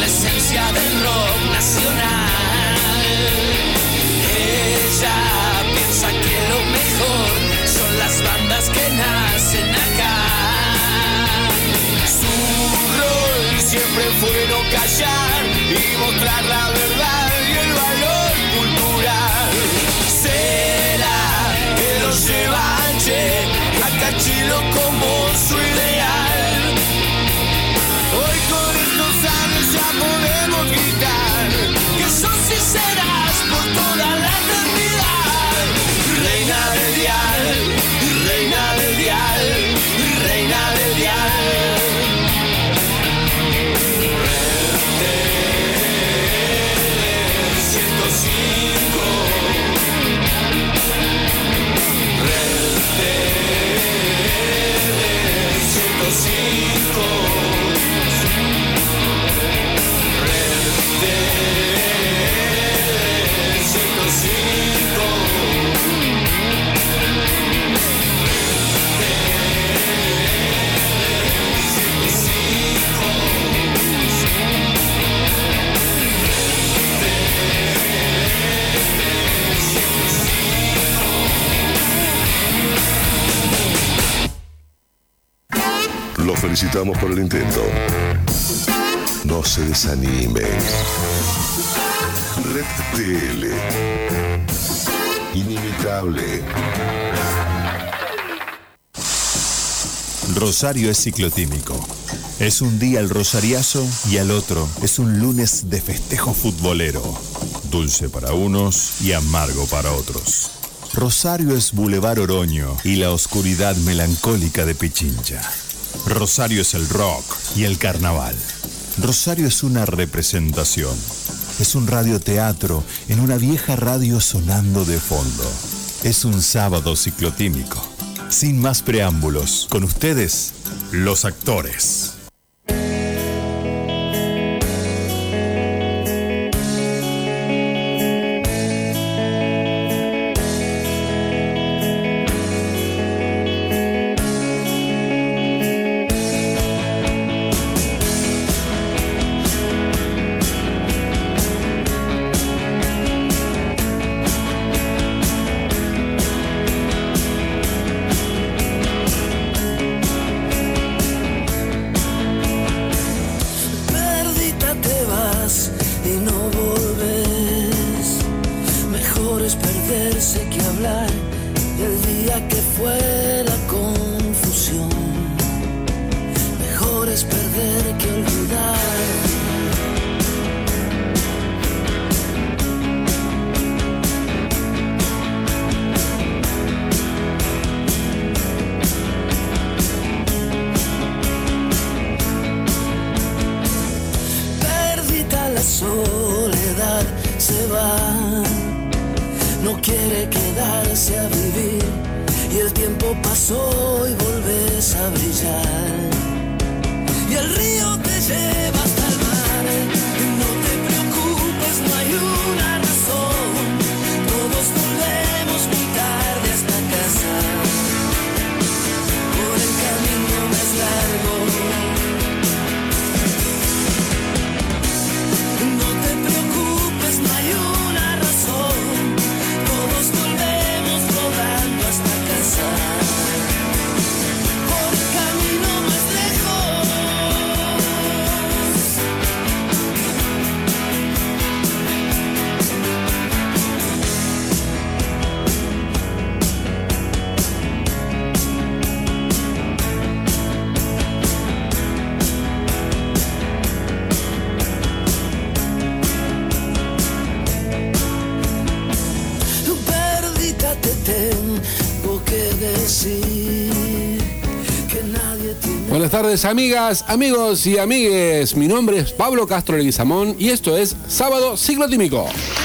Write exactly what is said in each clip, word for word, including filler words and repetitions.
la esencia del rock nacional. Ella piensa que lo mejor son las bandas que nacen acá. Su rol siempre fue no callar y mostrar la verdad y el valor cultural. Será que lo lleva Che a Cachilo como su ideal. Hoy con estos años ya podemos gritar que sos sinceras por toda la eternidad. Reina del dial, reina del dial, reina del dial. ciento cinco. ciento cinco. ciento cinco. Los felicitamos por el intento. No se desanimen. Red T L. Inimitable. Rosario es ciclotímico. Es un día el rosariazo y al otro es un lunes de festejo futbolero. Dulce para unos y amargo para otros. Rosario es Boulevard Oroño y la oscuridad melancólica de Pichincha. Rosario es el rock y el carnaval. Rosario es una representación. Es un radioteatro en una vieja radio sonando de fondo. Es un sábado ciclotímico. Sin más preámbulos, con ustedes, los actores. Buenas tardes, amigas, amigos y amigues. Mi nombre es Pablo Castro Leguizamón y esto es Sábado Ciclotímico.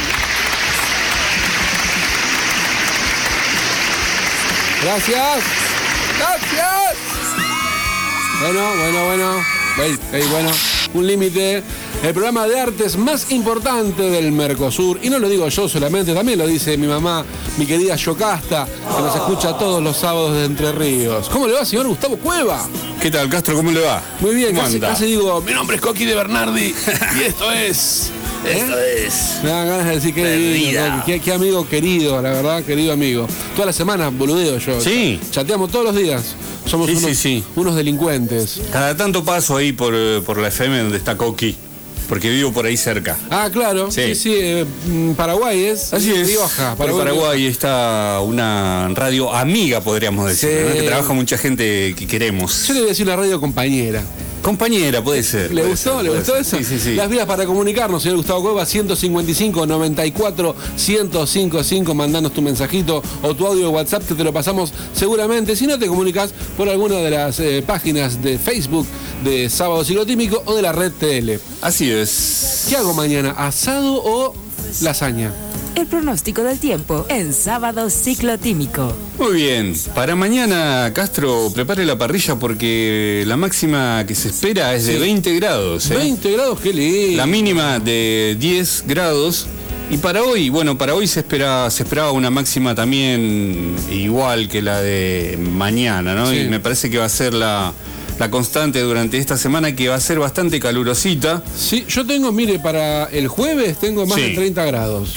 Gracias. Gracias. Bueno, bueno, bueno. Hey, hey, bueno. Un Límite, el programa de artes más importante del Mercosur. Y no lo digo yo solamente, también lo dice mi mamá, mi querida Yocasta, que nos escucha todos los sábados de Entre Ríos. ¿Cómo le va, señor Gustavo Cueva? ¿Qué tal, Castro? ¿Cómo le va? Muy bien, ¿Cómo casi, anda? casi digo, mi nombre es Coqui de Bernardi y esto es... ¿eh? Esto es... Me dan ganas de decir qué divino, ¿no? qué, qué amigo querido, la verdad, querido amigo. Toda la semana boludeo yo. Sí. Chateamos todos los días. Somos Sí, unos, sí, sí. unos delincuentes. Cada tanto paso ahí por, por la F M donde está Coqui, porque vivo por ahí cerca. Ah, claro. Sí, Sí. sí. eh, mm, Paraguay es. Así es. Rioja. Por Paraguay está una radio amiga, podríamos decir, Sí. ¿no? Que trabaja mucha gente que queremos. Yo le voy a decir una radio compañera. Compañera, puede ser. ¿Le puede gustó? ser, ¿Le puede gustó ser. eso? Sí, sí, sí. Las vías para comunicarnos, señor Gustavo Cueva, ciento cincuenta y cinco, noventa y cuatro, ciento cincuenta y cinco, mandanos tu mensajito o tu audio de WhatsApp que te lo pasamos seguramente. Si no, te comunicas por alguna de las eh, páginas de Facebook de Sábado Ciclotímico o de la red T L. Así es. ¿Qué hago mañana? ¿Asado o lasaña? El pronóstico del tiempo en Sábado Ciclotímico. Muy bien. Para mañana, Castro, prepare la parrilla porque la máxima que se espera es de Sí. veinte grados. ¿eh? veinte grados, qué lindo. La mínima de diez grados. Y para hoy, bueno, para hoy se espera, se esperaba una máxima también igual que la de mañana, ¿no? Sí. Y me parece que va a ser la, la constante durante esta semana, que va a ser bastante calurosita. Sí, yo tengo, mire, para el jueves tengo más Sí. de treinta grados.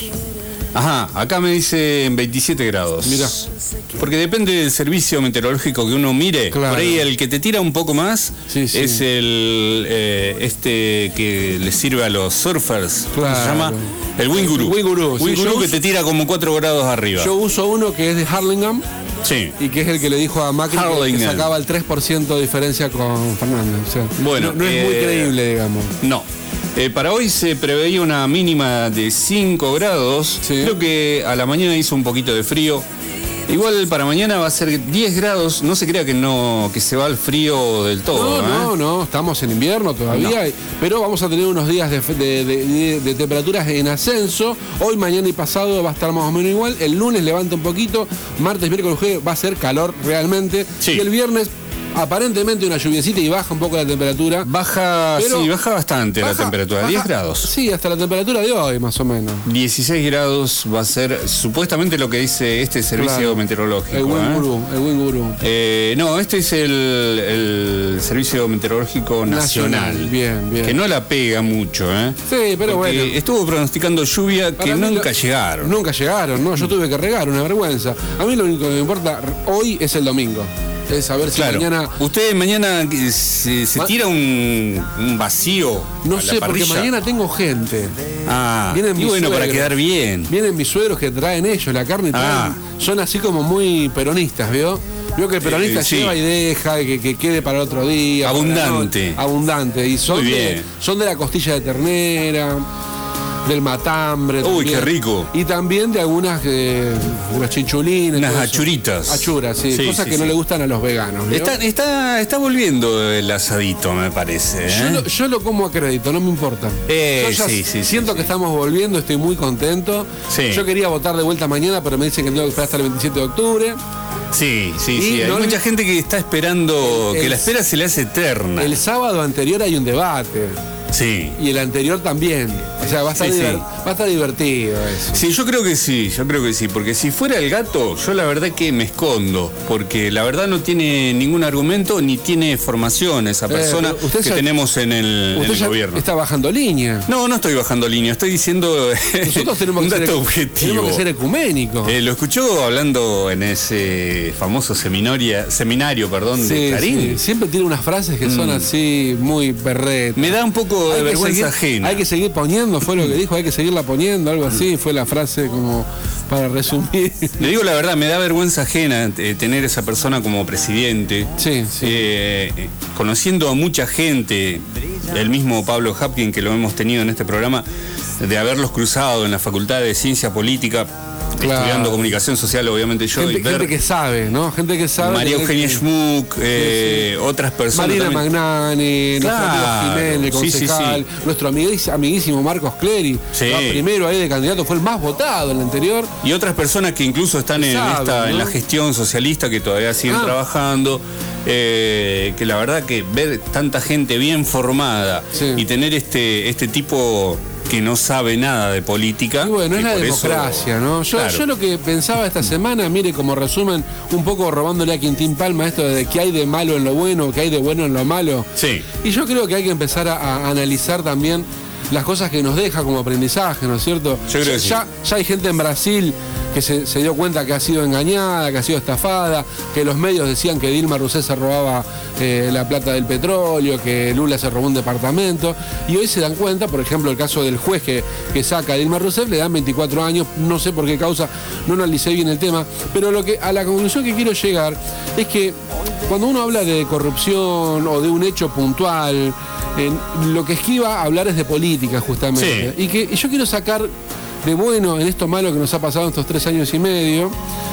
Ajá, acá me dicen veintisiete grados. Mirá. Porque depende del servicio meteorológico que uno mire. Claro. Por ahí el que te tira un poco más Sí, sí. es el eh, este que le sirve a los surfers. ¿Cómo Claro. se llama? El Winguru. El Winguru, sí, Winguru yo que uso- te tira como cuatro grados arriba. Yo uso uno que es de Harlingham Sí. y que es el que le dijo a Macri que- que Harlingham. sacaba el tres por ciento de diferencia con Fernando. O sea, Bueno, no, no es muy eh, creíble, digamos. No. Eh, para hoy se preveía una mínima de cinco grados. Sí. Creo que a la mañana hizo un poquito de frío. Igual para mañana va a ser diez grados. No se crea que no que se va al frío del todo. No, no, ¿eh? no, estamos en invierno todavía, No. pero vamos a tener unos días de, de- de- de- de temperaturas en ascenso. Hoy, mañana y pasado va a estar más o menos igual. El lunes levanta un poquito, martes, miércoles, jueves va a ser calor realmente. Sí. Y el viernes, aparentemente una lluviecita y baja un poco la temperatura. Baja, Pero sí, baja bastante la Baja- temperatura, baja- diez grados. Sí, hasta la temperatura de hoy, más o menos. dieciséis grados va a ser supuestamente lo que dice este servicio Claro. meteorológico. El buen ¿eh? gurú, el buen gurú. Eh, no, este es el, el Servicio Meteorológico Nacional. Nacional, bien, bien. Que no la pega mucho, ¿eh? Sí, pero Porque bueno. estuvo pronosticando lluvia que Para mí nunca lo- llegaron. Nunca llegaron, no, yo tuve que regar, una vergüenza. A mí lo único que me importa hoy es el domingo. Es saber si Claro. mañana. Usted mañana eh, se, se Ma- tira un, un vacío. No a la sé, porque parrilla. mañana tengo gente. Ah, Vienen y mis bueno, para suegros. quedar bien. Vienen mis suegros que traen ellos la carne y traen. Ah. Son así como muy peronistas, ¿vio? Vio que el peronista Eh, sí. lleva y deja, que, que quede para el otro día. para la Abundante. noche. Abundante. Y son, Muy de, bien. son de la costilla de ternera, del matambre. Uy, también. qué rico. Y también de algunas eh, de los chinchulines. Unas todo eso. achuritas. Achuras, sí. Sí, cosas sí, que no sí. le gustan a los veganos. ¿vio? Está, está, está volviendo el asadito, me parece. ¿eh? Yo lo, yo lo como a crédito, no me importa. Eh, Yo ya sí, sí, siento sí, que sí. estamos volviendo, estoy muy contento. Sí. Yo quería votar de vuelta mañana, pero me dicen que tengo que esperar hasta el veintisiete de octubre. Sí, sí, Y sí. Hay no mucha le- gente que está esperando, El- que la el- espera se le hace eterna. El sábado anterior hay un debate. Sí. Y el anterior también. O sea, va a estar, Sí, sí. diver- va a estar divertido eso. Sí, yo creo que sí, yo creo que sí, porque si fuera el gato, yo la verdad que me escondo, porque la verdad no tiene ningún argumento ni tiene formación esa persona Eh, pero usted que ya- tenemos en el, en Usted el ya gobierno. está bajando línea. No, no estoy bajando línea, estoy diciendo Nosotros tenemos un que, ser, dato ecu- objetivo. tenemos que ser ecuménicos. Eh, lo escuchó hablando en ese famoso seminario, seminario perdón, de Sí, Clarín. sí. Siempre tiene unas frases que son así muy perretas. Me da un poco de Hay que vergüenza seguir- ajena. Hay que seguir poniendo, fue lo que dijo, hay que seguirla poniendo, algo así, fue la frase como para resumir. Le digo la verdad, me da vergüenza ajena eh, tener esa persona como presidente. Sí, sí. Eh, eh, conociendo a mucha gente, el mismo Pablo Hapkin, que lo hemos tenido en este programa, de haberlos cruzado en la Facultad de Ciencia Política, Claro. estudiando comunicación social, obviamente yo, Gente, y ver gente que sabe, ¿no? Gente que sabe. María que- Eugenia que- Schmuck, eh, otras personas. Marina también. Magnani, nuestro amigo Claro, Jiménez, el sí, sí, concejal, sí. nuestro amiguís- amiguísimo Marcos Clery, Sí. va primero ahí de candidato, fue el más votado en el anterior. Y otras personas que incluso están en, Saben, esta, en ¿no? la gestión socialista, que todavía siguen Ah. trabajando. eh, que la verdad que ver tanta gente bien formada Sí. y tener este, este tipo que no sabe nada de política. Y bueno, es que la por eso- democracia, ¿no? Yo, Claro. yo lo que pensaba esta semana, mire, como resumen, un poco robándole a Quintín Palma esto de qué hay de malo en lo bueno, qué hay de bueno en lo malo. Sí. Y yo creo que hay que empezar a, a analizar también las cosas que nos deja como aprendizaje, ¿no es cierto? Yo creo ya, que sí. ya, ya hay gente en Brasil que se, se dio cuenta que ha sido engañada, que ha sido estafada, que los medios decían que Dilma Rousseff se robaba eh, la plata del petróleo, que Lula se robó un departamento, y hoy se dan cuenta, por ejemplo, el caso del juez que, que saca a Dilma Rousseff, le dan veinticuatro años, no sé por qué causa, no analicé bien el tema, pero lo que, a la conclusión que quiero llegar es que cuando uno habla de corrupción o de un hecho puntual, eh, lo que esquiva hablar es de política justamente. Sí. Y que y yo quiero sacar de bueno en esto malo que nos ha pasado en estos tres años y medio,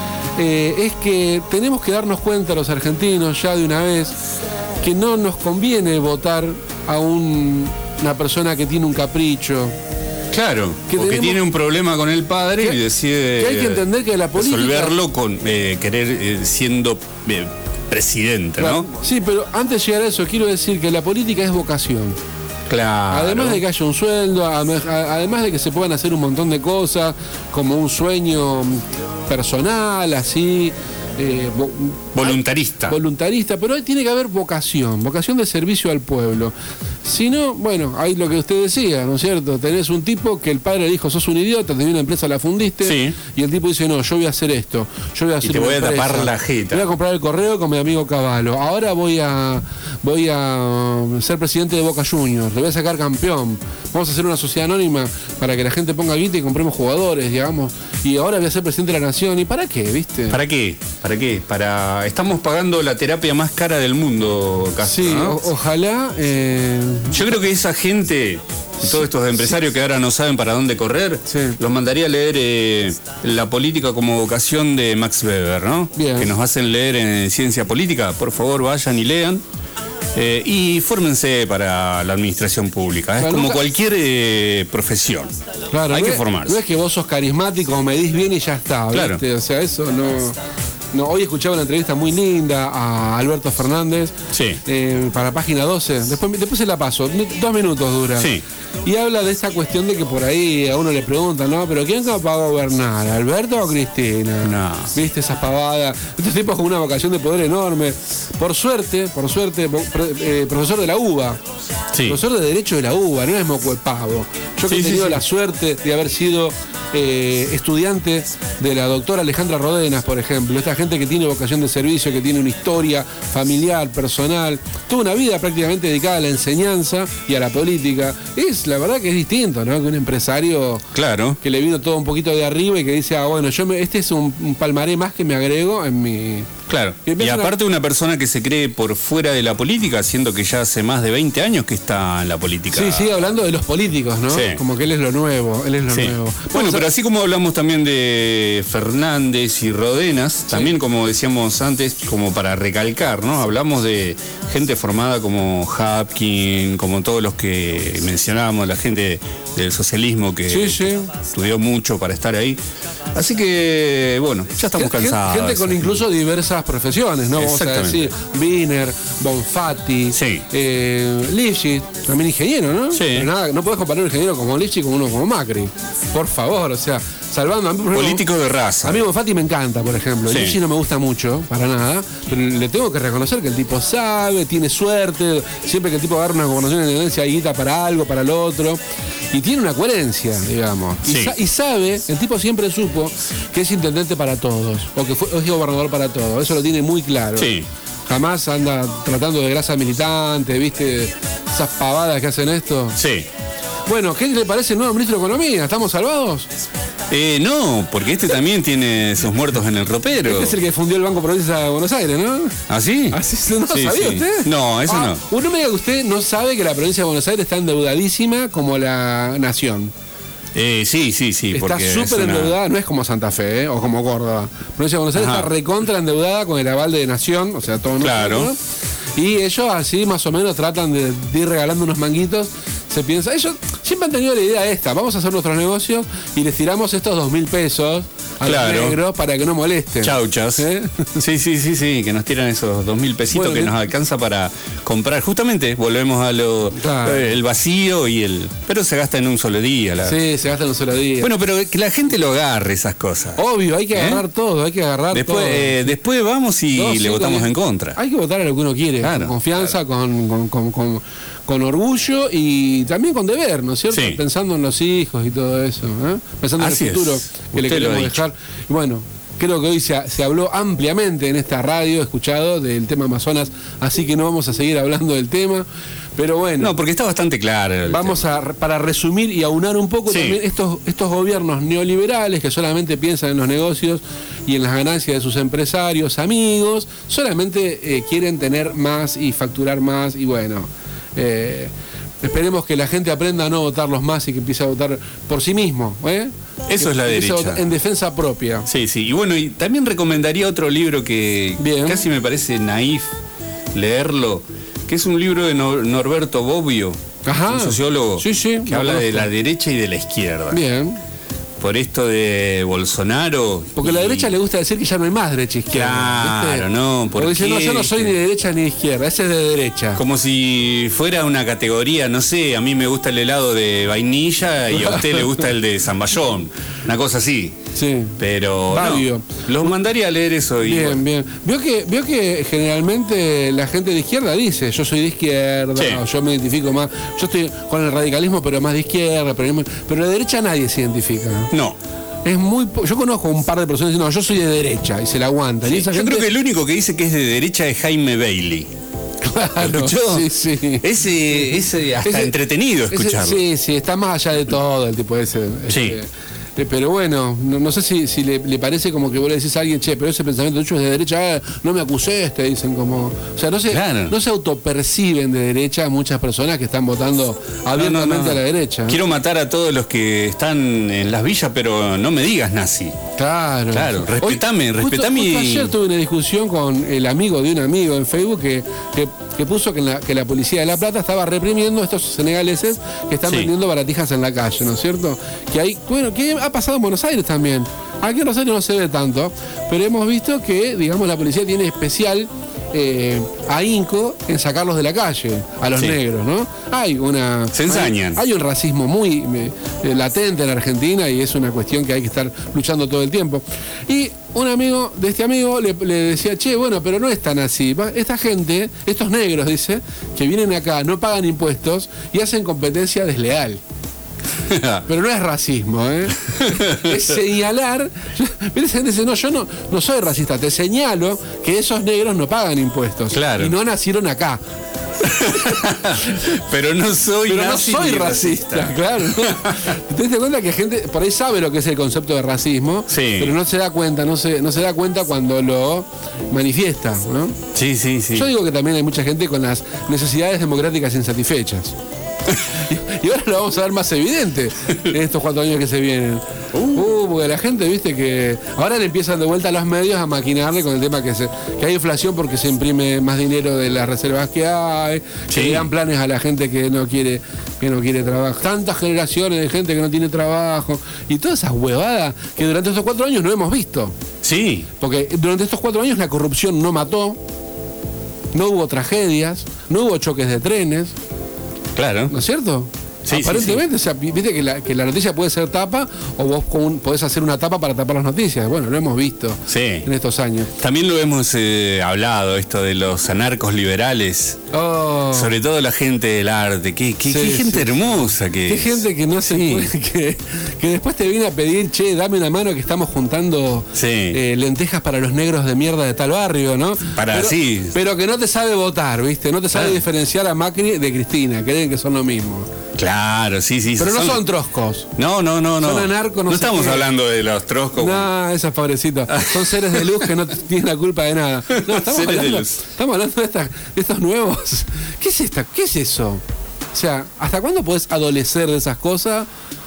eh, es que tenemos que darnos cuenta los argentinos ya de una vez que no nos conviene votar a un- una persona que tiene un capricho. Claro, Que o que tenemos- tiene un problema con el padre Que- y decide que hay que entender que la política- resolverlo con eh, querer eh, siendo eh, presidente, ¿no? Sí, pero antes de llegar a eso, quiero decir que la política es vocación. Claro. Además de que haya un sueldo, ame- a- además de que se puedan hacer un montón de cosas, como un sueño personal, así, eh, vo- Voluntarista. voluntarista, pero ahí tiene que haber vocación, vocación de servicio al pueblo. Si no, bueno, hay lo que usted decía, ¿no es cierto? Tenés un tipo que el padre le dijo, sos un idiota, tenés una empresa, la fundiste, Sí. y el tipo dice, no, yo voy a hacer esto, yo voy a hacer te una voy a empresa, tapar la jeta. voy a comprar el correo con mi amigo Cavallo, ahora voy a voy a um, ser presidente de Boca Juniors, le voy a sacar campeón, vamos a hacer una sociedad anónima para que la gente ponga guita y compremos jugadores, digamos, y ahora voy a ser presidente de la nación, ¿y para qué, viste? ¿Para qué? ¿Para qué? Para estamos pagando la terapia más cara del mundo, casi. Sí, ¿no? o- ojalá... eh, Yo creo que esa gente, todos estos empresarios que ahora no saben para dónde correr, Sí. los mandaría a leer eh, La política como vocación de Max Weber, ¿no? Bien. Que nos hacen leer en Ciencia Política. Por favor, vayan y lean. Eh, y fórmense para la administración pública. Es Claro, como nunca- cualquier eh, profesión. Claro, Hay no que es- formarse. No es que vos sos carismático, medís bien y ya está, ¿viste? Claro. O sea, eso no, no. Hoy escuchaba una entrevista muy linda a Alberto Fernández Sí. eh, para Página doce. Después, después se la paso, dos minutos dura. Sí. Y habla de esta cuestión de que por ahí a uno le preguntan, ¿no? ¿Pero quién va a gobernar? ¿Alberto o Cristina? No. ¿Viste esas pavadas? Estos tipos con una vocación de poder enorme. Por suerte, por suerte, bo- pre- eh, profesor de la UBA. Sí. Profesor de Derecho de la UBA, no es moco de pavo. Yo que Sí, he sí, tenido sí. la suerte de haber sido eh, estudiante de la doctora Alejandra Rodenas, por ejemplo. Esta gente que tiene vocación de servicio, que tiene una historia familiar, personal, toda una vida prácticamente dedicada a la enseñanza y a la política. Es, la verdad que es distinto, ¿no? Que un empresario Claro. que le vino todo un poquito de arriba y que dice, ah, bueno, yo me, este es un, un palmaré más que me agrego en mi... Claro. Y Y empiezan a- aparte una persona que se cree por fuera de la política, siendo que ya hace más de veinte años que está en la política. Sí, sigue hablando de los políticos, ¿no? Sí. Como que él es lo nuevo, él es lo Sí. nuevo. Bueno, Vamos a- pero así como hablamos también de Fernández y Rodenas, también como decíamos antes, como para recalcar, ¿no? Hablamos de gente formada como Hapkin, como todos los que mencionábamos, la gente del socialismo que Sí, sí. estudió mucho para estar ahí. Así que, bueno, ya estamos Gente- cansados. Gente con incluso diversas profesiones, ¿no? Vamos a Exactamente. decir, Wiener, Bonfatti, Sí. eh, Lifshitz, también ingeniero, ¿no? Sí. Pero nada, no podés comparar un ingeniero como Lifshitz con uno como Macri. Por favor, o sea, salvando a mí. por ejemplo, Político de raza. A mí Bonfatti me encanta, por ejemplo. Sí. Lifshitz no me gusta mucho, para nada, pero le tengo que reconocer que el tipo sabe, tiene suerte, siempre que el tipo agarra una gobernación de tendencia hay guita para algo, para lo otro, y tiene una coherencia, digamos. Y, Sí. sa- y sabe, el tipo siempre supo que es intendente para todos, o que fue, o es gobernador para todos, eso lo tiene muy claro. Sí. Jamás anda tratando de grasa militante, ¿viste? Esas pavadas que hacen esto. Sí. Bueno, ¿qué le parece el nuevo ministro de Economía? ¿Estamos salvados? Eh, no, porque este también tiene sus muertos en el ropero. Este es el que fundió el Banco Provincia de Buenos Aires, ¿no? ¿Ah, sí? Así ¿no lo Sí, sabía sí. usted? No, eso Ah, no. Uno me diga que usted no sabe que la provincia de Buenos Aires está endeudadísima como la nación. Eh, sí, sí, sí. Está porque es súper una- endeudada, no es como Santa Fe, ¿eh? O como Córdoba. La provincia de Buenos Aires Ajá. está recontra endeudada con el aval de nación, o sea, todo Claro. nosotros. Y ellos así más o menos tratan de, de ir regalando unos manguitos. Se piensa, ellos siempre han tenido la idea esta, vamos a hacer nuestros negocios y les tiramos estos dos mil pesos a Claro. los negros para que no molesten. Chauchas. ¿Eh? Sí, sí, sí, sí, que nos tiran esos dos mil pesitos Bueno, que que- nos alcanza para comprar. Justamente, volvemos a lo Claro. eh, el vacío y el. Pero se gasta en un solo día. La... Sí, se gasta en un solo día. Bueno, pero que la gente lo agarre esas cosas. Obvio, hay que ¿Eh? agarrar todo, hay que agarrar Después, todo. eh, después vamos y No, le sí, votamos hay- en contra. Hay que votar a lo que uno quiere, Claro, con confianza, con, con, con, con, con orgullo y también con deber, ¿no es cierto? Sí. Pensando en los hijos y todo eso, ¿eh? Pensando Así en el futuro es. que le Usted lo ha queremos dicho. dejar. Y bueno, creo que hoy se, se habló ampliamente en esta radio, escuchado, del tema Amazonas, así que no vamos a seguir hablando del tema, pero bueno. No, porque está bastante claro. el Vamos tema. a, para resumir y aunar un poco Sí. también estos, estos gobiernos neoliberales que solamente piensan en los negocios y en las ganancias de sus empresarios, amigos, solamente eh, quieren tener más y facturar más y bueno, eh, esperemos que la gente aprenda a no votarlos más y que empiece a votar por sí mismo. ¿eh? Eso Que es la empiece a derecha. votar en defensa propia. Sí, sí. Y bueno, y también recomendaría otro libro que Bien. casi me parece naif leerlo, que es un libro de Nor- Norberto Bobbio, Ajá. un sociólogo Sí, sí, que lo habla de conozco. la derecha y de la izquierda. Bien. Por esto de Bolsonaro. Porque a la y- derecha le gusta decir que ya no hay más derecha e izquierda. Claro, ¿viste? no, ¿por Porque dice, no, qué? yo no soy ni de derecha ni de izquierda, ese es de derecha. Como si fuera una categoría, no sé, a mí me gusta el helado de vainilla y a usted le gusta el de zamballón. Una cosa así. Sí. Pero Válido. no, los mandaría a leer eso y Bien, bueno. bien. Vio que, vio que generalmente la gente de izquierda dice, yo soy de izquierda, Sí. o yo me identifico más, yo estoy con el radicalismo pero más de izquierda, pero, pero la derecha nadie se identifica. No. Es muy po- yo conozco un par de personas diciendo, no, yo soy de derecha y se la aguantan. y esa Yo gente- creo que el único que dice que es de derecha es Jaime Bailey. Claro, ¿Escuchó? sí, sí. Ese, ese hasta Ese- entretenido ese- escucharlo. sí, sí, está más allá de todo el tipo ese. Sí. Este, eh, pero bueno, no, no sé si, si le, le parece como que vos le decís a alguien, che, pero ese pensamiento tuyo es de derecha, ah, no me acusés, te dicen como. O sea, no se, Claro. no se autoperciben de derecha muchas personas que están votando abiertamente No, no, no. a la derecha. ¿no? Quiero matar a todos los que están en las villas, pero no me digas nazi. Claro. Claro, Hoy- respetame, justo- respetame justo y- ayer tuve una discusión con el amigo de un amigo en Facebook que, que, que puso que, en la, que la policía de La Plata estaba reprimiendo a estos senegaleses que están Sí. vendiendo baratijas en la calle, ¿no es cierto? Que hay, bueno, que ha pasado en Buenos Aires también. Aquí en Rosario no se ve tanto, pero hemos visto que, digamos, la policía tiene especial eh, ahínco en sacarlos de la calle, a los Sí. negros, ¿no? Hay una. Se ensañan. Hay, hay un racismo muy eh, latente en Argentina y es una cuestión que hay que estar luchando todo el tiempo. Y un amigo de este amigo le, le decía, che, bueno, pero no es tan así. Va- Esta gente, estos negros, dice, que vienen acá, no pagan impuestos y hacen competencia desleal. Pero no es racismo, ¿eh? Es señalar. Esa gente dice, no, yo no, no soy racista, te señalo que esos negros no pagan impuestos. Claro. Y no nacieron acá. Pero no soy Pero no nazi soy ni racista, claro. ¿no? ¿Te das cuenta que gente por ahí sabe lo que es el concepto de racismo? Sí. Pero no se da cuenta, no se, no se da cuenta cuando lo manifiesta, ¿no? Sí, sí, sí. Yo digo que también hay mucha gente con las necesidades democráticas insatisfechas. Y ahora lo vamos a ver más evidente en estos cuatro años que se vienen. Uh, porque la gente, viste, que ahora le empiezan de vuelta a los medios a maquinarle con el tema que, se, que hay inflación porque se imprime más dinero de las reservas que hay, Sí. que le dan planes a la gente que no quiere que no quiere trabajar. Tantas generaciones de gente que no tiene trabajo y todas esas huevadas que durante estos cuatro años no hemos visto. Sí. Porque durante estos cuatro años la corrupción no mató, no hubo tragedias, no hubo choques de trenes. Claro. ¿No es cierto? Sí, Aparentemente, o sea, viste que la, que la noticia puede ser tapa o vos con un- podés hacer una tapa para tapar las noticias. Bueno, lo hemos visto Sí. en estos años. También lo hemos eh, hablado, esto de los anarcos liberales. Oh, Sobre todo la gente del arte. Qué, qué- Sí, qué gente sí. hermosa que qué es. gente que no se Sí. puede- que, que después te viene a pedir, che, dame una mano que estamos juntando Sí. eh, lentejas para los negros de mierda de tal barrio, ¿no? Para, pero, sí. Pero que no te sabe votar, ¿viste? No te sabe Ah. diferenciar a Macri de Cristina, creen que son lo mismo. Claro, sí, sí. Pero no son troscos. No, no, no, no. son anarcos, no sé estamos qué. hablando de los troscos. No, esos pobrecitos. Son seres de luz que no t- tienen la culpa de nada. No, estamos, Seres de hablando, luz. estamos hablando de, esta- de estos nuevos. ¿Qué es esta? ¿Qué es eso? O sea, ¿hasta cuándo podés adolecer de esas cosas?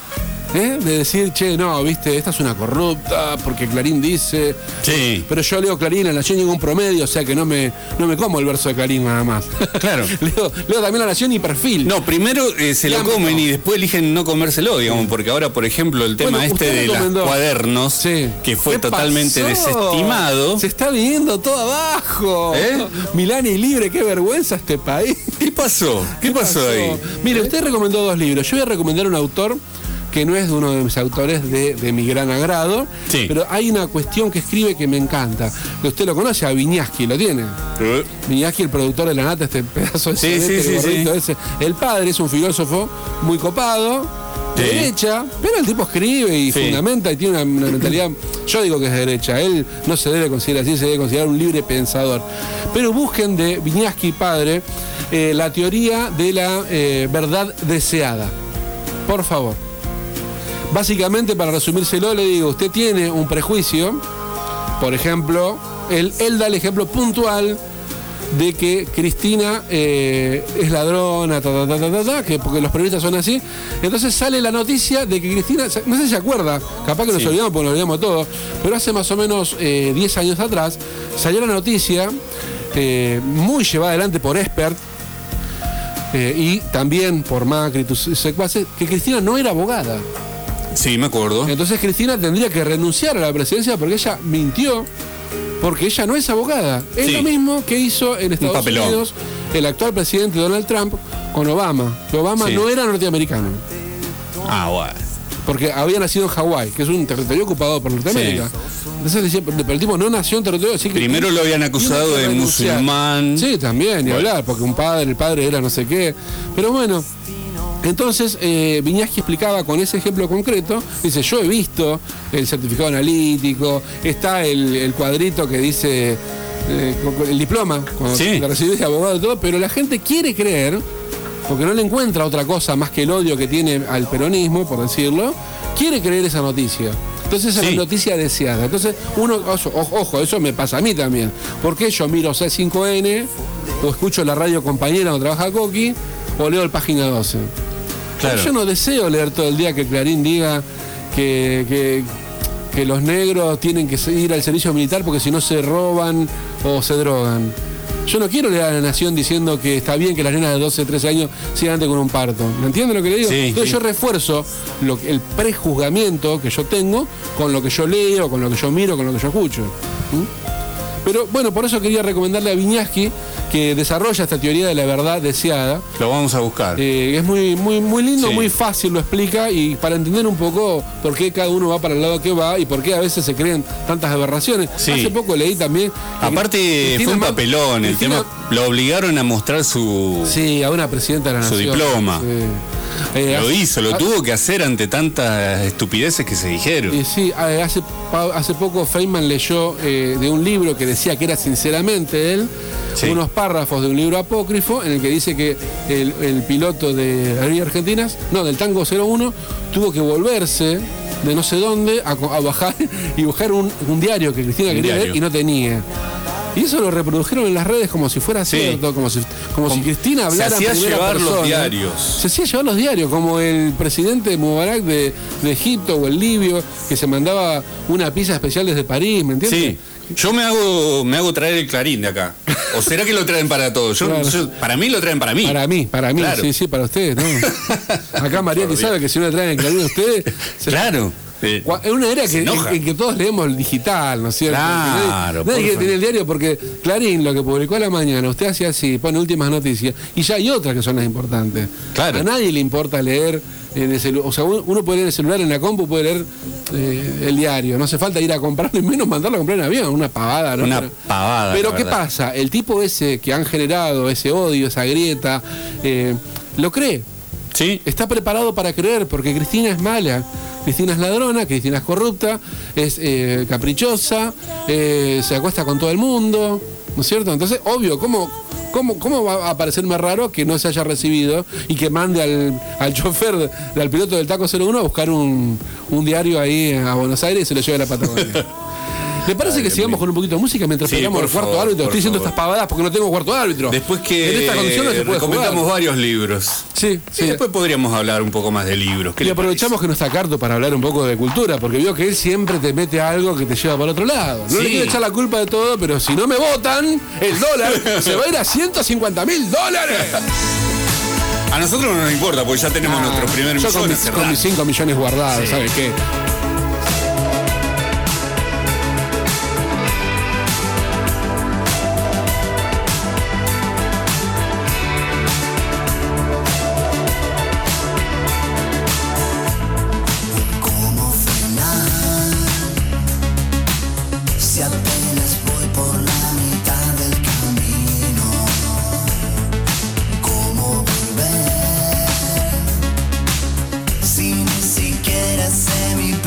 ¿eh? De decir, che, no, viste, esta es una corrupta, porque Clarín dice. Sí. Pero yo leo Clarín, en La Nación ningún promedio, o sea que no me, no me como el verso de Clarín nada más. Claro. leo, leo también La Nación y Perfil. No, primero eh, se lo comen y después eligen no comérselo, digamos, porque ahora, por ejemplo, el tema Bueno, este usted de los recomendó. cuadernos, Sí. que fue ¿Qué totalmente pasó? desestimado. Se está viniendo todo abajo. ¿Eh? Milani libre, qué vergüenza este país. ¿Qué pasó? ¿Qué pasó ahí? Mire, usted recomendó dos libros. Yo voy a recomendar un autor que no es de uno de mis autores de, de mi gran agrado, Sí. pero hay una cuestión que escribe que me encanta. Que usted lo conoce, a Viñaski, ¿lo tiene? Eh. Viñaski, el productor de La Nata, este pedazo de Sí, sorete, sí, el sí, gorrito sí. ese. El padre es un filósofo muy copado, de Sí. derecha, pero el tipo escribe y Sí. fundamenta y tiene una, una mentalidad, yo digo que es de derecha, él no se debe considerar así, se debe considerar un libre pensador. Pero busquen de Viñaski padre eh, la teoría de la eh, verdad deseada. Por favor. Básicamente, para resumírselo, le digo, usted tiene un prejuicio, por ejemplo, él, él da el ejemplo puntual de que Cristina eh, es ladrona, ta, ta, ta, ta, ta, ta, que porque los periodistas son así. Entonces sale la noticia de que Cristina, no sé si se acuerda, capaz que nos Sí. olvidamos porque nos olvidamos todo, pero hace más o menos eh, diez años atrás salió la noticia, eh, muy llevada adelante por Expert, eh, y también por Macri, tus secuaces, que Cristina no era abogada. Sí, me acuerdo. Entonces Cristina tendría que renunciar a la presidencia porque ella mintió, porque ella no es abogada. Es Sí. lo mismo que hizo en Estados papelón. Unidos el actual presidente Donald Trump con Obama. Que Obama Sí. no era norteamericano, Ah, bueno. porque había nacido en Hawái, que es un territorio ocupado por Norteamérica. Entonces decía, pero el tipo no nació en territorio, así que Primero lo habían acusado tiene que de renunciar. musulmán. Sí, también, ni Bueno. hablar, porque un padre, el padre era no sé qué. Pero bueno, entonces eh, Viñaski explicaba con ese ejemplo concreto, dice, yo he visto el certificado analítico, está el, el cuadrito que dice eh, con- el diploma, cuando Sí. la recibí de abogado y todo, pero la gente quiere creer, porque no le encuentra otra cosa más que el odio que tiene al peronismo, por decirlo, quiere creer esa noticia. Entonces esa es Sí. la noticia deseada. Entonces, uno, ojo, ojo, eso me pasa a mí también. Porque yo miro C cinco N, o escucho la radio compañera donde trabaja Coqui, o leo el Página doce. Claro. Yo no deseo leer todo el día que Clarín diga que, que, que los negros tienen que ir al servicio militar porque si no se roban o se drogan. Yo no quiero leer a La Nación diciendo que está bien que las nenas de doce, trece años sigan antes con un parto. ¿Me entiende lo que le digo? Sí, Entonces sí. yo refuerzo lo, el prejuzgamiento que yo tengo con lo que yo leo, con lo que yo miro, con lo que yo escucho. ¿Mm? Pero bueno, por eso quería recomendarle a Viñaski que desarrolla esta teoría de la verdad deseada. Lo vamos a buscar. Eh, es muy, muy, muy lindo, Sí. muy fácil, lo explica, y para entender un poco por qué cada uno va para el lado que va y por qué a veces se creen tantas aberraciones. Sí. Hace poco leí también. que Aparte Cristina fue un Ma- papelón, el Cristina- tema lo obligaron a mostrar su Sí, a una presidenta de la Su nación. diploma. Sí. Eh, lo hace- hizo, lo ha- tuvo que hacer ante tantas estupideces que se dijeron. Y sí, eh, hace, pa- hace poco Feynman leyó eh, de un libro que decía que era sinceramente él, Sí. unos párrafos de un libro apócrifo en el que dice que el, el piloto de Aerolíneas Argentinas, no, del Tango cero uno, tuvo que volverse de no sé dónde a, co- a bajar y buscar un, un diario que Cristina Un quería diario. leer y no tenía. Y eso lo reprodujeron en las redes como si fuera Sí. cierto, como si, como si Como- Cristina se hablara hacía en primera llevar los persona. diarios. Se hacía llevar los diarios, como el presidente Mubarak de, de Egipto o el libio, que se mandaba una pizza especial desde París, ¿me entiendes? Sí. Yo me hago, me hago traer el Clarín de acá. ¿O será que lo traen para todos? Yo, Claro. yo- para mí lo traen para mí. Para mí, para mí, Claro. sí, sí, para ustedes, ¿no? Acá Mariati sabe que si no le traen el Clarín a ustedes... se- Claro. Eh, Cua- Es una era Se que, en, enoja. en que todos leemos el digital, ¿no es cierto? Claro, Que nadie- por Nadie quiere favor. tener el diario porque Clarín, lo que publicó a la mañana, usted hace así, pone últimas noticias, y ya hay otras que son las importantes. Claro. A nadie le importa leer en el celular. O sea, uno uno puede leer en el celular, en la compu, puede leer eh, el diario. No hace falta ir a comprarlo y menos mandarlo a comprar en avión. Una pavada, ¿no? Una Pero- pavada, Pero la ¿qué verdad. pasa? El tipo ese que han generado, ese odio, esa grieta, eh, lo cree. sí. Está preparado para creer, porque Cristina es mala, Cristina es ladrona, Cristina es corrupta, es eh, caprichosa, eh, se acuesta con todo el mundo, ¿no es cierto? Entonces, obvio, ¿cómo, cómo, cómo va a parecerme raro que no se haya recibido y que mande al, al chofer, de- al piloto del Taco cero uno a buscar un, un diario ahí a Buenos Aires y se lo lleve a la Patagonia? ¿Te parece que sigamos con un poquito de música mientras Sí, pegamos por el cuarto favor, árbitro? por Estoy diciendo favor. estas pavadas porque no tengo cuarto árbitro. Después que en esta condición no se puede recomendamos jugar. varios libros. Sí, Sí, sí. después podríamos hablar un poco más de libros. ¿Qué Y le aprovechamos parece? que no está Carto para hablar un poco de cultura, porque veo que él siempre te mete algo que te lleva para otro lado. No Sí. le quiero echar la culpa de todo, pero si no me votan, el dólar se va a ir a ciento cincuenta mil dólares. A nosotros no nos importa, porque ya tenemos Ah, nuestro primer yo millón con, hace mis, con rato. mis cinco millones guardados, Sí. ¿sabes qué? ¿Cómo frenar? Si apenas voy por la mitad del camino, ¿cómo volver? Si ni siquiera sé mi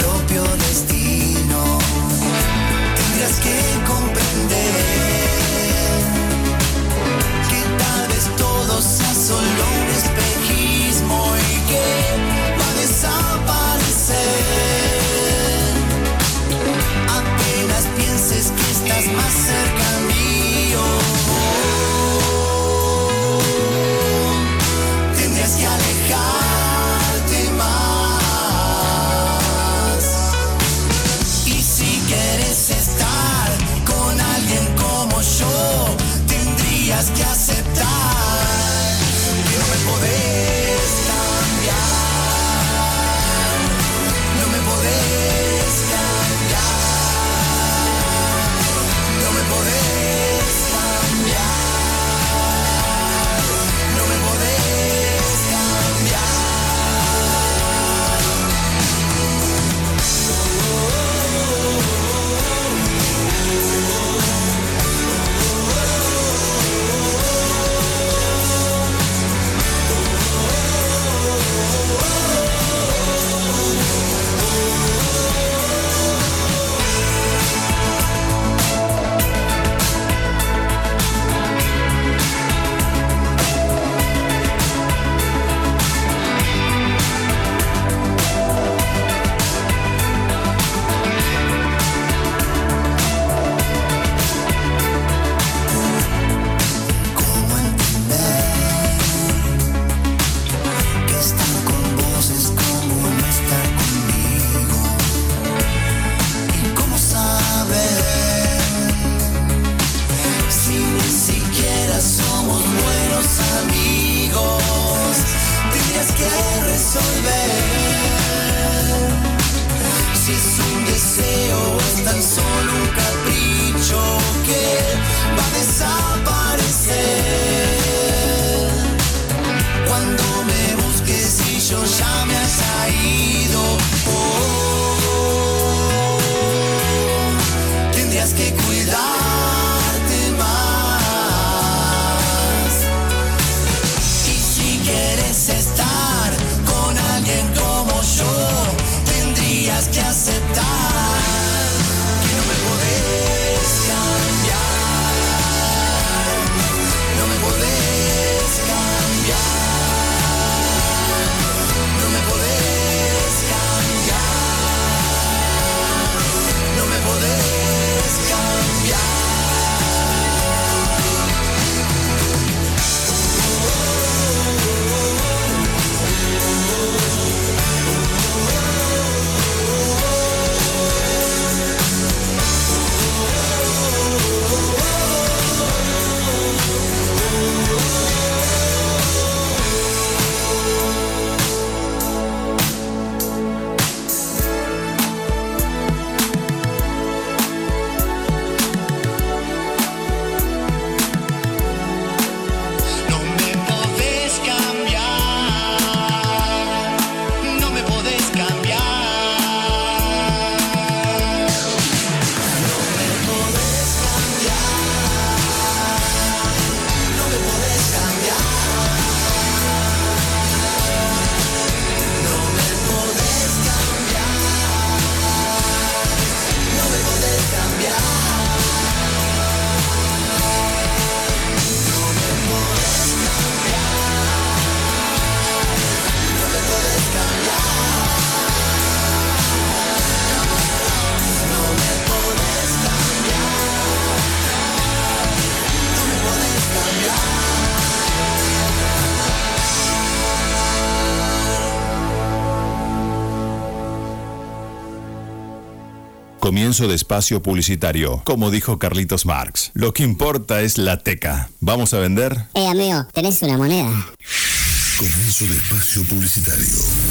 Comienzo de espacio publicitario. Como dijo Carlitos Marx, lo que importa es la teca. ¿Vamos a vender? Eh, amigo, ¿tenés una moneda? Comienzo de espacio publicitario.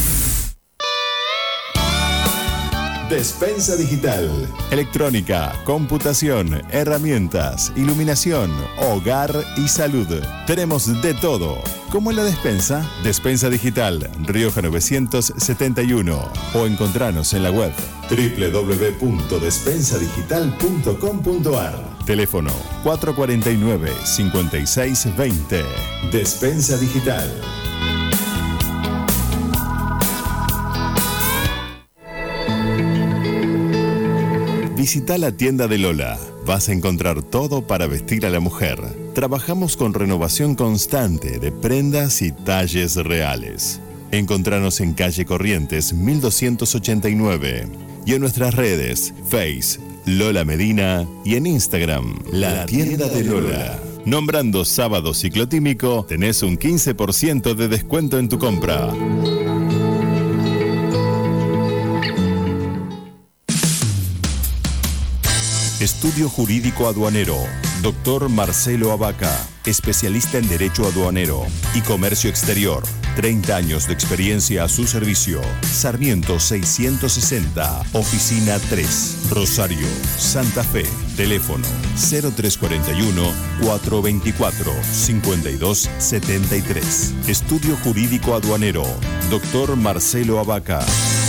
Despensa Digital. Electrónica, computación, herramientas, iluminación, hogar y salud. Tenemos de todo. Como en la despensa, Despensa Digital, Rioja novecientos setenta y uno. O encontranos en la web doble u doble u doble u punto despensa digital punto com punto a r. Teléfono cuatro cuatro nueve, cinco seis dos cero. Despensa Digital. Visita la tienda de Lola. Vas a encontrar todo para vestir a la mujer. Trabajamos con renovación constante de prendas y talles reales. Encontranos en calle Corrientes mil doscientos ochenta y nueve y en nuestras redes Face, Lola Medina y en Instagram, La Tienda de Lola. Nombrando Sábado Ciclotímico, tenés un quince por ciento de descuento en tu compra. Estudio Jurídico Aduanero. Doctor Marcelo Abaca, especialista en Derecho Aduanero y Comercio Exterior. treinta años de experiencia a su servicio. Sarmiento seiscientos sesenta, Oficina tres, Rosario, Santa Fe. Teléfono cero tres cuatro uno, cuatro dos cuatro, cinco dos siete tres. Estudio Jurídico Aduanero. Doctor Marcelo Abaca.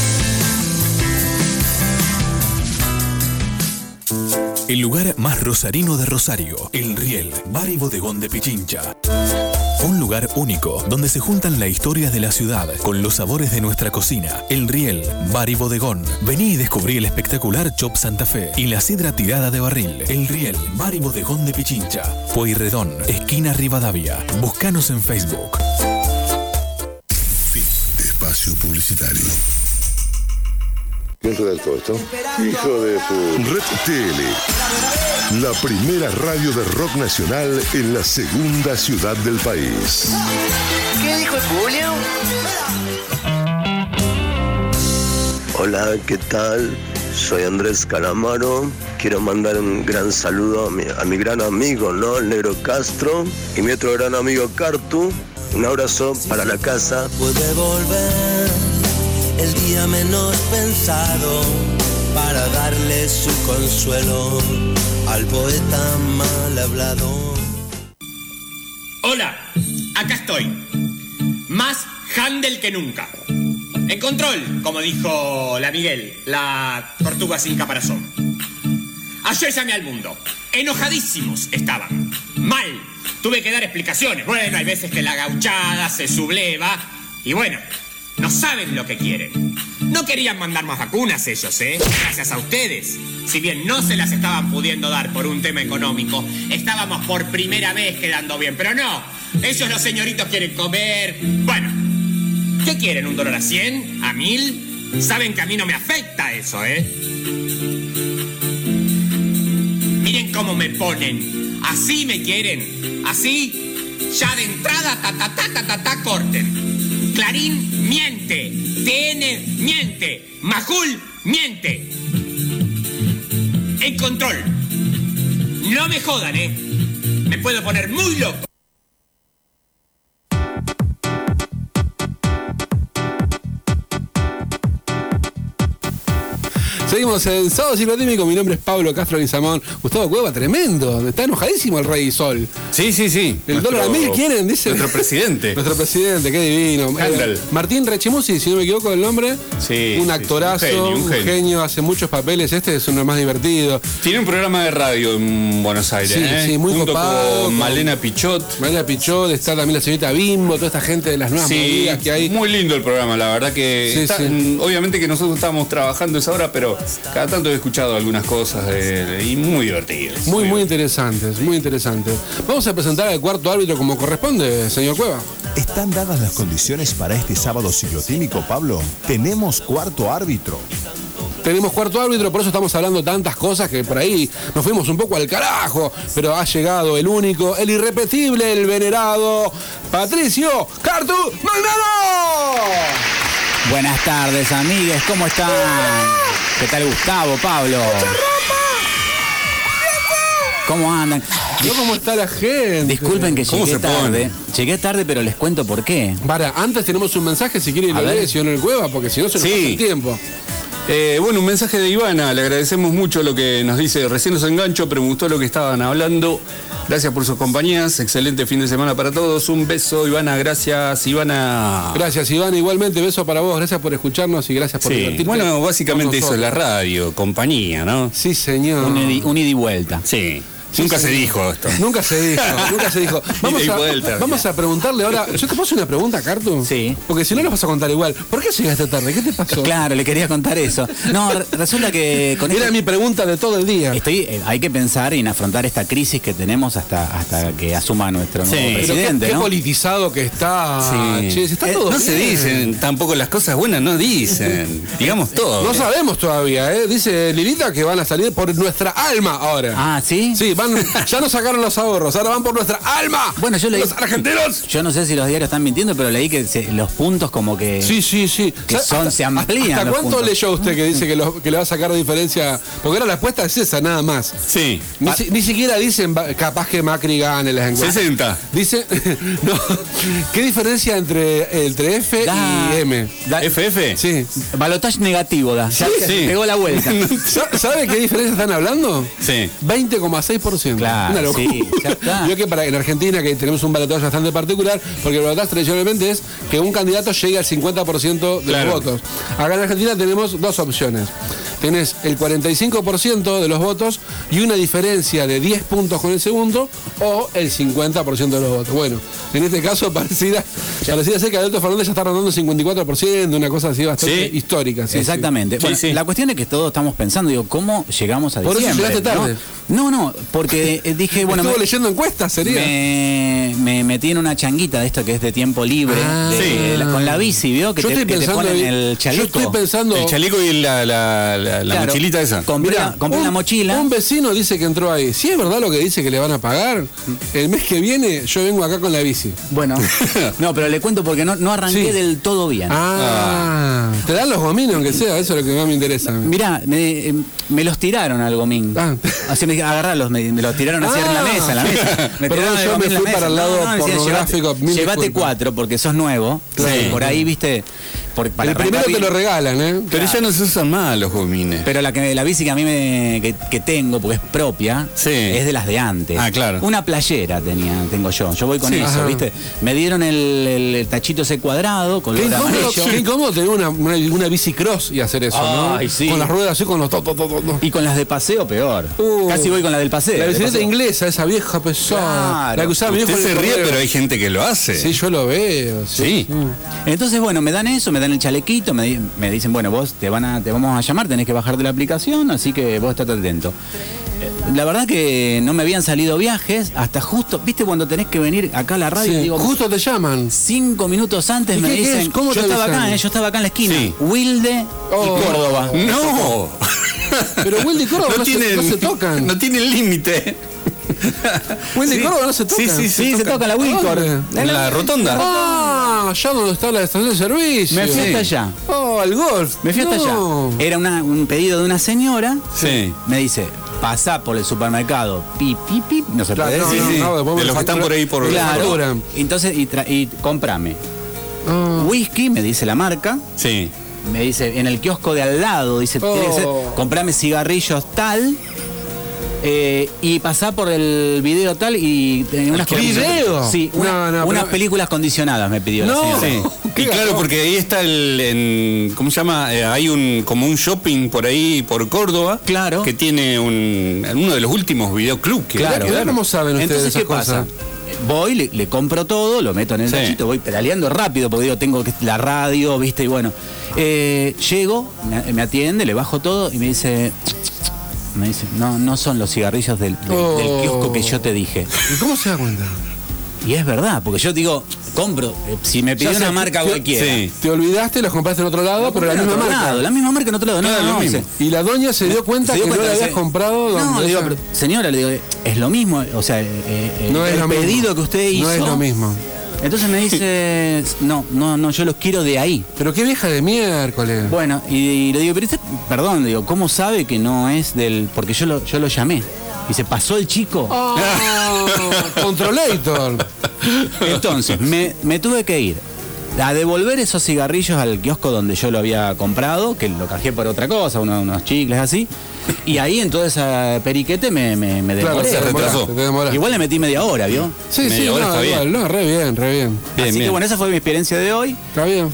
El lugar más rosarino de Rosario, El Riel, bar y bodegón de Pichincha. Un lugar único, donde se juntan la historia de la ciudad con los sabores de nuestra cocina. El Riel, bar y bodegón. Vení y descubrí el espectacular Chop Santa Fe y la sidra tirada de barril. El Riel, bar y bodegón de Pichincha. Pueyrredón, esquina Rivadavia. Búscanos en Facebook. Fin de espacio publicitario. ¿Quién redactó esto? Hijo de pu... Red T L, la primera radio de rock nacional en la segunda ciudad del país. ¿Qué dijo Julio? Hola, ¿qué tal? Soy Andrés Calamaro. Quiero mandar un gran saludo a mi, a mi gran amigo, ¿no? El Negro Castro. Y mi otro gran amigo Cartu. Un abrazo para la casa. Puede volver el día menos pensado para darle su consuelo al poeta mal hablado. Hola, acá estoy. Más handel que nunca. En control, como dijo la Miguel, la tortuga sin caparazón. Ayer llamé al mundo. Enojadísimos estaban. Mal. Tuve que dar explicaciones. Bueno, hay veces que la gauchada se subleva. Y bueno, no saben lo que quieren. No querían mandar más vacunas ellos, ¿eh? Gracias a ustedes. Si bien no se las estaban pudiendo dar por un tema económico, estábamos por primera vez quedando bien. Pero no, ellos los señoritos quieren comer. Bueno, ¿qué quieren? ¿Un dólar a cien? ¿A mil? Saben que a mí no me afecta eso, ¿eh? Miren cómo me ponen. Así me quieren. Así, ya de entrada, ta, ta, ta, ta, ta, ta, corten. Clarín miente, T N miente, Majul miente. En control. No me jodan, ¿eh? Me puedo poner muy loco. Seguimos en Sábado Ciclotímico. Mi nombre es Pablo Castro Guizamón. Gustavo Cueva, tremendo. Está enojadísimo el Rey Sol. Sí, sí, sí. El Nuestro- dólar a mil quieren, dice. Nuestro presidente. Nuestro presidente, qué divino. Handel. Eh, Martín Rechimusi, si no me equivoco el nombre. Sí, Un sí, actorazo, sí, un genio, un un genio. genio. hace muchos papeles. Este es uno de los más divertidos. Tiene un programa de radio en Buenos Aires, Sí, ¿eh? sí, muy Junto copado, con con- Malena Pichot. Malena Pichot, está también la señorita Bimbo, toda esta gente de las nuevas Sí, movidas que hay. muy lindo el programa, la verdad que Sí, está- sí. mm, obviamente que nosotros estábamos trabajando esa hora, pero cada tanto he escuchado algunas cosas de, de- y muy divertidas. Muy, muy interesantes, muy interesantes. Vamos a presentar al cuarto árbitro como corresponde, señor Cueva. ¿Están dadas las condiciones para este sábado ciclotímico, Pablo? Tenemos cuarto árbitro. Tenemos cuarto árbitro, por eso estamos hablando tantas cosas que por ahí nos fuimos un poco al carajo, pero ha llegado el único, el irrepetible, el venerado Patricio Cartu Magnano. Buenas tardes, amigues, ¿cómo están? ¿Qué tal Gustavo, Pablo? ¿Cómo andan? No, ¿cómo está la gente? Disculpen que ¿Cómo llegué se tarde. Llegué tarde, pero les cuento por qué. Para, antes tenemos un mensaje, si quieren lo lees, si no en el Cueva, porque si no se nos Sí. pasa el tiempo. Eh, bueno, un mensaje de Ivana, le agradecemos mucho lo que nos dice, recién nos engancho, pero me gustó lo que estaban hablando. Gracias por sus compañías, excelente fin de semana para todos. Un beso, Ivana, gracias, Ivana. Gracias, Iván, igualmente, beso para vos, gracias por escucharnos y gracias por Sí, divertirte bueno, básicamente con eso es la nosotros. radio, compañía, ¿no? Sí, señor. Un ida, un ida y vuelta. Sí. Sí, Nunca se señor. dijo esto. Nunca se dijo, nunca se dijo. Vamos, Ida y a, vuelta. vamos a preguntarle ahora. ¿Yo te puedo hacer una pregunta, Cartu? Sí. Porque si no, nos vas a contar igual. ¿Por qué llegaste tarde? ¿Qué te pasó? Claro, le quería contar eso. No, re- resulta que con Era este- mi pregunta de todo el día. Estoy, eh, hay que pensar en afrontar esta crisis que tenemos hasta, hasta que asuma nuestro nuevo Sí. Pero qué, presidente, qué ¿no? politizado que está. Sí. Che, si está Eh, todo no se bien. dicen, tampoco las cosas buenas no dicen. Digamos todo. No sabemos todavía, ¿eh? Dice Lilita que van a salir por nuestra alma ahora. Ah, ¿sí? Sí, van, ya nos sacaron los ahorros, ahora van por nuestra alma. Bueno, yo leí. Los argentinos. Yo no sé si los diarios están mintiendo, pero leí que se- los puntos como que. Sí, sí, sí. Que ¿Sabe- son, hasta- se amplían ¿Hasta los cuánto puntos? leyó usted que dice que, lo- que le va a sacar diferencia? Porque ahora la apuesta es esa, nada más. Sí. Ni, si- ni siquiera dicen va- capaz que Macri gane las encuestas. sesenta. Dice, no, ¿qué diferencia entre, entre F Da- y M? da- F F. Sí. Balotaje negativo da. Ya Sí, se sí. pegó la vuelta. Sa- ¿Sabe qué diferencia están hablando? Sí. veinte coma seis por ciento. Claro, Una locura. sí, ya está. Yo que para en Argentina que tenemos un balotaje bastante particular, porque el balotaje tradicionalmente es que un candidato llegue al cincuenta por ciento de Claro. los votos. Acá en Argentina tenemos dos opciones. Tenés el cuarenta y cinco por ciento de los votos y una diferencia de diez puntos con el segundo o el cincuenta por ciento de los votos. Bueno, en este caso parecida, parecida ser que Alberto Fernández ya está rondando el cincuenta y cuatro por ciento, una cosa así bastante Sí. histórica. sí, Exactamente. Sí, Bueno, sí. la cuestión es que todos estamos pensando, digo, ¿cómo llegamos a Por eso diciembre? llegaste tarde. No, no, no, porque eh, dije, Sí. bueno, Estuvo me, leyendo encuestas, sería. me, me metí en una changuita de esto que es de tiempo libre, Ah. de- Sí. la- con la bici, ¿vio? Que Yo te, estoy que te pensando ponen en- el chaleco. Yo estoy pensando. El chaleco y la, la, la, la Claro, mochilita esa. Compré, Mirá, la, compré un, la mochila. Un vecino dice que entró ahí. Si es verdad lo que dice que le van a pagar, el mes que viene yo vengo acá con la bici. Bueno, no, pero le cuento porque no, no arranqué Sí. del todo bien. Ah, te dan los gomines aunque sea, eso es lo que más me interesa. Mirá, me, eh, me los tiraron al gomín. Ah. Así me dije, agarralos, me, me los tiraron así en la Ah. mesa, en la mesa. Me Perdón, tiraron el yo me gomín en la fui mesa. para el lado decían, pornográfico, Llévate, mil llévate disculpas. cuatro porque sos nuevo. Claro. Por ahí, viste. Por, para el primero arrancar te lo bien. regalan, ¿eh? Pero ya no se usan más los gomines. Pero la, que, la bici que a mí me, que, que tengo, porque es propia, Sí. es de las de antes. Ah, claro. Una playera tenía, tengo yo. Yo voy con Sí. eso, Ajá. ¿viste? Me dieron el, el- el tachito ese cuadrado, Qué color incómodo, amarillo. qué incómodo tener una, una, una bici cross y hacer eso, Ay, ¿no? sí. Con las ruedas así, con los to, to, to, to, to. Y con las de paseo, peor. Uh. Casi voy con la del paseo. La de bicicleta paseo. inglesa, esa vieja pesada. Claro. La que usaba mi Usted viejo en se el ríe, correo. pero hay gente que lo hace. Sí, yo lo veo. Sí. Sí. Entonces, bueno, me dan eso, me dan el chalequito, me, di- me dicen, bueno, vos te van a, te vamos a llamar, tenés que bajarte la aplicación, así que vos estate atento. Eh, La verdad que no me habían salido viajes, hasta justo, viste cuando tenés que venir acá a la radio, Sí, digo, justo te llaman. cinco minutos antes ¿Y me qué- qué dicen, es? ¿Cómo yo te estaba avisan? acá, eh, yo estaba acá en la esquina, Sí. Wilde Oh. y Córdoba. No. Pero Wilde y Córdoba no, se, tienen, no se tocan. No tienen límite. Wilde y Sí. Córdoba no se tocan. Sí, sí, Sí, se toca la Wilcor. ¿Dónde? En la rotonda. Ah, allá donde está la estación de servicio. Me fui Sí. hasta allá. Oh, al golf. Me fui hasta No. allá. Era una- un pedido de una señora. Sí. Me dice, pasá por el supermercado, pip, pip, pip, no se Claro, puede no, decir. no, sí. no, después De me los que están factura- por ahí por me Claro. facturan. Entonces, y, tra- y comprame. Ah. Whisky, me dice la marca. Sí. Me dice, en el kiosco de al lado, dice, Oh. tiene que ser, comprame cigarrillos tal. eh, y pasá por el video tal y eh, unas ¿Video? Sí, una- No, no, unas pero- películas condicionadas me pidió la No. señora. Sí. Qué Y claro, garrón. porque ahí está el, en- ¿cómo se llama? Eh, hay un como un shopping por ahí por Córdoba, Claro. que tiene un uno de los últimos videoclub que Claro, Mirá cómo saben ustedes Entonces, esas ¿qué pasa? cosas. Voy, le, le compro todo, lo meto en el Sí. tachito, voy pedaleando rápido porque digo, tengo que la radio, viste, y bueno. Eh, llego, me, me atiende, le bajo todo y me dice, me dice, no, no son los cigarrillos del, del- Oh. del kiosco que yo te dije. ¿Y cómo se da cuenta? Y es verdad, porque yo digo, compro, eh, si me pidió Ya una sé, marca te- cualquiera. sí. Te olvidaste, los compraste en otro lado, pero la En misma otro marca. lado, la misma marca en otro lado. No, Claro, no, lo no, mismo. se- Y la doña se dio cuenta se dio que cuenta, no le dice, habías comprado No, donde le digo, ella- pero, señora, le digo, es lo mismo, o sea, eh, eh, No es el lo mismo. pedido que usted hizo. No es lo mismo. Entonces me dice, no, no, no, yo los quiero de ahí. Pero qué vieja de miércoles. Bueno, y, y le digo, pero usted, perdón, digo, ¿cómo sabe que no es del...? Porque yo lo, yo lo llamé. Y se pasó el chico. Oh, Controlator. Entonces, me, me tuve que ir a devolver esos cigarrillos al kiosco donde yo lo había comprado, que lo canjeé por otra cosa, unos, unos chicles así. Y ahí en todo ese periquete me, me, me demoré. Claro, se retrasó. Igual le metí media hora, ¿vio? Sí, media sí, hora no, está igual, bien. no, re bien, re bien. Bien, Así bien. que bueno, esa fue mi experiencia de hoy. Está bien.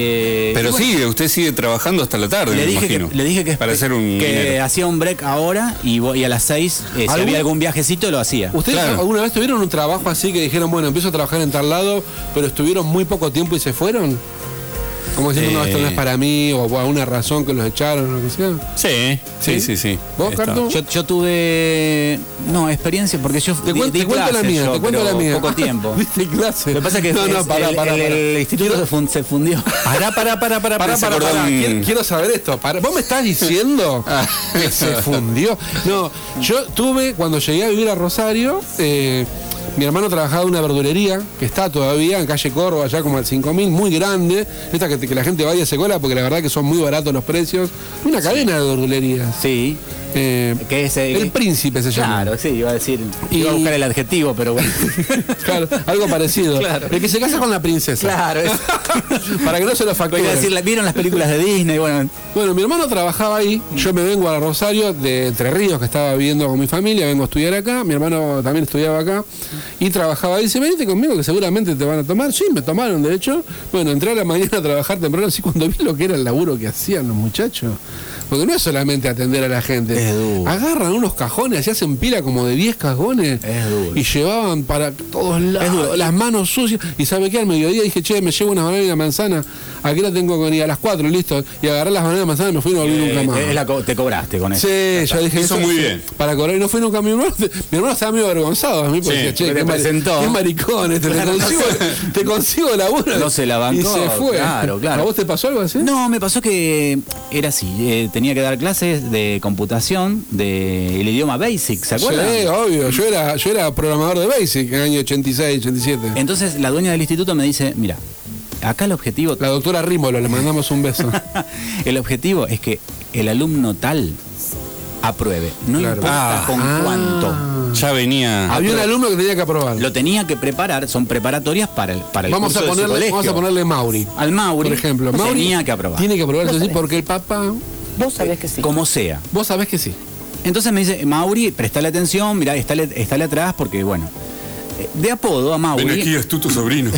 Y, Pero y bueno, sigue, usted sigue trabajando hasta la tarde, le me dije imagino. que, le dije que, para hacer un que dinero. hacía un break ahora y, voy- y a las seis, eh, si ¿Algún- había algún viajecito, lo hacía. ¿Ustedes Claro. alguna vez tuvieron un trabajo así que dijeron, bueno, empiezo a trabajar en tal lado, pero estuvieron muy poco tiempo y se fueron? Como diciendo, no, esto no es para mí, o por alguna razón que los echaron, o lo que sea. Sí, sí, ¿Sí? sí, sí. ¿Vos, Está. Cartu? Yo, yo tuve. No, experiencia, porque yo. Te, di- cuen- di te cuento la clases mía, yo, te cuento pero la mía. Poco tiempo. ¿Viste clase? Lo que pasa es que no, no, es- pará, el, pará, el- pará. el instituto se, fun- se fundió. Pará, pará, pará, pará, Pará, se pará, acordó pará. un- Quiero, quiero saber esto. Pará. ¿Vos me estás diciendo que se fundió? No, yo tuve, cuando llegué a vivir a Rosario, eh, mi hermano trabajaba en una verdulería que está todavía en calle Córdoba, allá como al cinco mil, muy grande. Esta que, que la gente vaya y se cola porque la verdad que son muy baratos los precios. Una cadena de verdulerías. Sí. Eh, Que es, eh, el Príncipe se llama. Claro, sí, iba a decir. Y- Iba a buscar el adjetivo, pero bueno. Claro, algo parecido. Claro. El que se casa con la princesa. Claro, es. Para que no se lo Iba a facturen. decir, ¿vieron las películas de Disney? Bueno, Bueno, mi hermano trabajaba ahí, yo me vengo a Rosario de Entre Ríos, que estaba viviendo con mi familia, vengo a estudiar acá, mi hermano también estudiaba acá y trabajaba ahí. Dice, venite conmigo que seguramente te van a tomar. Sí, me tomaron, de hecho. Bueno, entré a la mañana a trabajar temprano, así cuando vi lo que era el laburo que hacían los muchachos. Porque no es solamente atender a la gente. Es duro. Agarran unos cajones y hacen pila como de diez cajones. Es duro. Y llevaban para todos lados Es duro. las manos sucias. Y sabe qué, al mediodía dije, che, me llevo unas bananas y una manzana. Aquí la tengo con y a las cuatro, listo. Y agarré las bananas y la manzana y me fui y no volví nunca más. eh, es la co- te cobraste con eso. Sí, yo dije Hizo eso muy sí, bien. Para cobrar y no fui nunca. Mi hermano, mi hermano estaba medio avergonzado a mí porque Sí, decía, che, te qué, mari- presentó. qué maricón, este, Claro, te, consigo, te consigo laburo. No se la bancó, Y se fue. claro, claro. ¿A vos te pasó algo así? No, me pasó que era así, eh, tenía que dar clases de computación del idioma Basic, ¿se acuerdan? Sí, obvio. Yo era, yo era programador de Basic en el año ochenta y seis, ochenta y siete. Entonces la dueña del instituto me dice, mira, acá el objetivo, La doctora Rímolo, le mandamos un beso. el objetivo es que el alumno tal apruebe, no Claro. importa Ah, con ah. cuánto. Ya venía. Había un alumno que tenía que aprobar. Lo tenía que preparar, son preparatorias para el, para el Vamos a, curso de su ponerle, colegio. vamos a ponerle Mauri. Al Mauri, Por ejemplo, Mauri tenía que aprobar. Tiene que aprobar, eso sí, porque el papá. Vos sabés que sí. Como sea. Vos sabés que sí. Entonces me dice, Mauri, prestale atención, mirá, estale, estale atrás porque, bueno, eh, de apodo a Mauri, Ven aquí, es tú tu sobrino.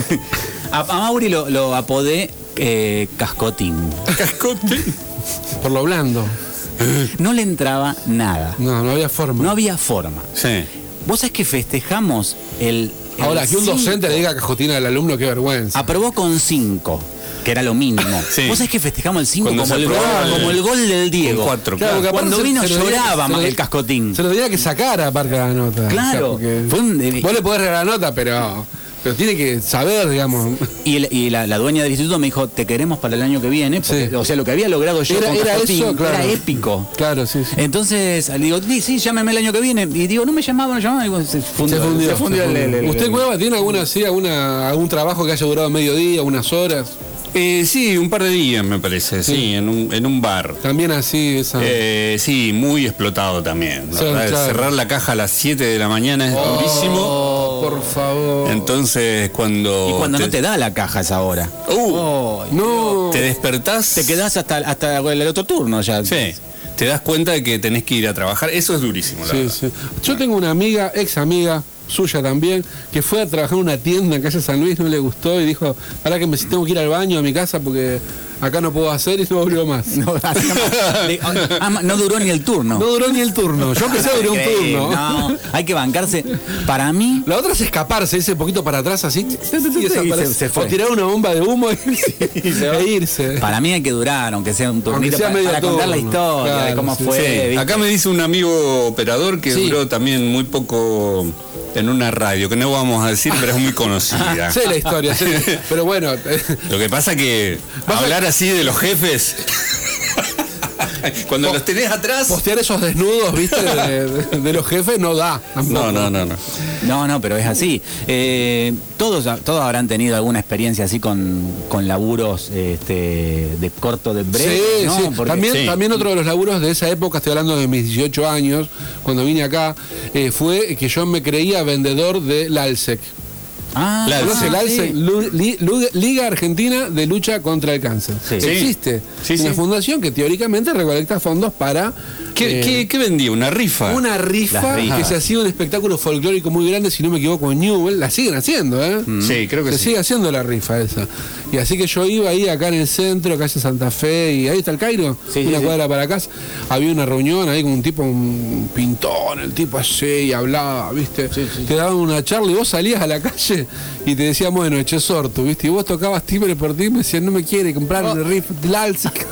a, a Mauri lo, lo apodé eh, Cascotín. Cascote. Por lo blando. No le entraba nada. No, no había forma. No había forma. Sí. Vos sabés que festejamos el... el Ahora, que un cinco. docente le diga cajotina al alumno, qué vergüenza. Aprobó con cinco, que era lo mínimo. Sí. Vos sabés que festejamos el cinco Cuando como se el, gol, aprobaba el- como el gol del Diego. con cuatro, Claro, porque Cuando aparte vino se- se lo tenía- lloraba se lo- más el Cascotín. Se lo tenía que sacar aparte de la nota. Claro. O sea, porque Fue un- vos le podés regalar la nota, pero, pero tiene que saber, digamos. Y, el- y la, la dueña del instituto me dijo, te queremos para el año que viene. Porque, Sí. O sea, lo que había logrado yo Era- con era Cascotín eso, claro. era épico. Claro, sí, sí. Entonces le digo, sí, sí, llámeme el año que viene. Y digo, no me llamaban, no me llamaban. Y bueno, se fundió, Se fundió. se fundió se el- fundió. el- el- ¿Usted, Cueva, tiene alguna así, alguna, algún trabajo que haya durado medio día, unas horas? Eh, sí, un par de días me parece, sí, Sí. en, un, en un bar. También así, esa. Eh, sí, muy explotado también. La Sí, verdad, claro. cerrar la caja a las siete de la mañana es durísimo. Oh, por favor. Entonces, cuando. Y cuando no te da la caja a esa hora. Uh, No. te despertás. Te quedás hasta, hasta el otro turno ya. Sí. Te das cuenta de que tenés que ir a trabajar. Eso es durísimo, la Sí, verdad. sí. Yo tengo una amiga, ex amiga suya también, que fue a trabajar en una tienda en calle San Luis, no le gustó y dijo, para que me tengo que ir al baño a mi casa porque acá no puedo hacer y no volvió más. No, así nomás. De- ah, no duró ni el turno. No duró ni el turno. Yo empecé a durar un Increíble, turno. No, hay que bancarse. Para mí, La otra es escaparse, ese poquito para atrás así, y desaparece. se- se fue. O tirar una bomba de humo y, e irse. para mí hay que durar, aunque sea un turnito, sea para, medio para contar la turno. historia de Claro, cómo sí. fue. Sí, ¿viste? acá me dice un amigo operador que Sí. duró también muy poco en una radio, que no vamos a decir, pero es muy conocida. Sé la historia, sé- pero bueno, Lo que pasa que Vas a- hablar así de los jefes. Cuando los tenés atrás. Postear esos desnudos, viste, de, de, de los jefes no da. No, no, no, no. No, no, pero es así. Eh, todos, todos habrán tenido alguna experiencia así con, con laburos este, de corto, de breve. Sí, ¿no? sí. Porque, también, sí. también otro de los laburos de esa época, estoy hablando de mis dieciocho años, cuando vine acá, eh, fue que yo me creía vendedor de la ALSEC. Ah, ¿Conoce la ALSEC? Lu- Li- Lu- Liga Argentina de Lucha contra el Cáncer. Sí. Existe Sí, una sí. fundación que teóricamente recolecta fondos para... ¿Qué, eh, qué, qué vendía? ¿Una rifa? Una rifa, Las rifas. que se hacía un espectáculo folclórico muy grande, si no me equivoco, en Newell. La siguen haciendo, ¿eh? Sí, creo que se sí. sigue haciendo la rifa esa. Y así que yo iba ahí acá en el centro, calle Santa Fe, y ahí está el Cairo, Sí, una sí, cuadra para acá. Había una reunión ahí con un tipo, un pintón, el tipo así, y hablaba, ¿viste? Te daban una charla y vos salías a la calle y te decían, bueno, eché sorto, ¿viste? Y vos tocabas timbre por timbre y me decían, no me quiere comprar una rifa del ALSEC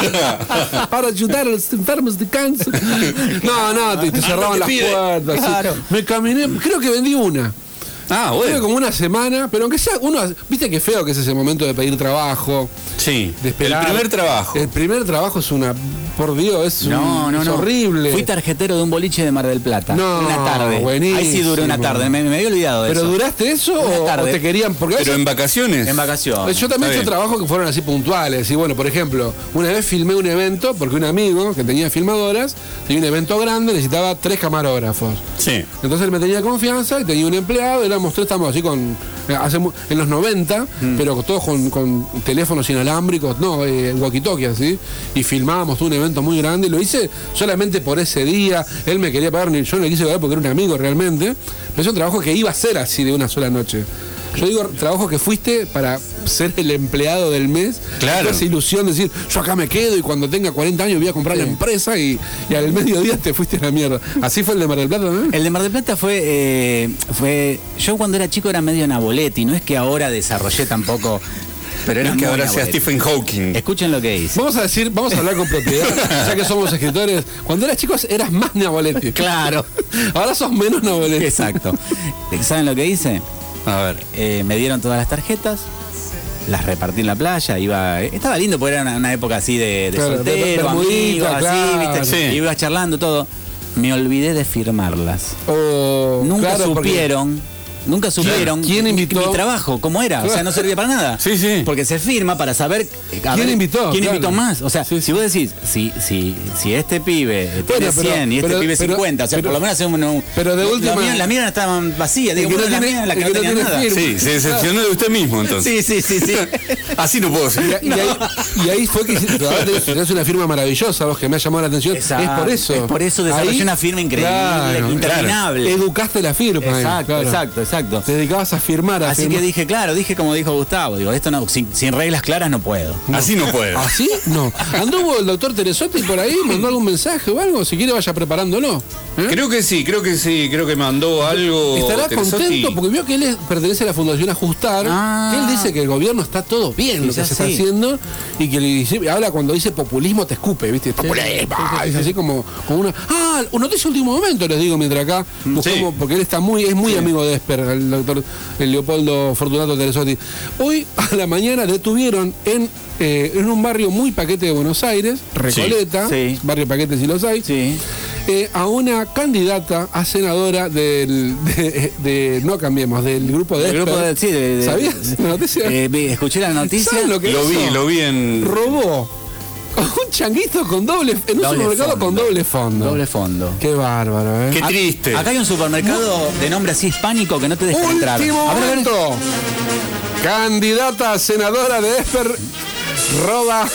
para ayudar a los enfermos de cáncer. No, no, te, te cerraban las pide. puertas. sí. Claro. Me caminé, creo que vendí una. Ah, Tuve bueno. como una semana, pero aunque sea uno, viste que feo que es ese momento de pedir trabajo, Sí. de esperar. El primer trabajo. El primer trabajo es una, por Dios, es, No, un- no, es no. horrible. Fui tarjetero de un boliche de Mar del Plata. No, una tarde. buenísimo. Ahí sí duré una tarde. Me, me había olvidado de ¿Pero eso. duraste eso Una o, tarde. o te querían? Porque a Pero veces- en vacaciones. En vacaciones. yo también he Está hecho bien. trabajos que fueron así puntuales. Y bueno, por ejemplo, una vez filmé un evento porque un amigo que tenía filmadoras tenía un evento grande, necesitaba tres camarógrafos. Sí. Entonces él me tenía confianza y tenía un empleado, éramos tres, estamos así con. eh, hace mu- en los noventa, Mm. pero todos con, con teléfonos inalámbricos, no, eh, walkie-talkie así, y filmábamos un evento muy grande, y lo hice solamente por ese día, él me quería pagar, ni yo no le quise pagar porque era un amigo realmente, pero es un trabajo que iba a ser así de una sola noche. Yo digo trabajo que fuiste para ser el empleado del mes. Claro. Esa ilusión de decir, yo acá me quedo y cuando tenga cuarenta años voy a comprar la empresa y, y al mediodía te fuiste a la mierda. Así fue el de Mar del Plata, ¿no? El de Mar del Plata fue, eh, fue. Yo cuando era chico era medio Naboletti, no es que ahora desarrollé tampoco. Pero era No es que muy ahora sea Naboletti. Stephen Hawking. Escuchen lo que dice. Vamos a decir, vamos a hablar con propiedad, ya que somos escritores. Cuando eras chico eras más Naboletti. Claro. Ahora sos menos Naboletti. Exacto. ¿Saben lo que hice? A ver. Eh, me dieron todas las tarjetas, las repartí en la playa, iba, estaba lindo porque era una, una época así de, de Claro, de soltero, bermudita, amigos, claro. así, ¿viste? Sí. Iba charlando todo. Me olvidé de firmarlas. O, Nunca claro, porque- supieron. Nunca supieron ¿Quién invitó? mi trabajo, cómo era. O sea, no servía para nada. Sí, sí. Porque se firma para saber a ¿Quién ver, invitó? ¿Quién Claro. invitó más? O sea, Sí, sí. si vos decís, si, si, si este pibe tiene Bueno, pero- cien y este pero- pibe pero- cincuenta, o sea, pero- por lo menos hacemos un. pero de la última- mía- Las mías estaban vacías. Digo, que no bueno, la tiene- mía, la que y no que no tenía tiene nada. firma. Sí, se decepcionó de usted mismo entonces. Sí, sí, sí, sí. Así no puedo ser. Y, y ahí, y ahí fue que hiciste- ahora tenés- tenés una firma maravillosa, vos que me ha llamado la atención. Exacto. Es por eso. Es por eso desarrollé Ahí- una firma increíble, interminable. Educaste la firma. ahí, Exacto, claro. exacto, exacto. Te dedicabas a firmar, a Así firmar. que dije, claro, dije como dijo Gustavo, digo, esto no, sin, sin reglas claras no puedo. Así no puedo. ¿Así? No. ¿Anduvo el doctor Teresotti por ahí? ¿Mandó algún mensaje o algo? Si quiere vaya preparándolo. ¿eh? Creo que sí, creo que sí, creo que mandó algo. Estará Teresotti. contento porque vio que él es- pertenece a la Fundación Ajustar. Ah. Que él dice que el gobierno está todo bien lo que Quizás se está sí. haciendo y que le dice, habla cuando dice populismo te escupe, ¿viste? Populismo. Es así como, como una. Ah, noticia último momento, les digo, mientras acá buscamos, Sí. porque él está muy, es muy amigo de Esper, el doctor el Leopoldo Fortunato Teresotti. Hoy a la mañana detuvieron en, eh, en un barrio muy paquete de Buenos Aires, Recoleta, Sí. barrio paquete si los hay. Sí. Eh, a una candidata a senadora del de, de- no cambiemos del grupo de El grupo Esper. de, sí, de, de- ¿Sabías la noticia? Eh, vi- escuché la noticia. ¿Sabes lo que Lo vi, hizo? lo vi en. Robó un changuito con doble en un Doble supermercado fondo. con doble fondo. Doble fondo. Qué bárbaro, ¿eh? Qué triste. Acá hay un supermercado de nombre así hispánico que no te deja entrar. Último A ver, a ver. momento. Candidata a senadora de Esper roba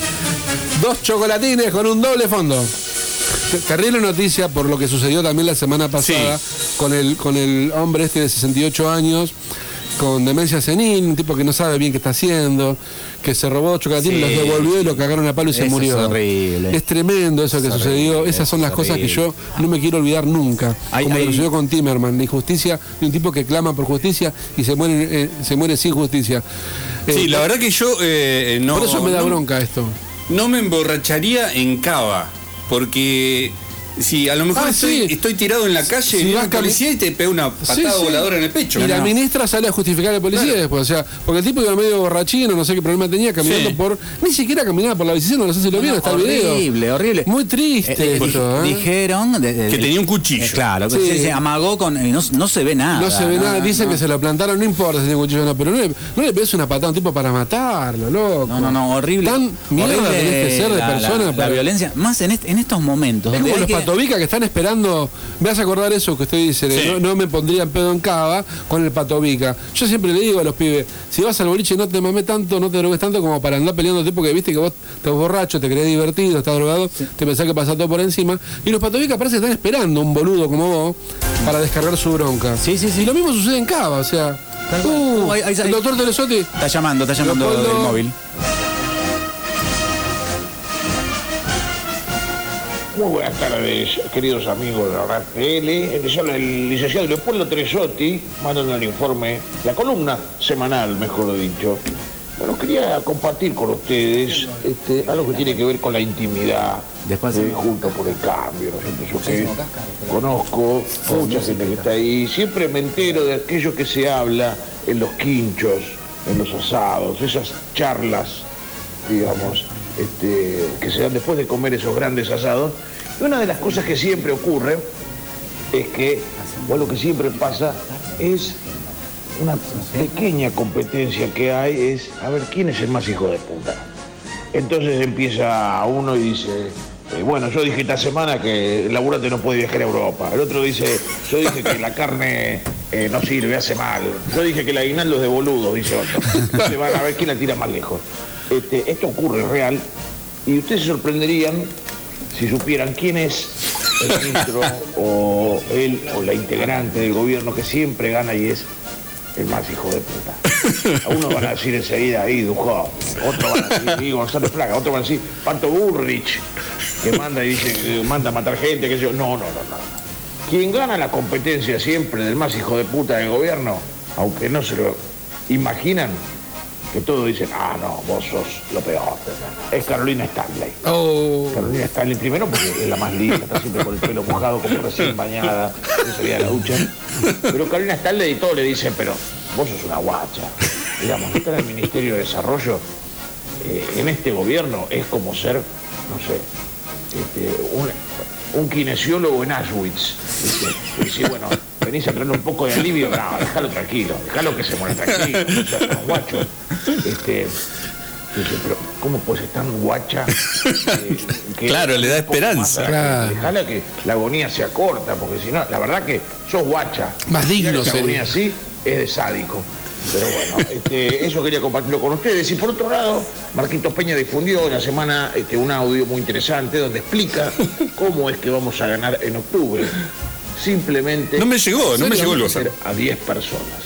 dos chocolatines con un doble fondo. Te- Terrible noticia por lo que sucedió también la semana pasada con el con el hombre este de sesenta y ocho años con demencia senil, un tipo que no sabe bien qué está haciendo, que se robó dos chocolatines, Sí. los devolvió y lo cagaron a palo y se Eso murió. es horrible. Es tremendo eso que Es sucedió. horrible, Esas son es las cosas que horrible. yo no me quiero olvidar nunca. Hay- como lo hay- que sucedió con Timerman, la injusticia de un tipo que clama por justicia y se muere, eh, se muere sin justicia. Eh, Sí, la verdad que yo eh, no. por eso me da no- bronca esto. No me emborracharía en cava, porque Si a lo mejor Ah, estoy, sí. estoy tirado en la calle Si y viene vas un policía cami- y te pega una patada Sí, sí. voladora en el pecho. Y No, la no. ministra sale a justificar al policía Claro. después, o sea, porque el tipo iba medio borrachino, no sé qué problema tenía, caminando Sí. por. Ni siquiera caminaba por la bicicleta, no sé si lo vieron, está el video. Horrible, horrible. Muy triste Eh, eh, esto, ¿eh? Dijeron de- de- Que tenía un cuchillo. Eh, claro, que Sí. se, se amagó con. eh, no, no se ve nada. No se ve nada, dicen que se lo plantaron, no importa si tiene cuchillo o no, pero no le, no le pegues una patada a un tipo para matarlo, loco. No, no, no, horrible. Tan mierda Horrible tenés que ser de la, la- persona. la para- violencia, más en, est- en estos momentos. Es donde como hay los que- patobicas que están esperando. Me vas a acordar eso que usted dice, Sí. no, no me pondría en pedo en cava con el patobica. Yo siempre le digo a los pibes, si vas al boliche no te mames tanto, no te drogues tanto como para andar peleándote porque viste que vos estás borracho, te crees divertido, estás drogado, te pensás que pasa todo por encima. Y los patobicas parece que están esperando un boludo como vos para descargar su bronca. Sí, sí, sí. Y lo mismo sucede en cava, o sea. Tal cual. Uh, No, ahí- ahí- el doctor Telesotti. Está llamando, está llamando Leopoldo. del móvil. Muy buenas tardes, queridos amigos de la R T L. Les habla el licenciado Leopoldo Tresotti, mandando el informe, la columna semanal, mejor dicho. Bueno, quería compartir con ustedes este, algo que tiene que ver con la intimidad Después- de Juntos por el Cambio, ¿no es cierto? Yo que conozco mucha gente que está ahí, siempre me entero de aquello que se habla en los quinchos, en los asados, esas charlas, digamos, este, que se dan después de comer esos grandes asados. Y una de las cosas que siempre ocurre es que, o lo que siempre pasa, es una pequeña competencia que hay, es a ver quién es el más hijo de puta. Entonces empieza uno y dice, eh, bueno, yo dije esta semana que el laburante no puede viajar a Europa. El otro dice, yo dije que la carne eh, no sirve, hace mal. Yo dije que el aguinaldo es de boludo, dice otro. Entonces van a ver quién la tira más lejos. Este, esto ocurre real y ustedes se sorprenderían si supieran quién es el ministro o él o la integrante del gobierno que siempre gana y es el más hijo de puta. A uno van a decir enseguida ahí, Dujó, otro van a decir y González Plaga, otro van a decir Pato Burrich, que manda y dice que manda a matar gente, que yo. No, no, no, no. Quien gana la competencia siempre del más hijo de puta del gobierno, aunque no se lo imaginan, que todos dicen, ah, no, vos sos lo peor. Es Carolina Stanley. Oh. Carolina Stanley primero porque es la más linda, está siempre con el pelo mojado, como recién bañada, no salía de la ducha. Pero Carolina Stanley y todos le dicen, pero vos sos una guacha. Digamos, estar en el Ministerio de Desarrollo, eh, en este gobierno, es como ser, no sé, este, un, un kinesiólogo en Auschwitz. Y decir, bueno, venís a traerle un poco de alivio, no, déjalo tranquilo, déjalo que se muera tranquilo, o sea, no, guacho. Este, dice, pero ¿cómo puedes estar guacha? Eh, que Claro, le da un poco esperanza. más a la Claro. gente? Dejala que la agonía sea corta, porque si no, la verdad que sos guacha. Más digno Mirá que sería. agonía así es de sádico. Pero bueno, este, eso quería compartirlo con ustedes. Y por otro lado, Marquitos Peña difundió en la semana este, un audio muy interesante donde explica cómo es que vamos a ganar en octubre. Simplemente No me llegó, no me llegó el hacer WhatsApp. a diez personas.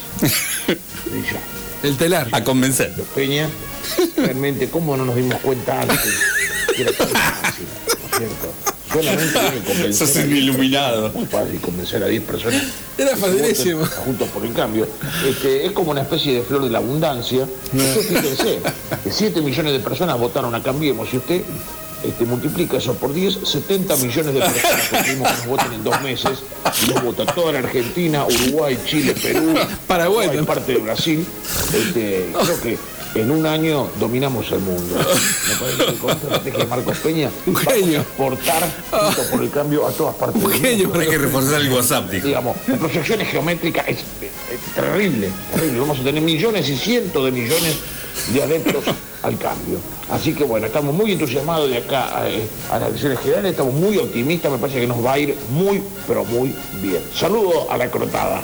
Y ya. El telar. A convencer. Peña, realmente, ¿cómo no nos dimos cuenta antes que era tan fácil, ¿no es cierto? Solamente hay que convencer Sos a un diez iluminado. personas. Muy fácil convencer a diez personas. Era que facilísimo. voten Juntos por el Cambio. Este, es como una especie de flor de la abundancia. Ustedes fíjense, que siete millones de personas votaron a Cambiemos. Si usted este, multiplica eso por diez, setenta millones de personas conseguimos que nos voten en dos meses. Y nos vota toda la Argentina, Uruguay, Chile, Perú, Paraguay, Uruguay, ¿no? parte de Brasil. Este, creo que en un año dominamos el mundo. Me parece que con esta estrategia de Marcos Peña Un vamos genio. a exportar Juntos por el Cambio a todas partes Un del genio. mundo. Hay que reforzar el WhatsApp, dijo. Digamos, la proyección es geométrica, es, es terrible, terrible. Vamos a tener millones y cientos de millones de adeptos al cambio. Así que bueno, estamos muy entusiasmados de acá a, eh, a las elecciones generales, estamos muy optimistas, me parece que nos va a ir muy, pero muy bien. Saludo a la crotada.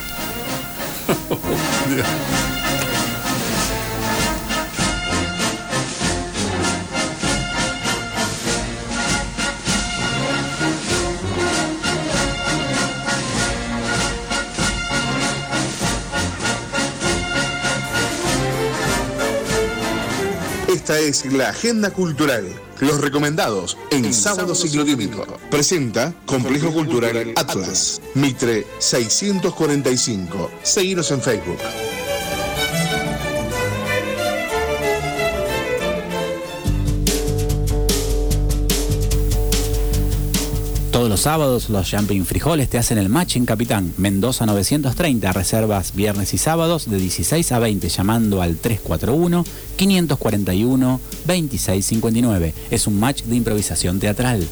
Esta es la agenda cultural. Los recomendados en Sábado Ciclotímico. Presenta Complejo Cultural Atlas. Mitre seiscientos cuarenta y cinco. Seguinos en Facebook. Todos los sábados los Jumping Frijoles te hacen el match en Capitán, Mendoza novecientos treinta, reservas viernes y sábados de dieciséis a veinte llamando al tres cuatro uno, cinco cuatro uno, dos seis cinco nueve. Es un match de improvisación teatral.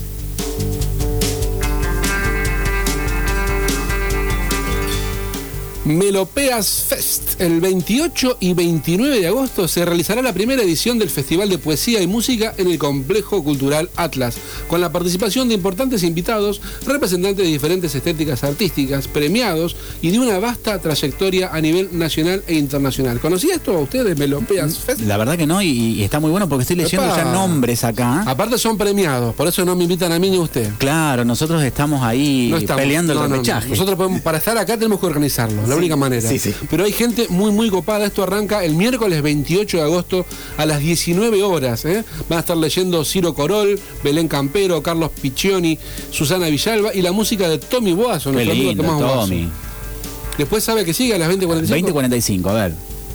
Melopeas Fest. El veintiocho y veintinueve de agosto se realizará la primera edición del Festival de Poesía y Música en el Complejo Cultural Atlas, con la participación de importantes invitados, representantes de diferentes estéticas artísticas, premiados y de una vasta trayectoria a nivel nacional e internacional. ¿Conocía esto a ustedes, Melopeas Fest? La verdad que no, y, y está muy bueno porque estoy leyendo Epa. ya nombres acá. Aparte son premiados, por eso no me invitan a mí ni a usted. Claro, nosotros estamos ahí No estamos. peleando el No, no, no. repechaje. Nosotros podemos, para estar acá tenemos que organizarlo, la Sí. única manera. Sí, sí. Pero hay gente muy, muy copada. Esto arranca el miércoles veintiocho de agosto a las diecinueve horas. ¿eh? Van a estar leyendo Ciro Corol, Belén Campero, Carlos Piccioni, Susana Villalba y la música de Tommy Boazo, Qué nuestro amigo lindo, Tomás Boazo. Tommy. Después sabe que sigue a las veinte cuarenta y cinco. veinte cuarenta y cinco, a ver.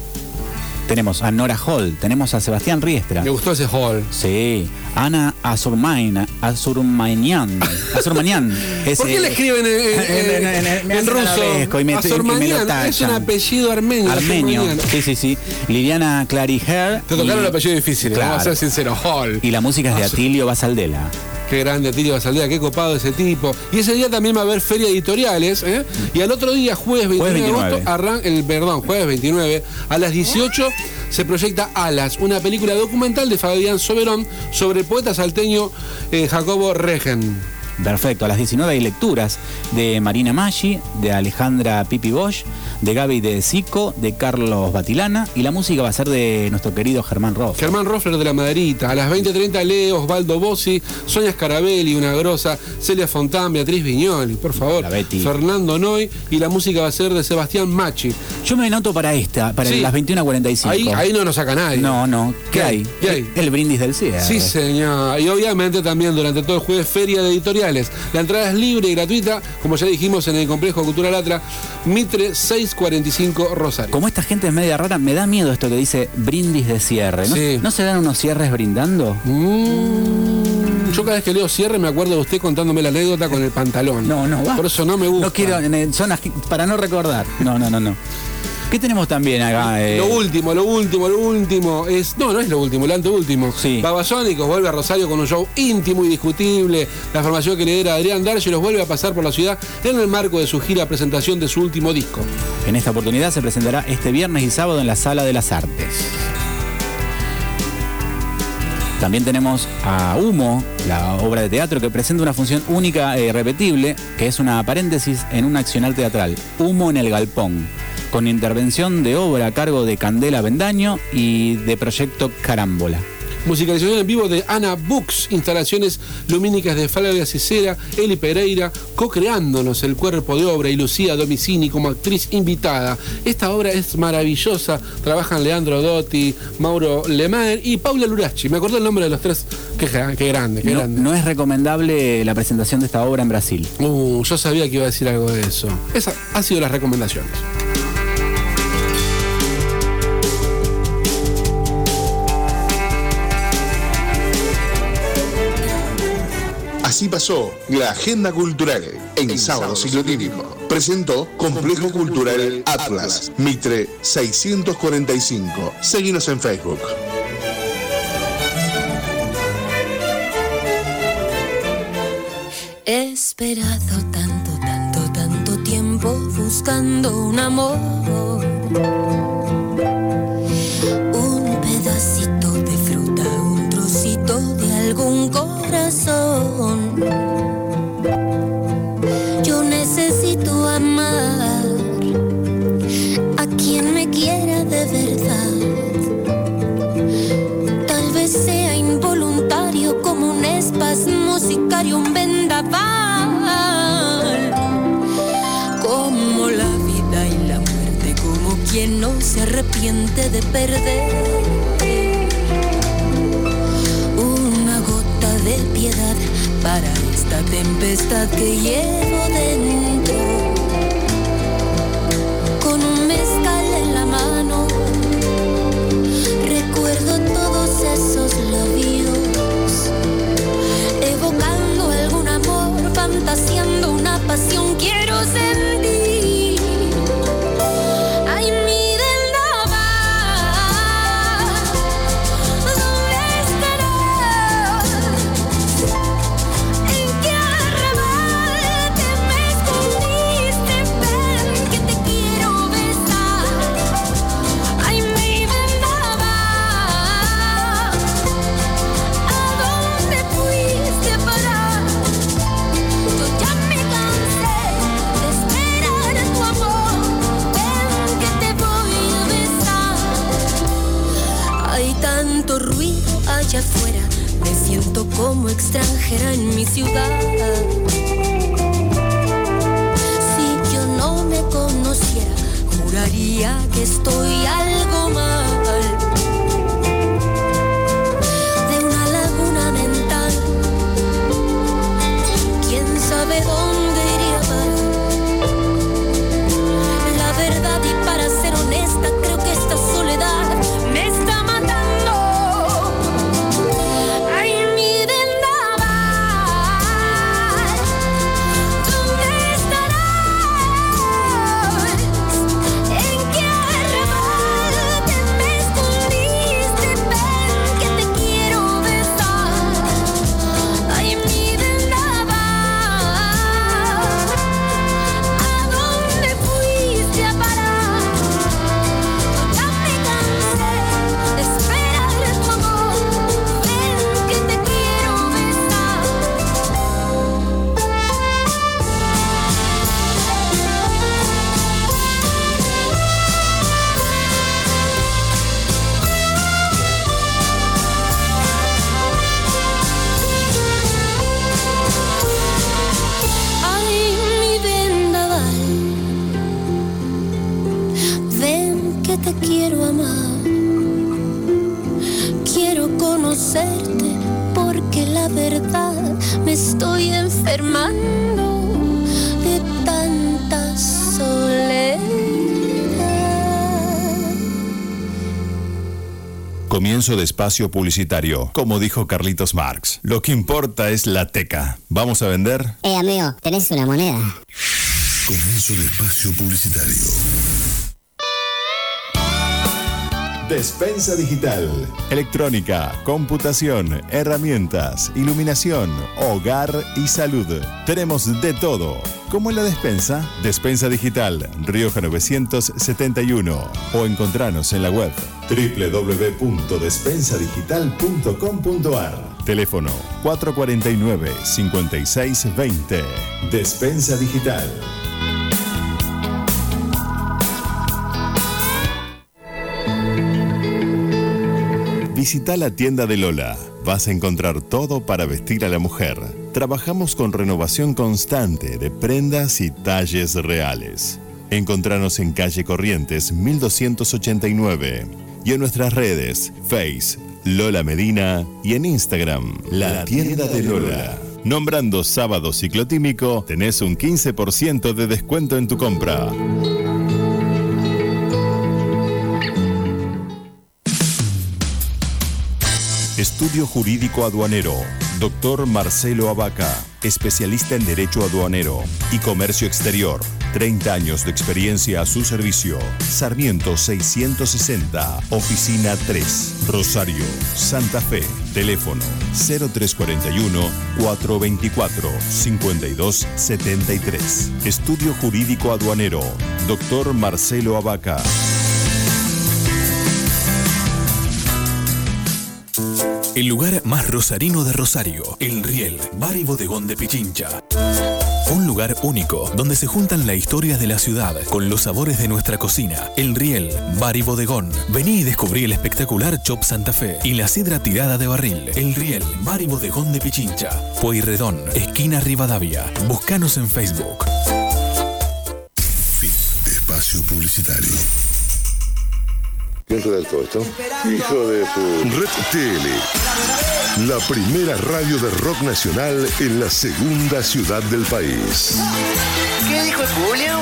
Tenemos a Nora Hall, tenemos a Sebastián Riestra. Me gustó ese Hall. Sí. Ana Azurmaina, Azurmainian. Azurmainian. ¿Por qué le escriben en, en- en- en- en ruso? Y me, y me lo Azurmainian, es un tachan. apellido armenio. Armenio. Azurmainian. Sí, sí, sí. Liliana Clariher. Te tocaron y- el apellido difícil, Claro. vamos a ser sinceros. Hall. Y la música es de Atilio Basaldela. Qué grande Atilio Basaldea, qué copado ese tipo. Y ese día también va a haber feria de editoriales, ¿eh? Y al otro día, jueves veintinueve de veintinueve. agosto, arran el, perdón, jueves veintinueve, a las dieciocho se proyecta Alas, una película documental de Fabián Soberón sobre el poeta salteño eh, Jacobo Regen. Perfecto, a las diecinueve hay lecturas de Marina Maggi, de Alejandra Pipi Bosch, de Gaby de Sico, de Carlos Batilana, y la música va a ser de nuestro querido Germán Roff. Germán Roffler de La Maderita. A las veinte treinta lee Osvaldo Bossi, Sonia Scarabelli, una grosa, Celia Fontán, Beatriz Viñoli, por favor. Fernando Noy, y la música va a ser de Sebastián Machi. Yo me anoto para esta, para Sí. las veintiuna cuarenta y cinco. Ahí, ahí no nos saca nadie. No, no. ¿Qué, ¿Qué hay? hay? ¿Qué hay? El, el brindis del cierre. Sí, señor. Y obviamente también durante todo el jueves, feria de editoriales. La entrada es libre y gratuita, como ya dijimos, en el Complejo Cultural Atlas, Mitre seiscientos cuarenta y cinco Rosario. Como esta gente es media rara, me da miedo esto que dice brindis de cierre. ¿No, Sí. ¿no se dan unos cierres brindando? Mm, yo cada vez que leo cierre me acuerdo de usted contándome la anécdota con el pantalón. No, no, va. Por eso no me gusta. No quiero, en zonas que- para no recordar. No, no, no, no. ¿Qué tenemos también acá? Eh, Lo último, lo último, lo último es. No, no es lo último, lo anteúltimo. Sí. Babasónicos vuelve a Rosario con un show íntimo y discutible. La formación que lidera Adrián Darge los vuelve a pasar por la ciudad en el marco de su gira presentación de su último disco. En esta oportunidad se presentará este viernes y sábado en la Sala de las Artes. También tenemos a Humo, la obra de teatro que presenta una función única e irrepetible, que es una paréntesis en un accionar teatral, Humo en el Galpón, con intervención de obra a cargo de Candela Bendaño y de Proyecto Carámbola. Musicalización en vivo de Ana Books, instalaciones lumínicas de Flavia Cicera, Eli Pereira, co-creándonos el cuerpo de obra y Lucía Domicini como actriz invitada. Esta obra es maravillosa, trabajan Leandro Dotti, Mauro Lemaer y Paula Lurachi. Me acordé el nombre de los tres, qué, gra- qué grande, qué No, grande. no es recomendable la presentación de esta obra en Brasil. Uh, yo sabía que iba a decir algo de eso. Esas han sido las recomendaciones. Así pasó la agenda cultural en Sábado Ciclotímico. Presentó Complejo Cultural Atlas, Mitre seiscientos cuarenta y cinco. Seguinos en Facebook. He esperado tanto, tanto, tanto tiempo buscando un amor. Un pedacito de fruta, un trocito de algún corazón. Yo necesito amar a quien me quiera de verdad. Tal vez sea involuntario como un espasmo sicario, un vendaval. Como la vida y la muerte, como quien no se arrepiente de perder. Una gota de piedad para esta tempestad que llevo dentro. Con un mezcal en la mano, recuerdo todos esos labios, evocando algún amor Hay tanto ruido allá afuera, me siento como extranjera en mi ciudad. Si yo no me conociera, juraría que estoy algo mal. De una laguna mental, quién sabe dónde iría a parar. La verdad, y para ser honesta, creo que esta soledad me está matando. Ay, mi vendaval, ¿dónde estarás? ¿En qué arrabal te me escondiste? Ven que te quiero besar. Ay, mi vendaval, ¿a dónde fuiste a parar? Ya me cansé de esperar tu amor. Ven que te quiero besar. Ay, mi vendaval, ven que te quiero amar. Quiero conocerte porque la verdad me estoy enfermando de tanta soledad. Comienzo de espacio publicitario. Como dijo Carlitos Marx, lo que importa es la teca. ¿Vamos a vender? Eh, amigo, tenés una moneda. Comienzo de espacio publicitario. Despensa Digital. Electrónica, computación, herramientas, iluminación, hogar y salud. Tenemos de todo. Como en la despensa, Despensa Digital, Rioja novecientos setenta y uno. O encontranos en la web doble u doble u doble u punto despensa digital punto com punto a r. Teléfono cuatro cuatro nueve, cinco seis dos cero. Despensa Digital. Visita la tienda de Lola. Vas a encontrar todo para vestir a la mujer. Trabajamos con renovación constante de prendas y talles reales. Encontranos en calle Corrientes mil doscientos ochenta y nueve y en nuestras redes Face, Lola Medina y en Instagram, La Tienda de Lola. Nombrando Sábado Ciclotímico, tenés un quince por ciento de descuento en tu compra. Estudio Jurídico Aduanero. Doctor Marcelo Abaca, especialista en Derecho Aduanero y Comercio Exterior. treinta años de experiencia a su servicio. Sarmiento seiscientos sesenta, Oficina tres, Rosario, Santa Fe. Teléfono cero tres cuatro uno, cuatro dos cuatro, cinco dos siete tres. Estudio Jurídico Aduanero. Doctor Marcelo Abaca. El lugar más rosarino de Rosario, El Riel, bar y bodegón de Pichincha. Un lugar único, donde se juntan la historia de la ciudad con los sabores de nuestra cocina. El Riel, bar y bodegón. Vení y descubrí el espectacular Chop Santa Fe y la sidra tirada de barril. El Riel, bar y bodegón de Pichincha. Pueyrredón, esquina Rivadavia. Búscanos en Facebook. Fin de espacio publicitario. ¿Quién redactó esto? Hijo de su... Red T L, la primera radio de rock nacional en la segunda ciudad del país. ¿Qué dijo Julio?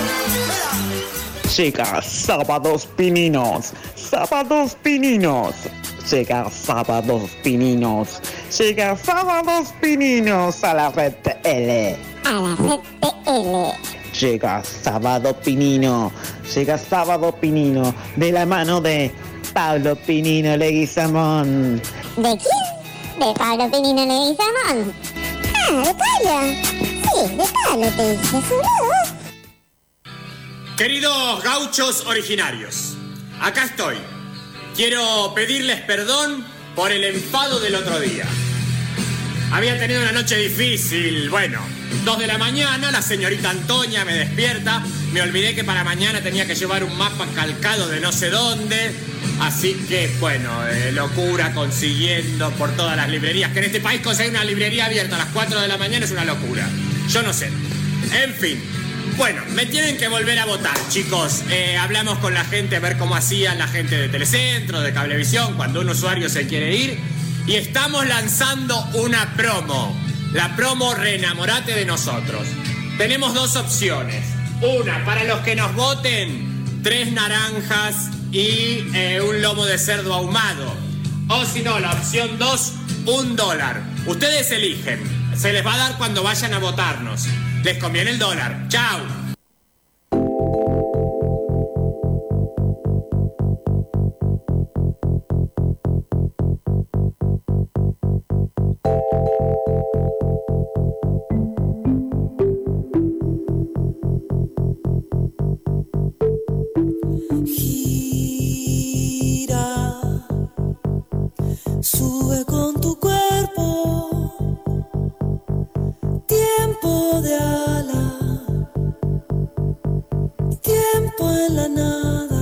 Llega Sábados Pininos, Sábados Pininos. Llega Sábados Pininos, llega Sábados Pininos a la Red T L. A la Red T L. Llega Sábado Pinino, llega Sábado Pinino, de la mano de Pablo Pinino Leguizamón. ¿De quién? De Pablo Pinino Leguizamón. Ah, de Pablo. Sí, de Pablo te dije, ¿seguro? Queridos gauchos originarios, acá estoy. Quiero pedirles perdón por el enfado del otro día. Había tenido una noche difícil, bueno... dos de la mañana, la señorita Antonia me despierta. Me olvidé que para mañana tenía que llevar un mapa calcado de no sé dónde. Así que, bueno, eh, locura consiguiendo por todas las librerías. Que en este país conseguir una librería abierta a las cuatro de la mañana es una locura. Yo no sé. En fin. Bueno, me tienen que volver a votar, chicos. Eh, hablamos con la gente a ver cómo hacían la gente de Telecentro, de Cablevisión, cuando un usuario se quiere ir. Y estamos lanzando una promo. La promo Reenamorate de Nosotros. Tenemos dos opciones. Una, para los que nos voten, tres naranjas y eh, un lomo de cerdo ahumado. O si no, la opción dos, un dólar. Ustedes eligen. Se les va a dar cuando vayan a votarnos. Les conviene el dólar. ¡Chao! Gira, sube con tu cuerpo, tiempo de ala, tiempo en la nada,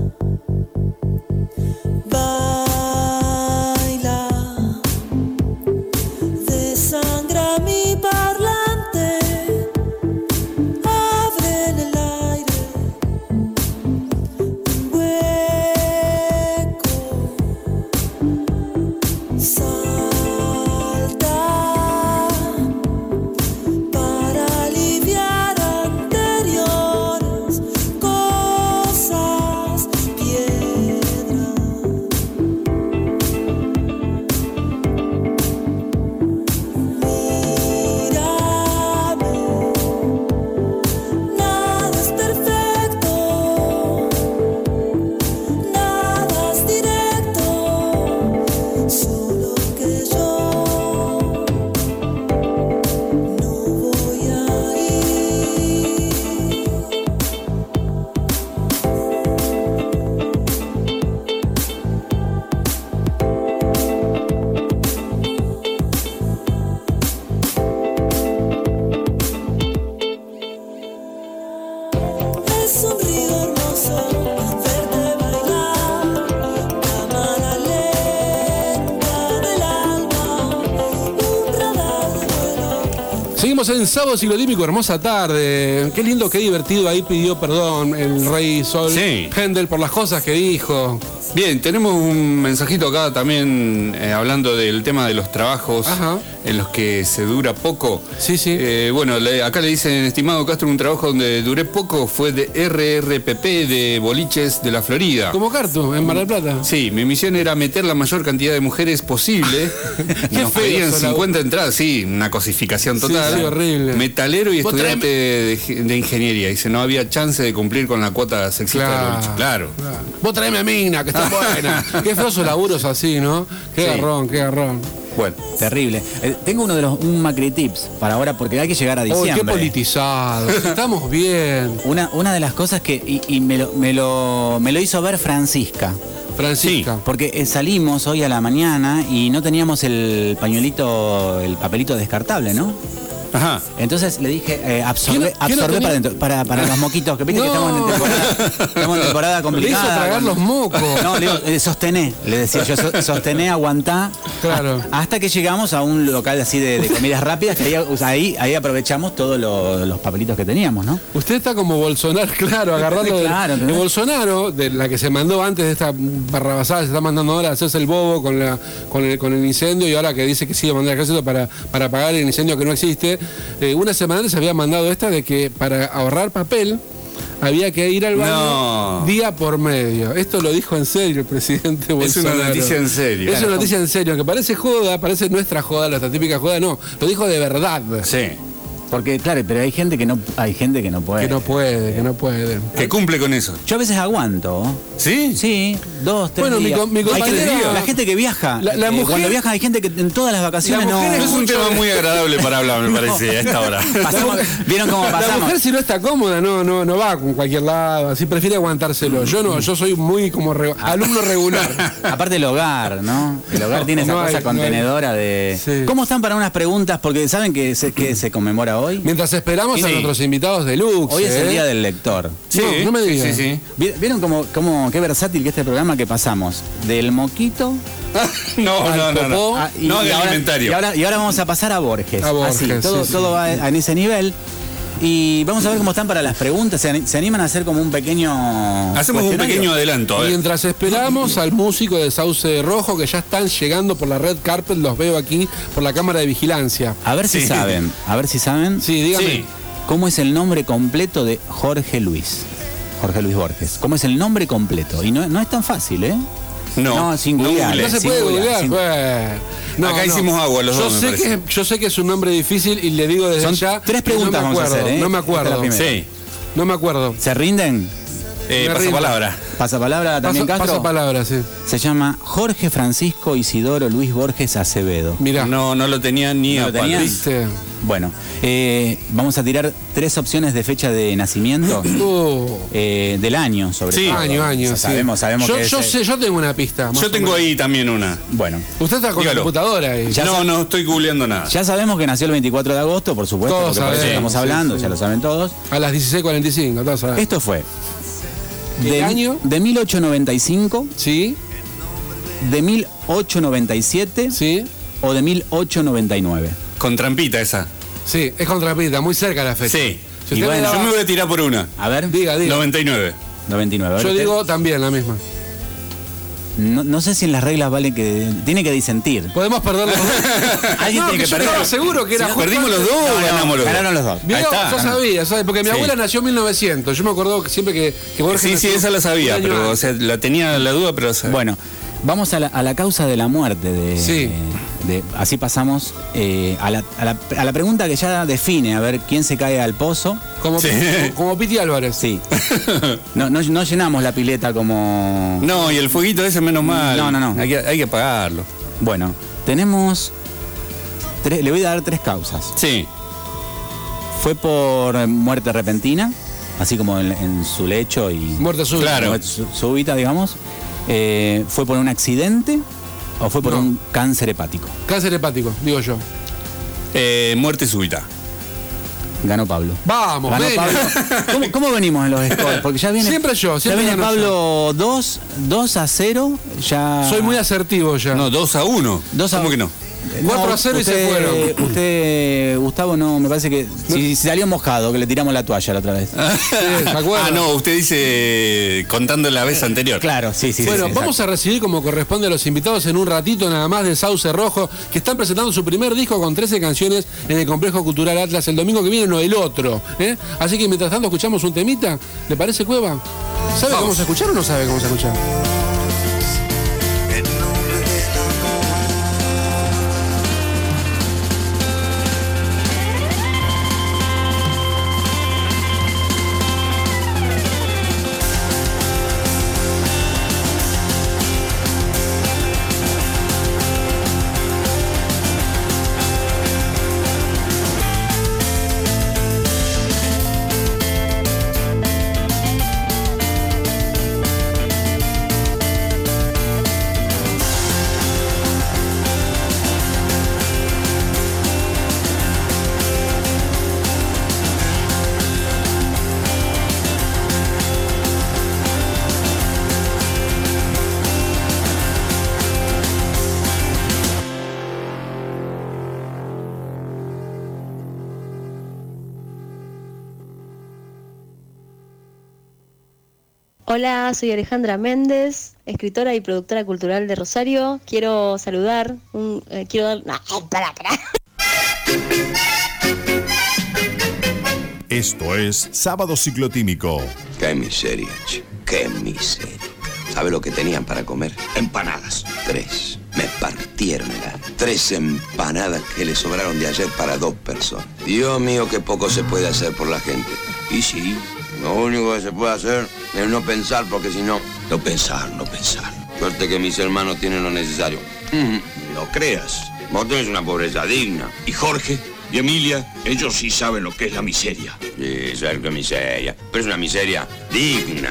baila, desangra mi parlante, abre en el aire un hueco, salta para aliviar anteriores cosas, piedra. Mírame, nada es perfecto, nada es directo, solo que yo no voy a ir. Es un río hermoso verte bailar, cámara lenta del alma, un radar de vuelo. Seguimos en Sábado Ciclotímico, hermosa tarde. Qué lindo, qué divertido. Ahí pidió perdón el Rey Sol Sí. Händel por las cosas que dijo. Bien, tenemos un mensajito acá también eh, hablando del tema de los trabajos Ajá. en los que se dura poco. Sí, sí. Eh, bueno, le- acá le dicen, estimado Castro, un trabajo donde duré poco fue de R R P P de boliches de la Florida. Como Cartu, en Mar del Plata. Sí, mi misión era meter la mayor cantidad de mujeres posible. Qué Nos feo pedían eso, la- cincuenta entradas, sí, una cosificación total. Sí, sí, horrible. Metalero y Vos estudiante de, de ingeniería. Dice, no había chance de cumplir con la cuota sexista Claro. del boliche. Claro. Vos traeme a Mina, que está buena. Qué feos esos laburos así, ¿no? Qué Sí. garrón, qué garrón. Bueno, terrible. Eh, tengo uno de los un Macri Tips para ahora porque hay que llegar a Uy, diciembre. qué politizados. Estamos bien. Una, una de las cosas que y, y me, lo, me, lo, me lo hizo ver Francisca. Francisca. Porque eh, salimos hoy a la mañana y no teníamos el pañuelito, el papelito descartable, ¿no? Ajá. Entonces le dije, eh, absorbe, ¿Quién no- quién no absorbe tenía? para dentro, para, para los moquitos, que viste que No. estamos en temporada, estamos en temporada Le complicada. hizo tragar con- los mocos. No, le digo, eh, sostené, le decía yo, so- sostené, aguantá. Claro. a- Hasta que llegamos a un local así de, de comidas rápidas, que ahí, o sea, ahí, ahí aprovechamos todos lo- los papelitos que teníamos, ¿no? Usted está como Bolsonaro, claro, agarrando de- Claro, de, ¿entendés? Bolsonaro, de la que se mandó antes de esta barrabasada, se está mandando ahora a hacerse el bobo con, la, con, el, con el incendio y ahora que dice que sí va a mandar al ejército para, para apagar el incendio que no existe. Eh, una semana antes se había mandado esta de que para ahorrar papel había que ir al baño No. día por medio. Esto lo dijo en serio el presidente Es una Bolsonaro. noticia en serio. Es una noticia en serio, que parece joda, parece nuestra joda, nuestra típica joda, no, lo dijo de verdad. Sí. Porque, claro, pero hay gente que no, hay gente que no puede. Que no puede, que no puede. Que cumple con eso. Yo a veces aguanto. ¿Sí? Sí, dos, tres Bueno, mi días. co- mi Hay compañera- gente- la gente que viaja. La- la eh, mujer- Cuando viaja hay gente que en todas las vacaciones La no. mujer No es un tema muy agradable para hablar, me parece, a esta hora. Pasamos- ¿Vieron cómo La pasamos? mujer si no está cómoda no no no va con cualquier lado, así prefiere aguantárselo. Yo no, yo soy muy como re- alumno regular. Aparte el hogar, ¿no? El hogar tiene esa No hay, cosa no contenedora de... Sí. ¿Cómo están para unas preguntas? Porque saben que se, que se conmemora hoy. Mientras esperamos Sí. a nuestros invitados de Lux. Hoy es el ¿eh? día del lector. Sí, no, no me digas. Sí, sí. ¿Vi- ¿Vieron cómo, cómo qué versátil que este programa que pasamos? Del moquito. No, al no, no, no. popó, ah, y- No, de y ahora- alimentario. Y ahora, y ahora vamos a pasar a Borges. A Borges, Así, todo, sí, todo sí. va en ese nivel. Y vamos a ver cómo están para las preguntas. ¿Se, ani- se animan a hacer como un pequeño. Hacemos un cuestionario? pequeño adelanto. A ver. Mientras esperamos al músico de Sauce Rojo, que ya están llegando por la red carpet, los veo aquí por la cámara de vigilancia. A ver si Sí. saben. A ver si saben. Sí, dígame. Sí. ¿Cómo es el nombre completo de Jorge Luis? Jorge Luis Borges. ¿Cómo es el nombre completo? Y no, no es tan fácil, ¿eh? No, No, sin no googlear. googleé. No se sin puede googlear, googlear. sin- pues. No, Acá no. hicimos agua los yo dos, me sé parece. que Yo sé que es un nombre difícil y le digo desde Son ya. tres que preguntas no me vamos a acuerdo, hacer, ¿eh? No me Esta es la acuerdo. primera. Sí. No me acuerdo. ¿Se rinden? Eh, Me pasa rindo. palabra. Pasa palabra también, Paso, Castro. paso palabra, sí. Se llama Jorge Francisco Isidoro Luis Borges Acevedo. Mirá. No, no lo tenía ni ¿No a lo tenían? ¿Viste? Bueno, eh, vamos a tirar tres opciones de fecha de nacimiento. Uh, eh, del año, sobre Sí. todo. año, año. O sea, sí. Sabemos, sabemos yo, que es, yo eh, sé, yo tengo una pista. más Yo o tengo menos. ahí también una. Bueno, Usted está con Dígalo. la computadora ahí. Ya no, sa- no estoy googleando nada. ya sabemos que nació el veinticuatro de agosto, por supuesto, Todos porque por eso sabemos, estamos sí, hablando, sí. ya lo saben todos. A las dieciséis cuarenta y cinco, todos saben. Esto fue ¿Qué de, año? de mil ochocientos noventa y cinco, Sí, de mil ochocientos noventa y siete sí, o de mil ochocientos noventa y nueve. Con trampita esa. sí. Es contrapita, muy cerca la fecha. Sí. Si Y usted bueno, me Yo daba- me voy a tirar por una. A ver, Diga, diga. noventa y nueve. noventa y nueve. A ver, Yo usted. digo también la misma. No, no sé si en las reglas vale que. Tiene que disentir. Podemos perder los dos. Alguien No, tiene que yo perder. estaba seguro que era Si no, justo ¿Perdimos los antes- dos o No, no, ganamos los dos? ganaron los dos. Vio, Ahí está. yo sabía, ¿sabes? Porque mi Sí. abuela nació en mil novecientos. Yo me acuerdo que siempre que, que Borges Sí, sí, nació esa la un sabía, año pero o antes. sea, la tenía la duda, pero la sabía. Bueno, vamos a la, a la causa de la muerte de. Sí. de- así pasamos eh, a, la, a, la, a la pregunta que ya define, a ver quién se cae al pozo. Como, Sí. como, como Piti Álvarez. Sí. No, no, no llenamos la pileta como. No, y el fueguito ese menos mal. No, no, no. Hay que, hay que apagarlo. Bueno, tenemos. Tres, le voy a dar tres causas. Sí. Fue por eh, muerte repentina, así como en, en su lecho y. Muerte súbita. Claro. muerte sú- súbita, digamos. Eh, ¿Fue por un accidente o fue por No. un cáncer hepático? Cáncer hepático, digo yo. Eh, muerte súbita. Ganó Pablo. Vamos, Ganó venga. Pablo. ¿Cómo, cómo venimos en los scores? Porque ya viene. Siempre yo, siempre ya viene gano Pablo dos, dos a cero. Ya. Soy muy asertivo ya. No, dos a uno. Dos a- ¿Cómo que no? cuatro a cero y se usted- fueron. Usted, Gustavo, no, me parece que. Si, si salió mojado, que le tiramos la toalla la otra vez. ¿se acuerda? Ah, no, usted dice contando la vez anterior. Claro, sí, sí. Bueno, sí, vamos a recibir como corresponde a los invitados en un ratito nada más de Sauce Rojo, que están presentando su primer disco con trece canciones en el Complejo Cultural Atlas el domingo que viene, no el otro. ¿eh? Así que mientras tanto escuchamos un temita. ¿Le parece, Cueva? ¿Sabe cómo se escuchar o no sabe cómo se escuchar? Hola, soy Alejandra Méndez, escritora y productora cultural de Rosario. Quiero saludar, un, eh, quiero dar... No, espera, espera. Esto es Sábado Ciclotímico. Qué miseria, che. Qué miseria. ¿Sabe lo que tenían para comer? Empanadas. Tres. Me partieron el alma. Tres empanadas que le sobraron de ayer para dos personas. Dios mío, qué poco se puede hacer por la gente. Y sí, lo único que se puede hacer es no pensar, porque si no... No pensar, no pensar. Suerte que mis hermanos tienen lo necesario. Mm, no creas. Vos tenés una pobreza digna. Y Jorge y Emilia, ellos sí saben lo que es la miseria. Sí, saben que miseria. Pero es una miseria digna.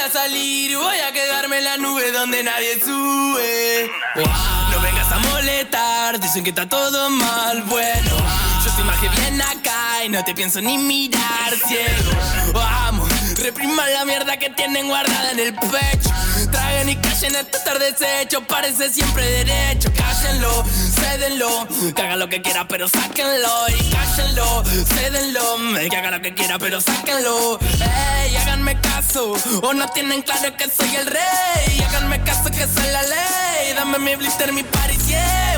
a salir, voy a quedarme en la nube donde nadie sube. Wow, no vengas a molestar, dicen que está todo mal. Bueno, yo soy más que bien acá y no te pienso ni mirar, ciego. Vamos, repriman la mierda que tienen guardada en el pecho. Traguen y callen esto estar deshecho, parece siempre derecho. Cállenlo, cédenlo, que haga lo que quiera pero sáquenlo. Y cállenlo, cédenlo, que haga lo que quiera pero sáquenlo. Ey, háganme caso, o no tienen claro que soy el rey. Háganme caso que soy la ley, dame mi blister, mi party, yeah.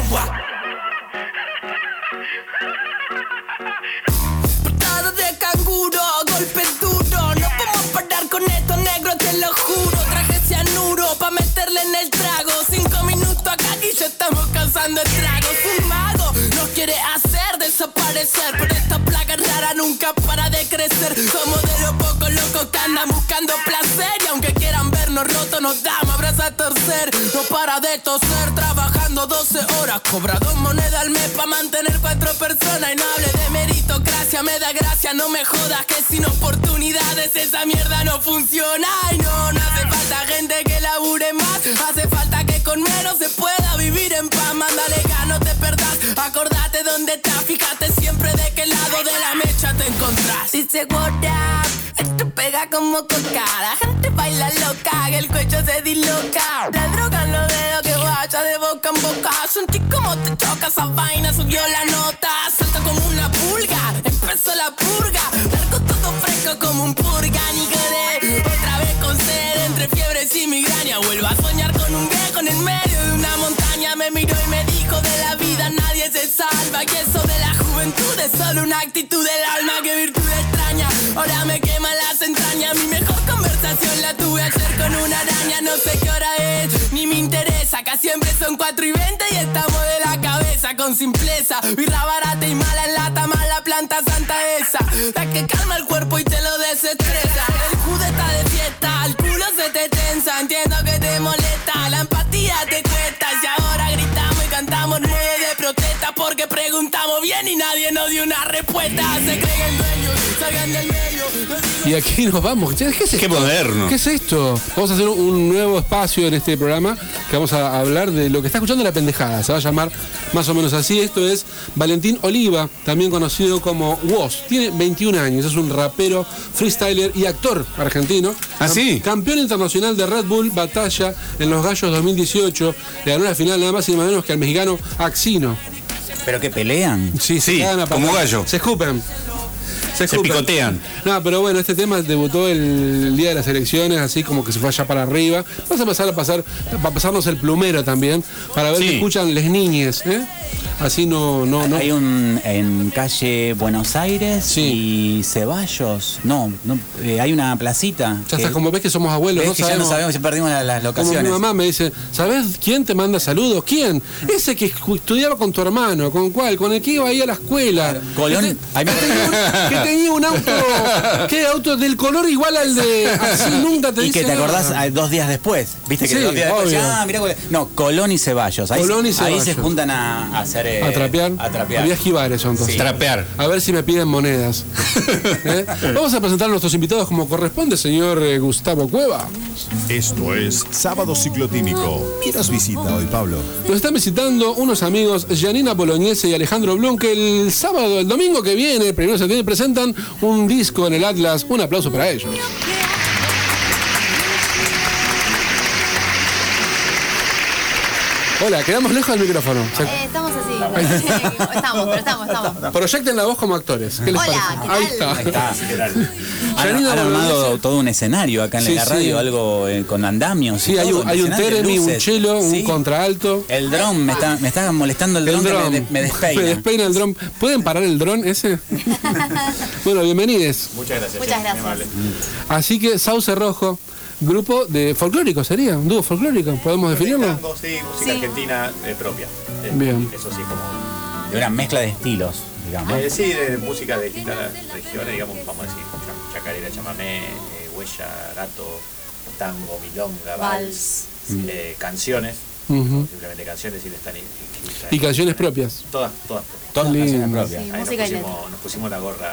Portada de canguro, golpe duro, no podemos parar con esto, negro, te lo juro. Traje cianuro pa' meterle en el trago. Cinco minutos acá y ya estamos causando estragos. Un mago nos quiere hacer desaparecer, pero esta plaga rara nunca para de crecer. Somos de los pocos locos que andan buscando placer, y aunque quieran vernos rotos nos damos abrazos a torcer. No para de toser, trabajando doce horas, cobra dos monedas al mes pa' mantener cuatro personas. Y no hable de meritocracia, me da gracia, no me jodas que sin oportunidades esa mierda no funciona. Y no, no hace falta gente que labure más, hace falta que con menos se pueda vivir en paz. Mándale gas, no te perdás, acordate dónde estás, fíjate siempre de qué lado de la mecha te encontrás. Dice what up, esto pega como coca, la gente baila loca, que el cuello se disloca. La droga en los dedos que vaya de boca en boca, sentí como te choca esa vaina, subió la nota. Salto como una pulga, empezó la purga, largo todo fresco como un purga. Ni quedé otra vez con sed, entre fiebres y migraña. Vuelvo a soñar con un viejo en el medio de una montaña. Me miró y me dijo de la vida nadie se salva, y eso de la juventud es solo una actitud del alma. Que virtud extraña, ahora me quema las entrañas. Mi mejor conversación la tuve ayer con una araña. No sé qué hora es, ni me interesa, acá siempre son cuatro y veinte y estamos de la cabeza con simpleza. Birra barata y mala en lata, mala planta santa esa, la que calma el cuerpo y te lo desestresa. El jude está de fiesta, el culo se te tensa, entiendo que te molesta, la empatía te cuesta. Si ahora gritamos y cantamos nueve de protesta porque preguntamos bien y nadie nos dio una respuesta. Se creen dueños, salgan del medio. Y aquí nos vamos. ¿Qué es esto? Qué moderno. ¿Qué es esto? Vamos a hacer un nuevo espacio en este programa que vamos a hablar de lo que está escuchando la pendejada. Se va a llamar más o menos así. Esto es Valentín Oliva, también conocido como Woz. Tiene veintiún años, es un rapero, freestyler y actor argentino. ¿Ah, sí? Campeón internacional de Red Bull Batalla en los Gallos dos mil dieciocho. Le ganó la final nada más y nada menos que al mexicano Axino. ¿Pero que pelean? Sí, sí, se como gallo. Se escupen. Se, se picotean. No, pero bueno, este tema debutó el día de las elecciones, así como que se fue allá para arriba. Vamos a pasar a pasar, a pasarnos el plumero también, para ver Sí. qué escuchan las niñes, ¿eh? Así no, no, no. Hay un en calle Buenos Aires y Ceballos. No, no eh, hay una placita. Ya está, como ves que somos abuelos, ves no que sabemos. ya no sabemos, ya perdimos las, las Como locaciones. mi mamá me dice, ¿sabes quién te manda saludos? ¿Quién? Ese que estudiaba con tu hermano, ¿con cuál? Con el que iba ahí a la escuela. Colón. Que, te- que tenía un, que tenía un auto, ¿qué auto del color igual al de así nunca te Y dice que te acordás nada. ah, dos días después. Viste que Sí, dos días después. obvio. Ah, mirá cuál- No, Colón y Ceballos. Ahí, Colón y ahí Ceballos. se juntan a, a hacer. eh, A trapear. A trapear. Había esquivar eso entonces. Sí. Trapear. A ver si me piden monedas. ¿Eh? Vamos a presentar a nuestros invitados como corresponde, señor eh, Gustavo Cueva. Esto es Sábado Ciclotímico. ¿Quién nos visita hoy, Pablo? Nos están visitando unos amigos, Janina Bolognese y Alejandro Blum, que el sábado, el domingo que viene, el primero de septiembre, presentan un disco en el Atlas. Un aplauso para ellos. Hola, quedamos lejos del micrófono. Se- Eh, estamos así. estamos, pero estamos, estamos. Proyecten la voz como actores. ¿Qué les Hola, parece? ¿qué Ahí tal? está. Ahí está. Han, Janina han armado Bolognese. todo un escenario acá en Sí, la radio, sí. algo eh, con andamios. y Sí, hay todo, un, hay un escenario, Teremi, un luces. cello, un Sí. contraalto. El dron, me está, me está molestando el El dron, que dron. me, me despeina. Me despeina el dron. ¿Pueden parar el dron ese? Bueno, bienvenidos. Muchas gracias. Muchas sí, gracias. muy amable. Así que Sauce Rojo, grupo de folclórico sería, un dúo folclórico, ¿podemos definirlo? Tango, sí, música Sí. argentina eh, propia. Eh, Bien. Eso sí, como. De una mezcla de estilos, digamos. Eh, sí, de música de distintas regiones, digamos, vamos a decir, cha- chacarera, chamamé, eh, huella, gato, tango, milonga, vals, Vals. eh, canciones, Ujú. simplemente canciones y le están incluidas. Y canciones propias. Todas, todas propias. Todas Lindo. canciones propias. Sí, Ahí nos música y letra. pusimos, nos pusimos la gorra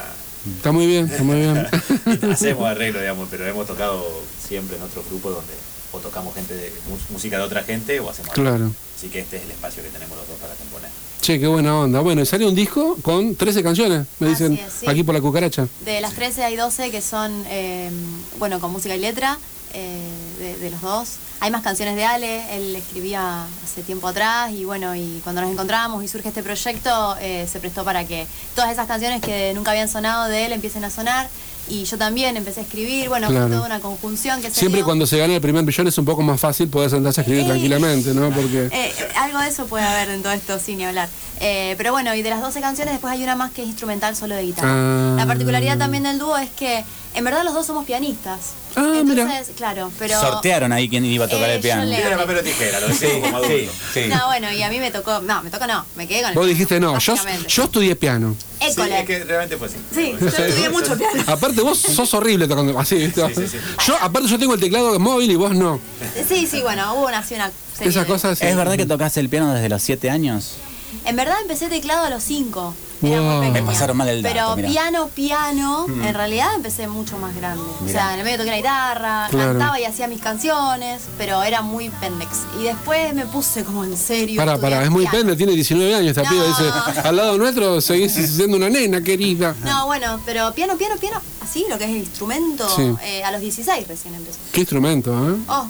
Está muy bien, está muy bien. Hacemos arreglo, digamos, pero hemos tocado siempre en otros grupos donde o tocamos gente de mu- música de otra gente o hacemos Claro. arreglo. Así que este es el espacio que tenemos los dos para componer. Che, qué buena onda. Bueno, y sale un disco con trece canciones, me Así dicen es, sí. aquí por la cucaracha. De las trece hay doce que son, eh, bueno, con música y letra eh, de, de los dos. Hay más canciones de Ale, él escribía hace tiempo atrás y bueno, y cuando nos encontramos y surge este proyecto, eh, se prestó para que todas esas canciones que nunca habían sonado de él empiecen a sonar. Y yo también empecé a escribir, bueno, Claro. fue toda una conjunción que se Siempre dio. cuando se gana el primer millón es un poco más fácil poder sentarse a escribir Eh. tranquilamente, ¿no? Porque... Eh, eh, algo de eso puede haber en todo esto, sin ni hablar. Eh, pero bueno, y de las doce canciones después hay una más que es instrumental solo de guitarra. Ah. La particularidad también del dúo es que en verdad los dos somos pianistas. Ah, Entonces, claro, pero... Sortearon ahí quién iba a tocar Eh, el piano. yo le- Piedra, papel o tijera, lo decimos como adultos. No, bueno, y a mí me tocó, no, me tocó no, me quedé con el Vos dijiste no, yo, básicamente. yo estudié piano. Sí, École. es que realmente fue así. Sí, yo estudié mucho piano. Aparte vos sos horrible tocando así, ¿viste? Sí, sí, sí. Yo, aparte yo tengo el teclado móvil y vos no. Sí, sí, bueno, hubo una, así una serie Esas de- cosas sí. ¿Es verdad que tocaste el piano desde los siete años? En verdad empecé teclado a los cinco. Era Wow. muy Me pequeña. pasaron mal el dato, Pero mirá. piano, piano, Mm. en realidad empecé mucho más grande. O Mirá. sea, en el medio toqué la guitarra, Claro. cantaba y hacía mis canciones, pero era muy pendex. Y después me puse como en serio. Pará, estudiar pará, es muy piano. pende, tiene diecinueve años esta No. piba, dice, al lado nuestro seguís siendo una nena, querida. No, bueno, pero piano, piano, piano, así, lo que es el instrumento, Sí. eh, a los dieciséis recién empecé. Qué instrumento, ¿eh? Oh,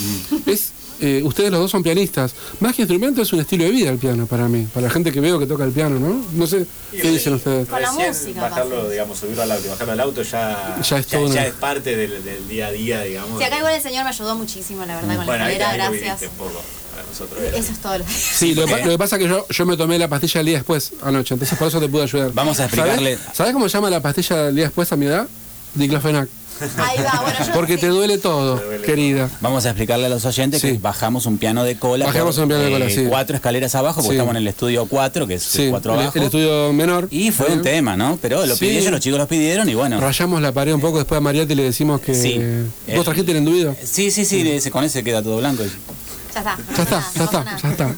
Es, eh, ustedes los dos son pianistas. Más que instrumento es un estilo de vida el piano para mí, para la gente que veo que toca el piano, ¿no? No sé, ¿qué dicen ustedes? Con la Recién música bajarlo, digamos, subirlo al auto, bajarlo al auto ya, Ya es todo una- ya es parte del, del día a día, digamos. sí, acá igual el señor me ayudó muchísimo, la verdad, con Bueno, la ahí escalera, también lo gracias. viviste un poco para nosotros. Eso es todo lo que... Sí, lo, que pa- lo que pasa es que yo, yo me tomé la pastilla el día después, anoche, entonces por eso te pude ayudar. Vamos a explicarle- ¿Sabés, ¿Sabés cómo se llama la pastilla del día después a mi edad? Diclofenac. Ahí va, bueno, yo Porque te duele todo, querida. Vamos a explicarle a los oyentes que bajamos un piano de cola. Bajamos por, un piano de cola, eh, sí. Cuatro escaleras abajo, porque Sí. estamos en el estudio cuatro, que es Sí, cuatro el, abajo. el estudio menor. Y fue ¿eh? un tema, ¿no? Pero lo Sí. pidieron, ellos, los chicos los pidieron y bueno. Rayamos la pared un poco, después a Mariati le decimos que... Sí. ¿Vos trajiste el enduido? Sí, sí, sí, ese- con ese queda todo blanco. Ya está. Ya está, ya está, ya está.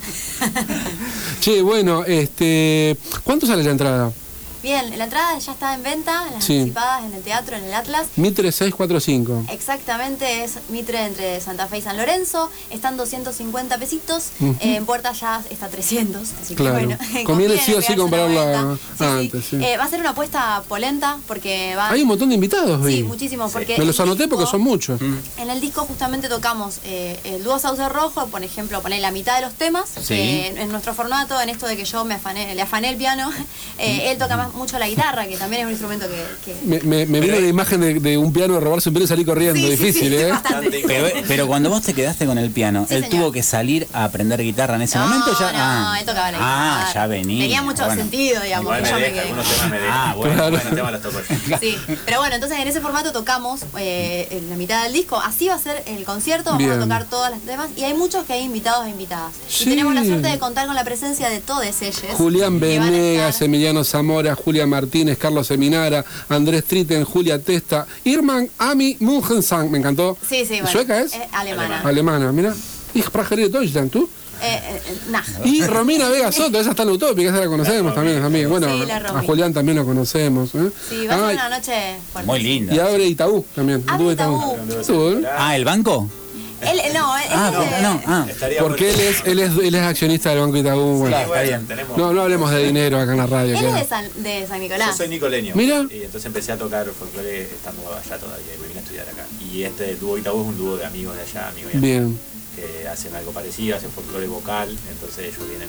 Che, bueno, este... ¿Cuánto sale la entrada? Bien, la entrada ya está en venta, las Sí. anticipadas en el teatro, en el Atlas. Mitre seiscientos cuarenta y cinco. Exactamente, es Mitre entre Santa Fe y San Lorenzo. Están doscientos cincuenta pesitos. Ujú. Eh, en puerta ya está trescientos. Así Claro. que bueno, Conviene sí o sí pegarse una comprarla vuelta. antes, sí. Eh, va a ser una apuesta polenta porque va. Hay un montón de invitados, vi. Sí, muchísimos. Porque Me los el anoté porque disco- son muchos. En el disco justamente tocamos eh, el dúo Sauce Rojo, por ejemplo, poner la mitad de los temas. Sí. Eh, en, en nuestro formato, en esto de que yo me afané, le afané el piano, eh, él toca más mucho la guitarra, que también es un instrumento que... que- Me, me, me vino la imagen de, de un piano de robarse un piano y salir corriendo. Sí, sí, Difícil, sí, ¿eh? bastante. Pero, pero cuando vos te quedaste con el piano, Sí, ¿él señor. tuvo que salir a aprender guitarra en ese No, momento? Ya, no, ah, él tocaba la ah, guitarra. ya venía. Tenía mucho bueno. sentido, digamos, Igual que me yo me deja, quedé. algunos temas me dejan. Ah, bueno, Bueno, bueno. el tema los toco yo. Sí, pero bueno, entonces en ese formato tocamos eh, en la mitad del disco. Así va a ser el concierto, vamos Bien. a tocar todas las temas. Y hay muchos que hay invitados e invitadas. Sí. Y tenemos la suerte de contar con la presencia de todos ellos. Julián que van a Venegas, estar- Emiliano Zamora, Julia Martínez, Carlos Seminara, Andrés Tritten, Julia Testa, Irman Ami Mungensang, me encantó. Sí, sí, bueno. ¿Sueca es? Eh, alemana. Alemana, mira. Ich spreche de Deutschland, ¿tú? Eh, eh, eh, nah. Y Romina Vega Soto, esa está en Utópica, esa la conocemos también, es amiga. Bueno, Sí, la a Romy. Julián también lo conocemos. ¿eh? Sí, va a ser Ay, una noche fuerte. Muy linda. y abre Itaú también. Abre Dúo Itaú. Itaú. Ah, ¿el banco? Él, eh, no, él, Ah, él no, es de- no, ah. Estaría Porque él bueno. es, él, es, él es accionista del Banco Itaú. Bueno. Sí, bueno, tenemos- No, no hablemos de dinero acá en la radio. él que- es de San, de San Nicolás. Yo soy nicoleño. Mira. Y entonces empecé a tocar folclore estando allá todavía y me vine a estudiar acá. Y este dúo Itaú es un dúo de amigos de allá, amigos y amigos, Bien. que hacen algo parecido, hacen folclore vocal, entonces ellos vienen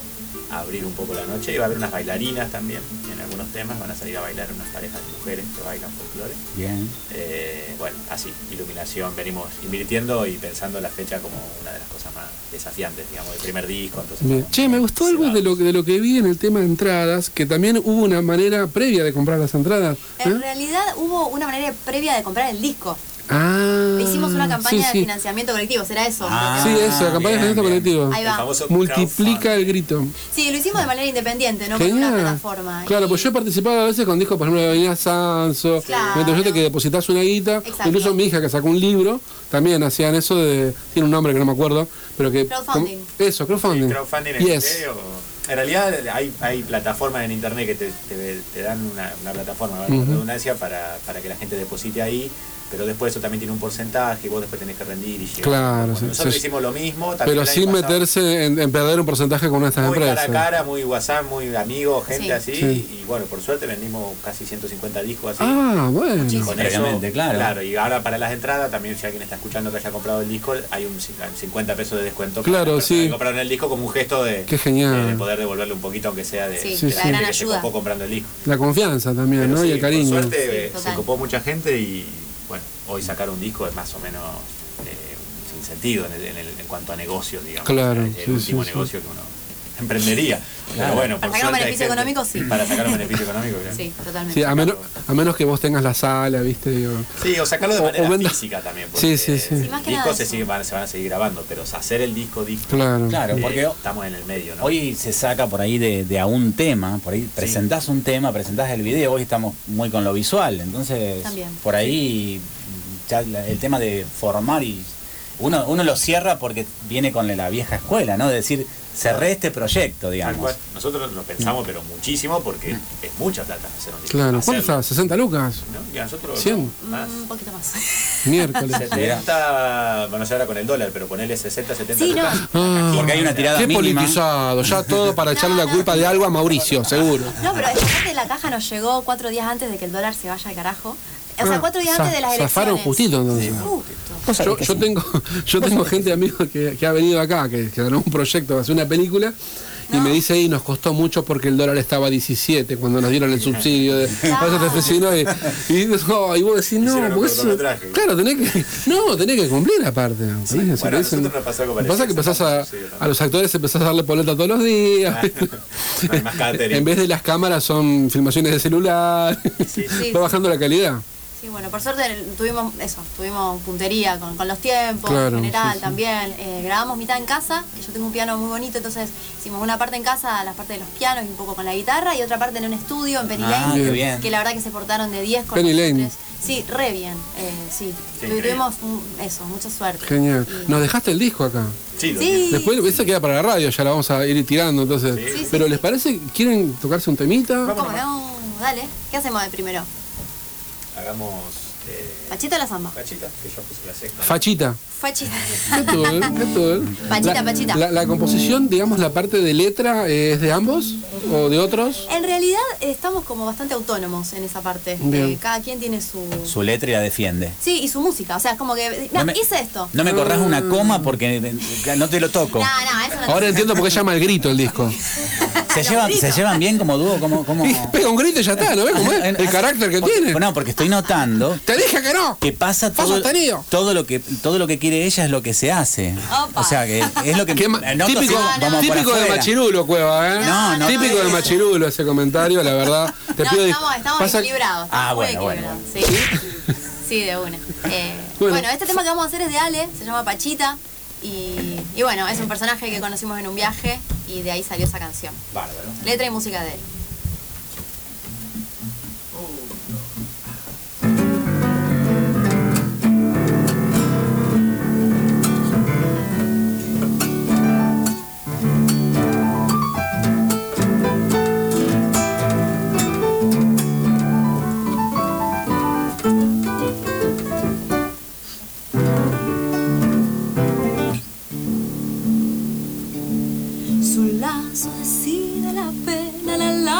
a, a abrir un poco la noche y va a haber unas bailarinas también en algunos temas, van a salir a bailar unas parejas de mujeres que bailan folclore. Bien. Eh, bueno, así, iluminación, venimos invirtiendo y pensando la fecha como una de las cosas más desafiantes, digamos, del primer disco. Entonces, Bien. Che, me gustó algo de lo, de lo que vi en el tema de entradas, que también hubo una manera previa de comprar las entradas. En ¿eh? realidad hubo una manera previa de comprar el disco. Ah, Hicimos una campaña sí, de sí. financiamiento colectivo, ¿será eso? Ah, Sí, eso, la campaña de bien, financiamiento bien. colectivo. Ahí va. el famoso Multiplica el grito. Sí, lo hicimos de manera independiente, no con una Genial. plataforma. Claro, Y- pues yo he participado a veces con discos, por ejemplo, de Avenida Sanso, Claro. entonces que depositas una guita, Exacto. incluso mi hija que sacó un libro, también hacían eso de, tiene un nombre que no me acuerdo, pero que... Crowdfunding. como- eso, crowdfunding. crowdfunding en Yes. serio. En realidad hay, hay plataformas en internet que te, te, te dan una, una plataforma, ¿vale? Ujú. Con redundancia, para, para que la gente deposite ahí, pero después eso también tiene un porcentaje y vos después tenés que rendir y llegar. Claro, Bueno, sí, nosotros sí. hicimos lo mismo, también Pero el año sin pasado. meterse en, en perder un porcentaje con estas Muy empresas. cara a cara, muy WhatsApp, muy amigos, gente Sí. así. Sí. Y bueno, por suerte vendimos casi ciento cincuenta discos así. Ah, bueno. Con eso, Prácticamente, claro. Claro, y ahora para las entradas, también si alguien está escuchando que haya comprado el disco, hay un cincuenta pesos de descuento. Claro, para las personas sí. que compraron el disco como un gesto de, Qué genial. de, de poder devolverle un poquito, aunque sea de, Sí, de Sí, la sí. gente gran que se ayuda. copó comprando el disco. La confianza también, Pero ¿no? sí, y el cariño. Por suerte Sí, eh, se total. copó mucha gente y bueno, hoy sacar un disco es más o menos eh, sin sentido en, el- en, el- en cuanto a negocios, digamos. Claro, Es el sí, último sí, sí. negocio que uno emprendería. Pero bueno, Para por sacar un suerte hay beneficio gente- económico, sí. Para sacar un beneficio económico, claro. Sí, totalmente. Sí, a menos, a menos que vos tengas la sala, ¿viste? Digo. Sí, o sacarlo de O- manera o venda- física también. Sí, sí, sí. Los más que discos nada se, eso. siguen- van, se van a seguir grabando, pero hacer el disco, disco. Claro. Claro, eh, porque estamos en el medio, ¿no? hoy se saca por ahí de, de a un tema, por ahí presentás un tema, presentás el video, hoy estamos muy con lo visual, entonces También. por ahí ya la- el tema de formar y uno, uno lo cierra porque viene con la vieja escuela, ¿no? De decir, cerré este proyecto, Tal digamos. cual. Nosotros lo pensamos, pero muchísimo, porque es mucha plata hacer un disco. Claro. ¿Cuánto Hacerlo, está? ¿sesenta lucas? ¿no? Y a nosotros ¿cien? no, más. Un poquito más. Miércoles. setenta, bueno, no sé ahora con el dólar, pero ponele sesenta, setenta Sí, no. lucas. Ah, Porque hay una tirada qué mínima. politizado, ya todo para echarle la culpa de algo a Mauricio, seguro. No, pero esta parte de la caja nos llegó cuatro días antes de que el dólar se vaya al carajo. O sea, Ah, cuatro días antes de las elecciones. zafaron justito entonces. Uh, Yo, yo tengo, yo tengo gente, amigos, que, que ha venido acá, que, que ganó un proyecto para hacer una película, y me dice, y nos costó mucho porque el dólar estaba a diecisiete cuando nos dieron el subsidio de pasos vecinos y, y, no, y vos decís, no, Hicieron un porque eso- cortometraje. claro, tenés que, no, tenés que cumplir aparte. Tenés que- bueno, si a te dicen- nosotros nos pasó algo lo que pasa es que empezás a, a los actores empezás a darle poleta todos los días. No hay más catering. En vez de las cámaras son filmaciones de celular, Sí. va bajando la calidad. Sí, bueno, por suerte tuvimos eso, tuvimos puntería con, con los tiempos, Claro, en general sí, sí. también. Eh, grabamos mitad en casa, yo tengo un piano muy bonito, entonces hicimos una parte en casa, la parte de los pianos y un poco con la guitarra, y otra parte en un estudio en Penny Ah, Lane, qué bien. que la verdad que se portaron de diez con Penny Lane. nosotros. Sí, re bien, eh, sí. Sí, Tu- tuvimos un- eso, mucha suerte. Genial. Y- Nos dejaste el disco acá. Sí, lo Sí. Después eso queda para la radio, ya la vamos a ir tirando, entonces. Sí, sí, Pero sí. ¿les parece? ¿Quieren tocarse un temita? ¿Cómo no? Dale, ¿qué hacemos de primero? hagamos eh, ¿Pachita o la samba? Pachita, que yo puse la sexta. Fachita. Fachita. ¿Qué tal? ¿Qué tal? Pachita, La- pachita. La, la composición, digamos, la parte de letra, eh, ¿es de ambos o de otros? En realidad eh, estamos como bastante autónomos en esa parte. Bien. Eh, cada quien tiene su... Su letra y la defiende. Sí, y su música. O sea, es como que... No, No me- hice esto. No me corras una coma porque eh, no te lo toco. No, no, eso no. Ahora entiendo por qué llama el grito el disco. ¿Se llevan, ¿Se llevan bien como dúo? Como, como... Y pega un grito y ya está, ¿no ves cómo es? El carácter que Porque- tiene. No, porque estoy notando Te dije que no. que pasa Fue todo, sostenido. todo lo que todo lo que quiere ella es lo que se hace. Opa. O sea que es lo que Qué ma- eh, noto típico así como por típico de afuera. Machirulo, Cueva, ¿eh? No, no, típico no. de Machirulo ese comentario, la verdad. Te No, pido dis- estamos, estamos pasa- equilibrados. Ah, estamos muy bueno, bueno, equilibrados, Sí. Sí, de una. Eh, Bueno. bueno. este tema que vamos a hacer es de Ale, se llama Pachita. Y, y bueno, es un personaje que conocimos en un viaje y de ahí salió esa canción. Bárbaro. Letra y música de él. Su lazo decide la pena, la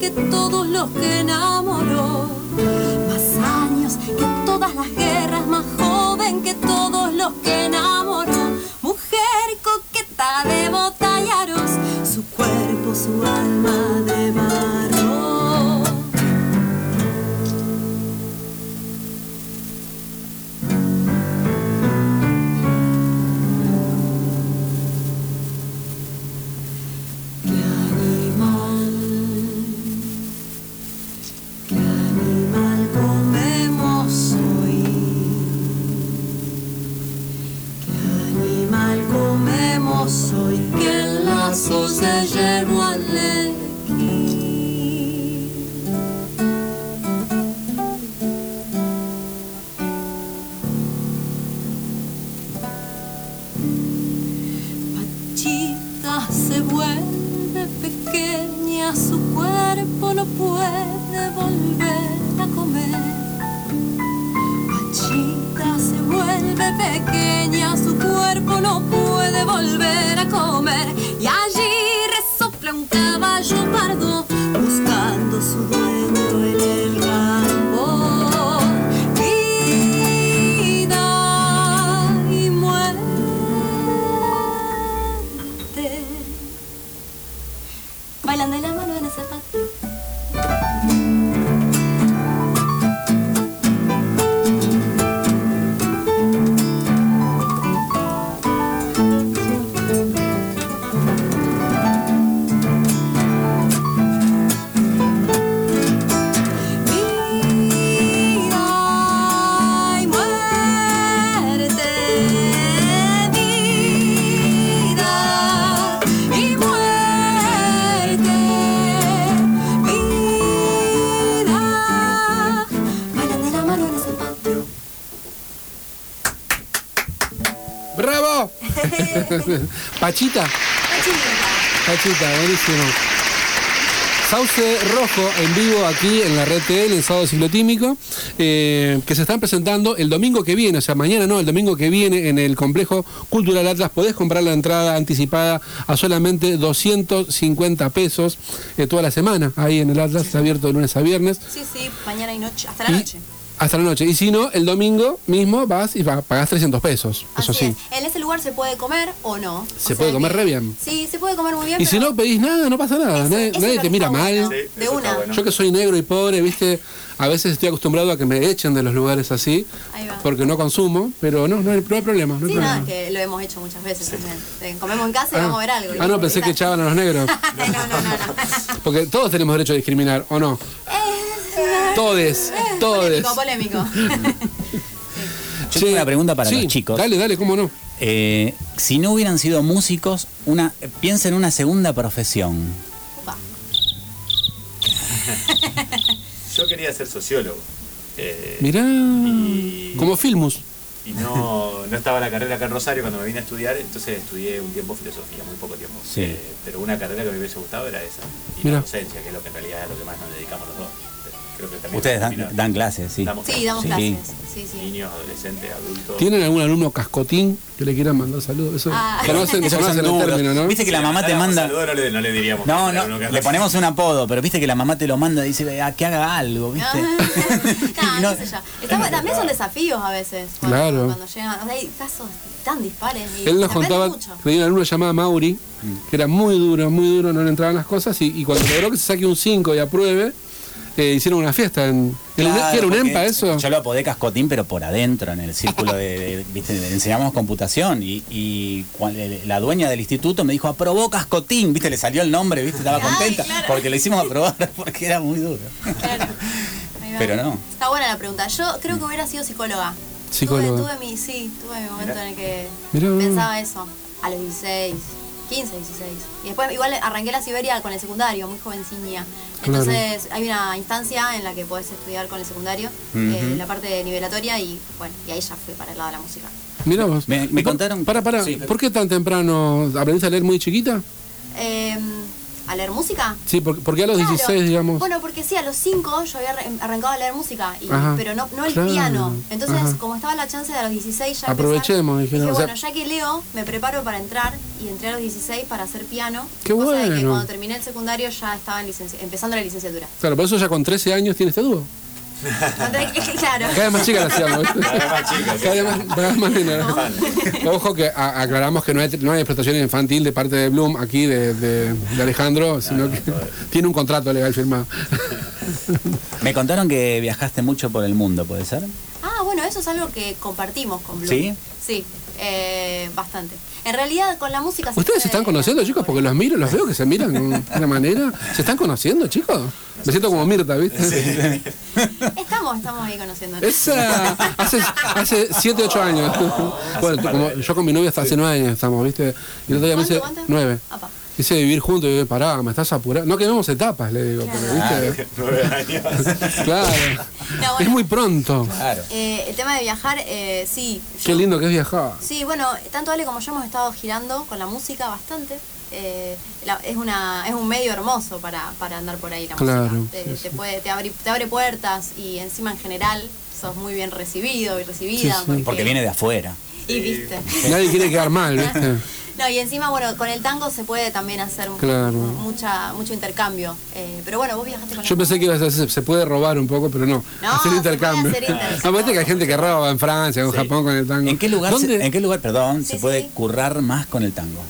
que todos los que enamoró. Más años que todas las guerras, más joven que todos los que enamoró. Mujer coqueta, devota y aroz, su cuerpo, su alma de barro. ¿Qué animal, qué animal comemos hoy? ¿Qué animal comemos hoy? Que en lazos de hierro alegre. Pachita se vuelve pequeña, su cuerpo no puede volver a comer. Pachita se vuelve pequeña, su cuerpo no puede volver a comer. Y allí resopla un caballo pardo buscando su dueño en el campo. Vida y muerte bailan de la mano en ese patio. ¡Bravo! Pachita. Pachita, buenísimo. Sauce Rojo en vivo aquí en la Red T L, en Sábado Ciclotímico, eh, que se están presentando el domingo que viene, o sea, mañana no, el domingo que viene en el Complejo Cultural Atlas. Podés comprar la entrada anticipada a solamente doscientos cincuenta pesos eh, toda la semana. Ahí en el Atlas, está abierto de lunes a viernes. Sí, sí, mañana y noche, hasta la Y- noche. Hasta la noche. Y si no, el domingo mismo vas y va- pagás trescientos pesos. Eso Así sí. es. En ese lugar se puede comer o no. Se puede comer re bien. Sí, se puede comer muy bien. Y si pero no pedís nada, no pasa nada. Nadie, eso nadie es lo te que mira está mal. bueno. Sí, De eso está una. bueno. Yo que soy negro y pobre, viste, a veces estoy acostumbrado a que me echen de los lugares así, Ahí va. porque no consumo, pero no, no hay, no hay problema. No hay Sí, problema. nada, que lo hemos hecho muchas veces también. Eh, Comemos en casa y Ah. vamos a ver algo. Ah, no, pensé que echaban a los negros. no, no, no, no. Porque todos tenemos derecho a discriminar, ¿o no? Todes, todes. Polémico, polémico. Yo tengo una pregunta para Sí, los chicos. dale, dale, cómo no. Eh, si no hubieran sido músicos, una, piensa en una segunda profesión. Yo quería ser sociólogo. Eh, Mirá, y- como Filmus. Y no, no estaba la carrera acá en Rosario cuando me vine a estudiar, entonces estudié un tiempo filosofía, muy poco tiempo. Sí. Eh, pero una carrera que me hubiese gustado era esa. Y Mirá. la docencia, que es lo que en realidad es a lo que más nos dedicamos los dos. Creo que también Ustedes dan, combina- dan clases, sí. Damos Sí, damos Sí. clases. Sí, sí. Niños, adolescentes, adultos. ¿Tienen algún alumno cascotín que le quieran mandar saludos? Eso, Ah. conocen, Esos conocen son el duros. término, ¿no? Viste que la mamá te manda. Saludo, no, le, no le diríamos. No, que no, era uno que- le ponemos un apodo, pero viste que la mamá te lo manda y dice "Ah, que haga algo, ¿viste? Ah, No. qué sé yo. Está bu- también son desafíos a veces. Cuando, Claro. Cuando llegan. O sea, hay casos tan dispares. Y Él nos se aprende contaba mucho. que tenía un alumno llamado Mauri, que era muy duro, muy duro, no le entraban las cosas, y, y cuando logró que se saque un cinco y apruebe, eh, hicieron una fiesta. En, ¿el Claro, ¿Qué era un porque EMPA eso? Yo lo apodé cascotín, pero por adentro, en el círculo de, de- viste, de- enseñamos computación y, y cuan- el- la dueña del instituto me dijo, aprobó cascotín, viste, le salió el nombre, viste, estaba contenta, porque le hicimos aprobar, porque era muy duro. Ahí va. Pero no. Está buena la pregunta. Yo creo que hubiera sido psicóloga. Psicóloga. Tuve, tuve mi, sí, tuve mi momento Mirá. en el que Mirá. pensaba eso. A los dieciséis, quince, dieciséis. Y después igual arranqué la Siberia con el secundario, muy jovenciña. Claro. Entonces hay una instancia en la que podés estudiar con el secundario, eh, Ujú. la parte nivelatoria, y bueno, y ahí ya fui para el lado de la música. Mirá vos. Me- me ¿Y por- contaron- Para, para, Sí. ¿por qué tan temprano aprendiste a leer muy chiquita? Eh, a leer música. Sí, porque, porque a los Claro. dieciséis, digamos. Bueno, porque sí, a los cinco yo había arran- arrancado a leer música, y, Ajá, pero no, no el claro, piano. Entonces, ajá. como estaba la chance de a los dieciséis ya Aprovechemos, empezar, dijeron, dije, o sea- bueno, ya que leo, me preparo para entrar, y entré a los dieciséis para hacer piano. Qué cosa de que bueno. cuando terminé el secundario ya estaba en licencia, empezando la licenciatura. Claro, por eso ya con trece años tiene este dúo. Claro. Cada vez más chica la hacíamos, ¿viste? Cada vez más chica, sí. Cada vez más, cada vez más nena. Ojo que a- aclaramos que no hay, no hay explotación infantil de parte de Bloom aquí, de, de- de Alejandro, sino que tiene un contrato legal firmado. Me contaron que viajaste mucho por el mundo, ¿puede ser? Ah, bueno, eso es algo que compartimos con Blue. ¿Sí? Sí, eh, bastante. En realidad, con la música... se ¿Ustedes se están conociendo, chicos? Porque los miro, los veo que se miran de una manera. ¿Se están conociendo, chicos? Me siento como Mirta, ¿viste? Estamos, estamos ahí conociendo. Esa, hace, hace siete, ocho años. Bueno, tú, como, yo con mi novia hasta hace nueve años estamos, ¿viste? Y el otro día me dice, ¿Cuánto, cuánto? nueve. Apa. Quise vivir juntos y yo, pará, me estás apurando. No quememos etapas, le digo, pero, ¿viste? Nueve años. Claro. No, bueno, Es muy pronto. eh, el tema de viajar, eh, sí. Qué lindo que es viajar. Sí, bueno, tanto Ale como yo hemos estado girando con la música bastante. Eh, la- es una es un medio hermoso para, para andar por ahí la Claro. música. Te, te puede, te, abre, te abre puertas, y encima en general sos muy bien recibido y recibida. Sí, sí. Porque viene de afuera. Y viste. Nadie quiere quedar mal, ¿viste? No, y encima, bueno, con el tango se puede también hacer Claro. mucha, mucho intercambio. Eh, pero bueno, vos viajaste con Yo el pensé que iba a ser, se, se puede robar un poco, pero no. No, hacer se intercambio. puede hacer intercambio. No, viste que hay gente que roba en Francia, en Japón con el tango. ¿En qué lugar, se- ¿Dónde? ¿en qué lugar, perdón, Sí, se sí, puede sí. currar más con el tango?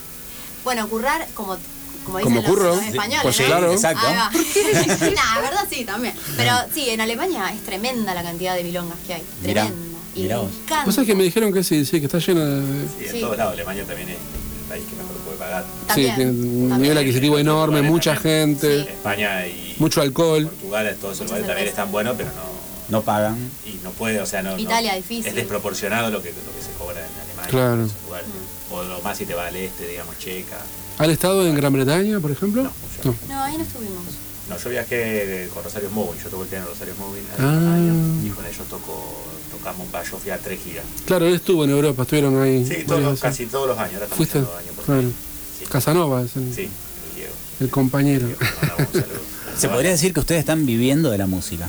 Bueno, currar como, como Como dicen los- curro. los, españoles, Pues sí, ¿no? claro. Exacto. Ahí va. Nah, verdad sí, también. Pero sí, en Alemania es tremenda la cantidad de milongas que hay. Mirá, Tremenda. Y mirá me vos. encanta. ¿Vos sabés que me dijeron que sí, sí, que está lleno de... Sí, en Sí. todos lados. Alemania también es el país que mejor puede pagar. Sí, También, tiene un también. nivel adquisitivo enorme, Lugares mucha también. gente, España y mucho alcohol. Portugal, todos esos lugares Mucha también cerveza. están buenos, pero no, No pagan. y no puede, o sea, no, no- Italia, difícil. es desproporcionado lo que, lo que se cobra en Alemania. Claro. En esos lugares. O lo más si te va al este, digamos, Checa. ¿Han estado en Gran Bretaña, por ejemplo? No, No. No, ahí no estuvimos. No, yo viajé con Rosario Móvil, yo toco el piano en Rosario Móvil Ah. y con ellos toco, tocamos, va, yo fui a tres giras. Claro, él estuvo en Europa, estuvieron ahí. Sí, todos varias los- veces. casi todos los años, ahora estamos ¿Fuiste? haciendo año por Claro. medio. Sí. Casanova es el, Sí, el Diego. el compañero. Diego, le mandamos un saludo. Se podría decir que ustedes están viviendo de la música.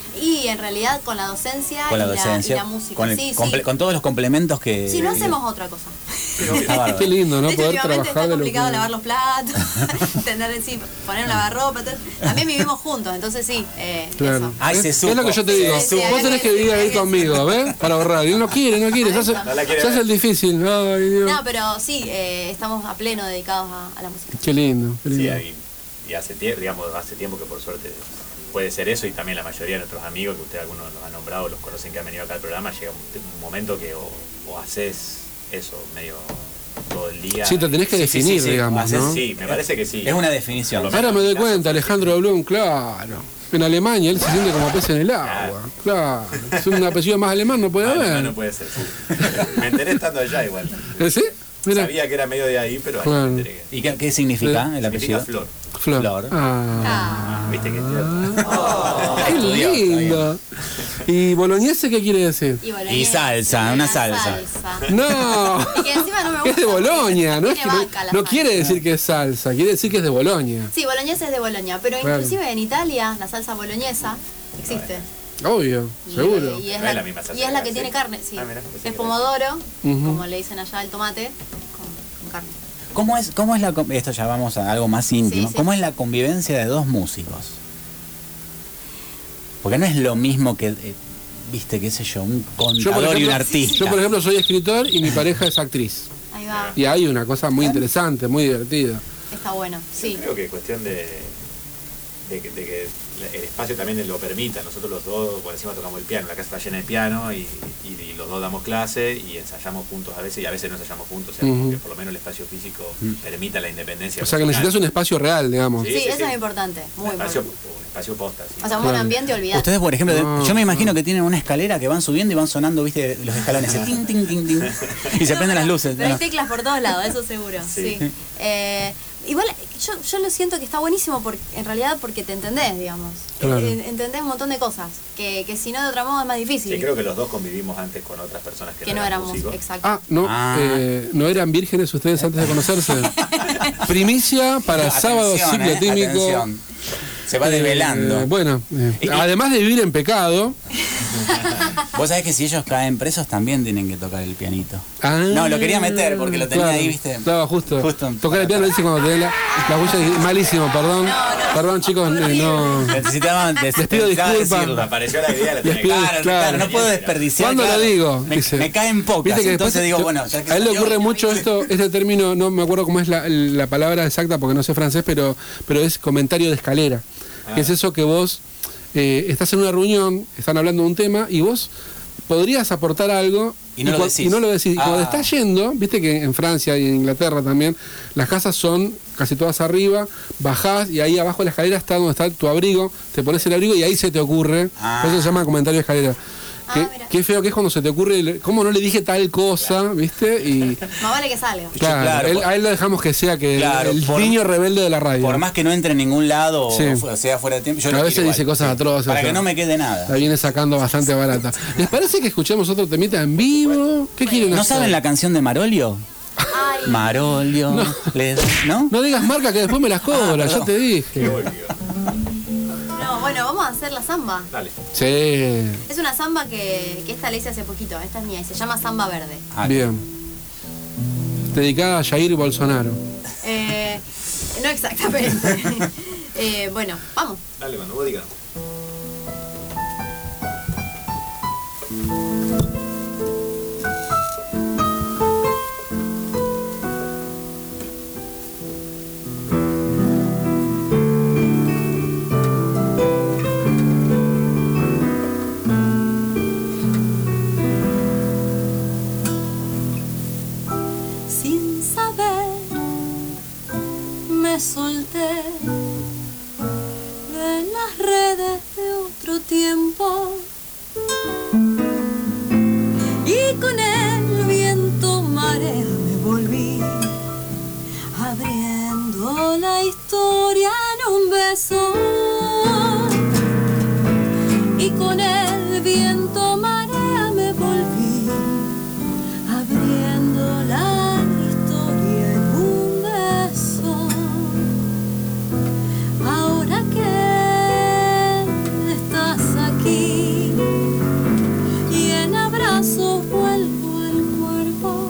Y en realidad con la docencia, Con la y, docencia. y la música. Con, el sí, comple- sí. con todos los complementos que. Sí, no hacemos otra cosa. Está bárbaro. Qué lindo, ¿no? De hecho, Poder últimamente trabajar está de lo complicado que... lavar los platos, tener, sí, poner un lavarropa. todo. También vivimos juntos, entonces sí. Eh, Claro. eso. Ay, se es, supo. es lo que yo te digo. Sí, sí, Vos hay tenés que que vivir ahí decir, conmigo, ¿ves? Para ahorrar. Y él no quiere, no quiere. Se hace, No la quiere se hace ver. el difícil. Ay, Dios. No, pero sí, eh, estamos a pleno dedicados a, a la música. Qué lindo, qué Sí, lindo. ahí- y hace tiempo, digamos, hace tiempo que por suerte puede ser eso, y también la mayoría de nuestros amigos, que usted algunos los ha nombrado, los conocen, que han venido acá al programa, llega un, un momento que o, o haces eso medio todo el día. Sí, te tenés que Sí, sí, definir, sí, sí. digamos, Haces- ¿no? Sí, me parece que sí. Es una definición. Por lo Ahora me doy menos, cuenta, Alejandro Blum, claro. En Alemania él se siente como pez en el agua. Claro. Es un apellido más alemán, no puede Ah, no, haber. no puede ser, sí. Me enteré estando allá igual. ¿Eh, ¿Sí? Mira. Sabía que era medio de ahí, pero ahí Claro. me enteré. ¿Y qué, qué significa el Significa apellido? flor. Flor. Flor. Ah, ¿Viste que qué lindo. ¿Y boloñese qué quiere decir? Y, boloñesa, Y salsa, una salsa. No. Y que encima no me gusta. Es de Boloña, ¿no? Es Tiene que no, vaca la no salsa. quiere decir que es salsa, quiere decir que es de Boloña. Sí, boloñesa es de Boloña, pero Claro. inclusive en Italia la salsa boloñesa existe. Obvio, Y- seguro. Y, es No la, es la misma salsa y es que la que acá, tiene sí. carne, sí. Ah, mira, pensé que Es era- pomodoro, Ujú. como le dicen allá el tomate, con, con carne. ¿Cómo es, cómo es la con- esto ya vamos a algo más íntimo? Sí, sí. ¿Cómo es la convivencia de dos músicos? Porque no es lo mismo que, eh, viste, qué sé yo, un Yo por, contador y un ejemplo, artista. yo, por ejemplo, soy escritor y mi pareja es actriz. Ahí va, Y hay una cosa muy interesante, muy divertida. está bueno, sí. Creo que es cuestión de, de, que, de que el espacio también lo permita. Nosotros los dos, por encima tocamos el piano, la casa está llena de piano y, y- y los dos damos clase y ensayamos juntos a veces y a veces no ensayamos juntos. O sea, Ujú. que por lo menos el espacio físico permita la independencia. O sea que musical. necesitas un espacio real, digamos. Sí, eso es importante, muy un espacio, importante. un espacio posta. Sí. O sea, un buen ambiente, olvidate. Ustedes, por ejemplo, de- No. yo me imagino que tienen una escalera que van subiendo y van sonando, viste, los escalones. ese tin, tin, tin, tin, y se prenden las luces. Pero hay ¿no? teclas por todos lados, eso seguro, sí. Sí. Eh, igual, yo, yo lo siento que está buenísimo porque, en realidad porque te entendés, digamos. Claro. Eh, Entendés un montón de cosas, que, que si no de otro modo es más difícil. Sí, creo que los dos convivimos antes con otras personas que, que no éramos, exacto. Ah, no, Ah. eh, no eran vírgenes ustedes antes de conocerse. Primicia para sábado Atención, eh, ciclotímico. atención. Se va develando. Eh, bueno, eh, además de vivir en pecado. Vos sabés que si ellos caen presos también tienen que tocar el pianito. Ah, No, lo quería meter porque lo tenía claro, ahí, ¿viste? Estaba justo. Justo. Tocar el piano dice cuando te dé la, la bulla. Malísimo, perdón. Perdón, chicos, eh, no. Necesitaba, des- Les pido necesitaba disculpas. decirlo. Apareció la idea, la Les tenés pido- Claro, claro, no puedo desperdiciar. ¿Cuándo claro. lo digo? Me, Dice. me caen pocas. Viste que Entonces después- digo, bueno, ya que a él le salió- ocurre mucho esto, este término, no me acuerdo cómo es la, la palabra exacta porque no sé francés, pero, pero es comentario de escalera. Ah. Que es eso que vos eh, estás en una reunión, están hablando de un tema y vos podrías aportar algo Y no lo cua- decís. y no lo decís. Y Ah. cuando estás yendo, viste que en Francia y en Inglaterra también, las casas son casi todas arriba, bajás y ahí abajo de la escalera está donde está tu abrigo, te pones el abrigo y ahí se te ocurre. Ah. Por eso se llama comentario de escalera. Ah, Qué, mira. qué feo que es cuando se te ocurre, ¿cómo no le dije tal cosa? ¿Viste? Y Más vale que salga. claro, claro, él- por- a él lo dejamos que sea que Claro, el por- niño rebelde de la radio. Por más que no entre en ningún lado Sí. o fu- o sea fuera de tiempo, yo a lo veces quiero dice igual. cosas atroces. Para o sea, que no me quede nada. la viene sacando bastante barata. ¿Les parece que escuchemos otro temita en vivo? ¿Qué quieren ¿No hacer? saben la canción de Marolio? Ay, Marolio. No. le- ¿No? No digas marca que después me las cobra, Ah, ya perdón. te dije. no, bueno, vamos a hacer la samba. Dale. Sí, Es una samba que, que esta la hice hace poquito, esta es mía y se llama Samba Verde. Ah, bien. Dedicada a Jair Bolsonaro. Eh, no exactamente. Eh, bueno, vamos. Dale, cuando vos digas. Sin saber me solté de las redes de otro tiempo y con el viento marea me volví abriendo la historia en un beso y con el viento marea me volví abriendo la historia en un beso. Ahora que estás aquí y en abrazos vuelvo al cuerpo,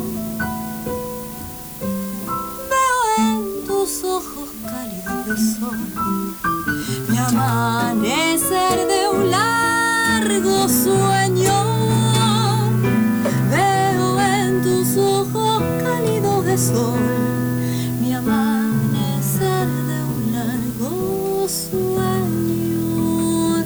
veo en tus ojos cálidos de sol mi amanecer de un largo sueño. Veo en tus ojos cálidos de sol mi amanecer de un largo sueño.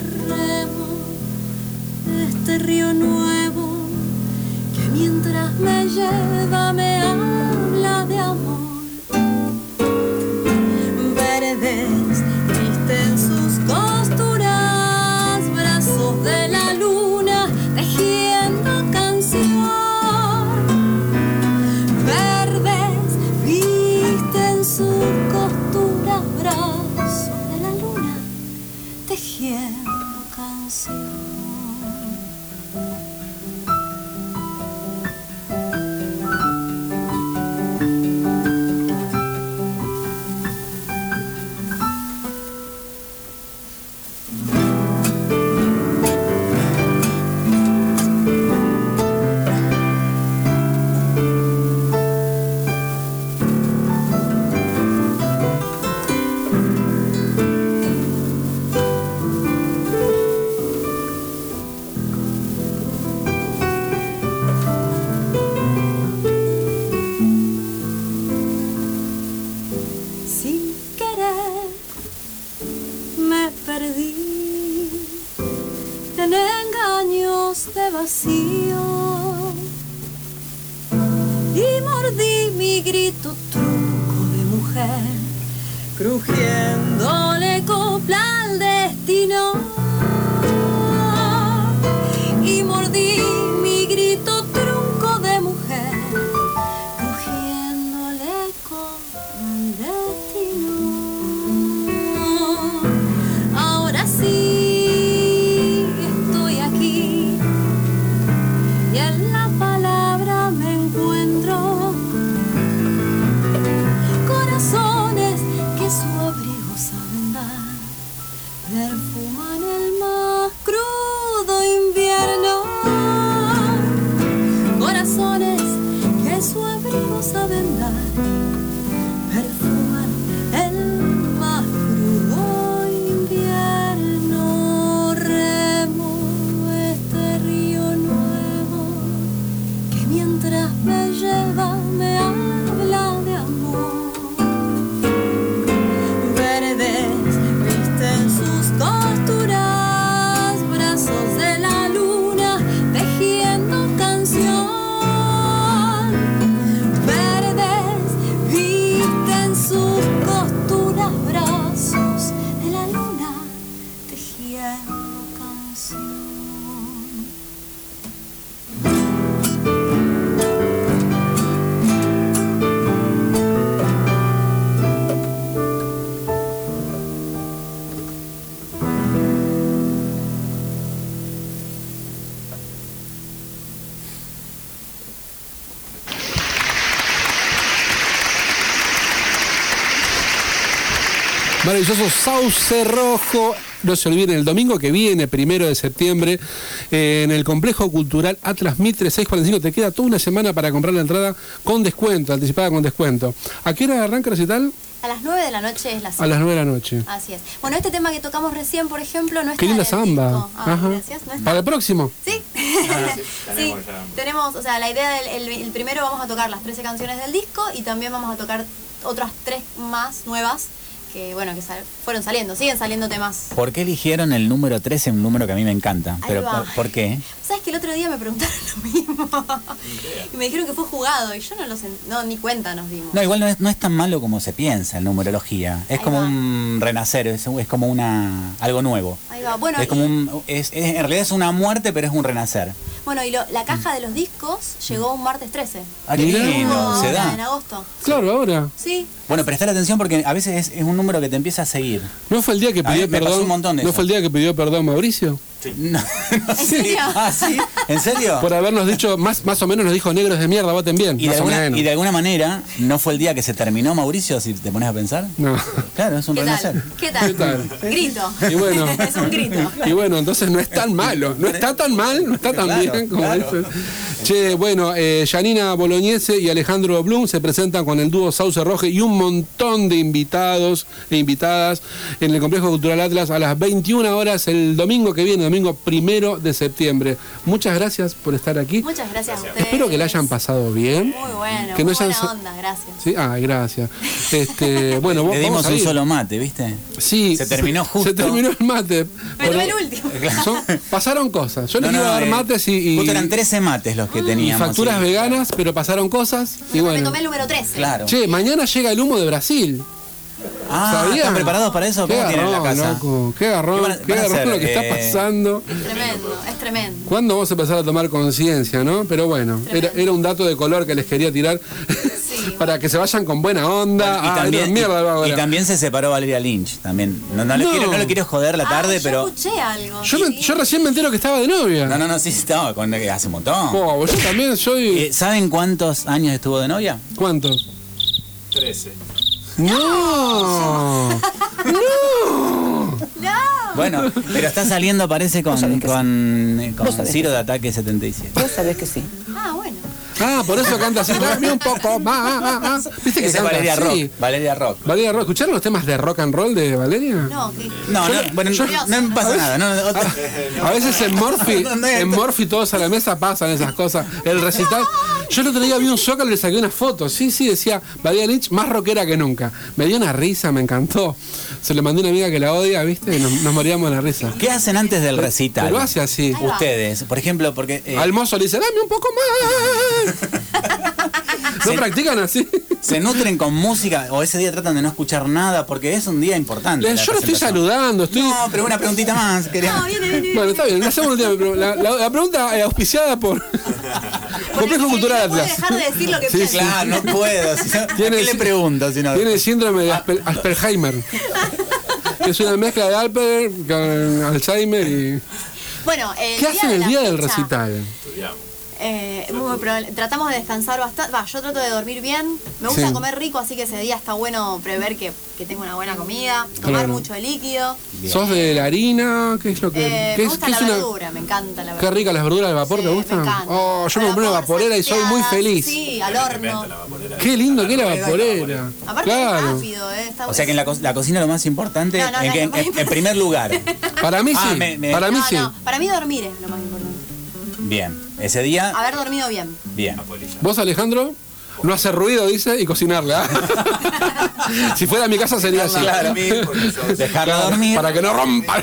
Remo este río nuevo que mientras me lleva me habla de amor. Verdes visten sus costuras, brazos de la luna tejiendo canción. Verdes visten sus costuras, brazos de la luna tejiendo canción. Sin querer me perdí en engaños de vacío y mordí mi grito truco de mujer, crujiéndole copla al destino. Y mordí mi grito trunco de mujer, crujiéndole copla al destino. Maravilloso Sauce Rojo. No se olviden, el domingo que viene, primero de septiembre, eh, en el Complejo Cultural Atlas Mitre seiscientos cuarenta y cinco, te queda toda una semana para comprar la entrada con descuento, anticipada con descuento. ¿A qué hora arranca el recital? A las nueve de la noche es la cita. A las nueve de la noche. Así es. Bueno, este tema que tocamos recién, por ejemplo, no está Qué linda en el samba. disco. Ah, Ajá. gracias. ¿No está? ¿Para el próximo? Sí. Sí, tenemos, o sea, la idea del el, el primero vamos a tocar las trece canciones del disco y también vamos a tocar otras tres más nuevas que, bueno, que sal, fueron saliendo, siguen saliendo temas. ¿Por qué eligieron el número trece, un número que a mí me encanta? Ahí Pero va. ¿por, por qué? ¿Sabes que el otro día me preguntaron lo mismo? Y me dijeron que fue jugado y yo no lo sent- no, ni cuenta nos dimos. No, igual no es, no es tan malo como se piensa en numerología. Es Ahí como va. un renacer, es, es como una algo nuevo. Ahí va. Bueno, es como y, un, es, es- en realidad es una muerte, pero es un renacer. bueno, y lo- la caja de los discos llegó un martes trece. Ah, qué Estuvo lindo, se ahora da. en agosto. Claro, ahora. Sí. Bueno, prestar atención porque a veces es, es un número que te empieza a seguir. ¿No fue el día que A mí pidió me pasó perdón? un montón de ¿No eso. fue el día que pidió perdón Mauricio? No, no ¿En sé. serio? Ah, ¿sí? ¿En serio? Por habernos dicho, más, más o menos nos dijo negros de mierda, voten bien. Y de, más o alguna, menos. y de alguna manera, ¿no fue el día que se terminó Mauricio, si te pones a pensar? No. Claro, es un ¿Qué renacer. tal? ¿Qué tal? ¿Qué tal? Grito. Y bueno. Es un grito. Y bueno, entonces no es tan malo, no está tan mal, no está tan Claro, bien como claro. dicen. Che, bueno, eh, Janina Bolognese y Alejandro Blum se presentan con el dúo Sauce Rojo y un montón de invitados e invitadas en el Complejo Cultural Atlas a las veintiuna horas el domingo que viene, domingo primero de septiembre. Muchas gracias por estar aquí. Muchas gracias a ustedes. Espero que la hayan pasado bien. Muy bueno, Que muy no hayan buena sa- onda, gracias. Sí, ah, gracias. Este, bueno, vos, Le dimos vamos a un ir. solo mate, ¿viste? Sí, Se terminó justo. Se terminó el mate. Pero Pero el último. son- pasaron cosas. Yo les No, iba no, a dar eh, mates y, y- Justo eran trece mates los que y teníamos. facturas sí. veganas, pero pasaron cosas. Y Me bueno. tomé el número trece. Claro. Che, mañana llega el humo de Brasil. Ah, ¿Sabían? ¿están preparados para eso? Qué ¿Cómo tienen la garrón, casa? loco. Qué garrón, ¿Qué van a- qué van a garrón hacer? lo que está Eh, pasando. Es tremendo, es tremendo. ¿Cuándo vamos a empezar a tomar conciencia, no? Pero bueno, era, era un dato de color que les quería tirar para que se vayan con buena onda. Bueno, y, Ah, también, era mierda, y- ahora. y también se separó Valeria Lynch. También. No, no, le No. quiero, no le quiero joder la tarde, Ah, pero. Yo escuché algo. Yo, me- yo recién me entero que estaba de novia. No, no, no, sí, estaba con, hace un montón. Oh, yo también soy. Eh, ¿Saben cuántos años estuvo de novia? ¿Cuántos? trece. ¡No! ¡No! Bueno, pero está saliendo, parece, con, con, eh, con Vos sabés Ciro que de Ataque setenta y siete. Vos sabés que sí. Ah, bueno. Ah, por eso canta así. Dame un poco más. ¿Viste que Esa es canta Valeria así? Rock. Valeria Rock. Valeria Rock. ¿Escucharon los temas de rock and roll de Valeria? No, ¿qué? No, no, bueno, yo- no me pasa nada. No, no, otra- A veces en Morphy, No, no, no. en Morphy todos a la mesa pasan esas cosas. El recital. Yo el otro día vi un Zócalo y le saqué una foto. Sí, sí, decía Valeria Lynch más rockera que nunca. Me dio una risa, me encantó. Se le mandé a una amiga que la odia, ¿viste? Y nos, nos moríamos de la risa. ¿Qué hacen antes del recital? Pero hace así. Ahí va. Ustedes, por ejemplo, porque. eh, Al mozo le dice, dame un poco más. ¿No Se- practican así? ¿Se nutren con música o ese día tratan de no escuchar nada? Porque es un día importante. Le- la Yo lo estoy presentación. saludando, estoy. No, pero una preguntita más. quería- No, viene, viene, viene. Bueno, está bien, hacemos la, última, la, la- la pregunta eh, auspiciada por Complejo Cultural No puede Atlas. dejar de decir lo que Sí, piensa. sí. Claro, no puedo. Si no, Tiene ¿Qué el- le pregunto? Si no? Tiene el síndrome de Asper- Asperheimer. Que es una mezcla de Alper con Alzheimer y. Bueno, el ¿Qué hacen el de día la del fecha, recital? Eh, muy probable- tratamos de descansar bastante. Va, yo trato de dormir bien. Me gusta Sí. comer rico, así que ese día está bueno prever que, que tengo una buena comida. Tomar Claro. mucho de líquido. ¿Sos de la harina? ¿Qué es lo que.? Eh, ¿qué me es, gusta qué la es una- verdura, me encanta la Qué verdura. ricas las verduras al vapor, Sí, ¿te me gustan? encanta. Oh, yo me Al compré una vapor, vaporera y soy muy salteadas, feliz. Sí, al horno. Qué lindo que es la vaporera. Aparte es Claro. rápido, ¿eh? Está O sea que en la, co- la cocina lo más importante, No, no, en, no, que- no, en- en primer lugar. Para mí sí. Ah, me- me- Para mí no, sí. no, para mí dormir es lo más importante. Bien, ese día, Haber dormido bien. bien. ¿Vos, Alejandro? No hacer ruido, dice, y cocinarle. ¿ah? Si fuera mi casa sería así. Claro. Dejarla dormir. Para que no rompa.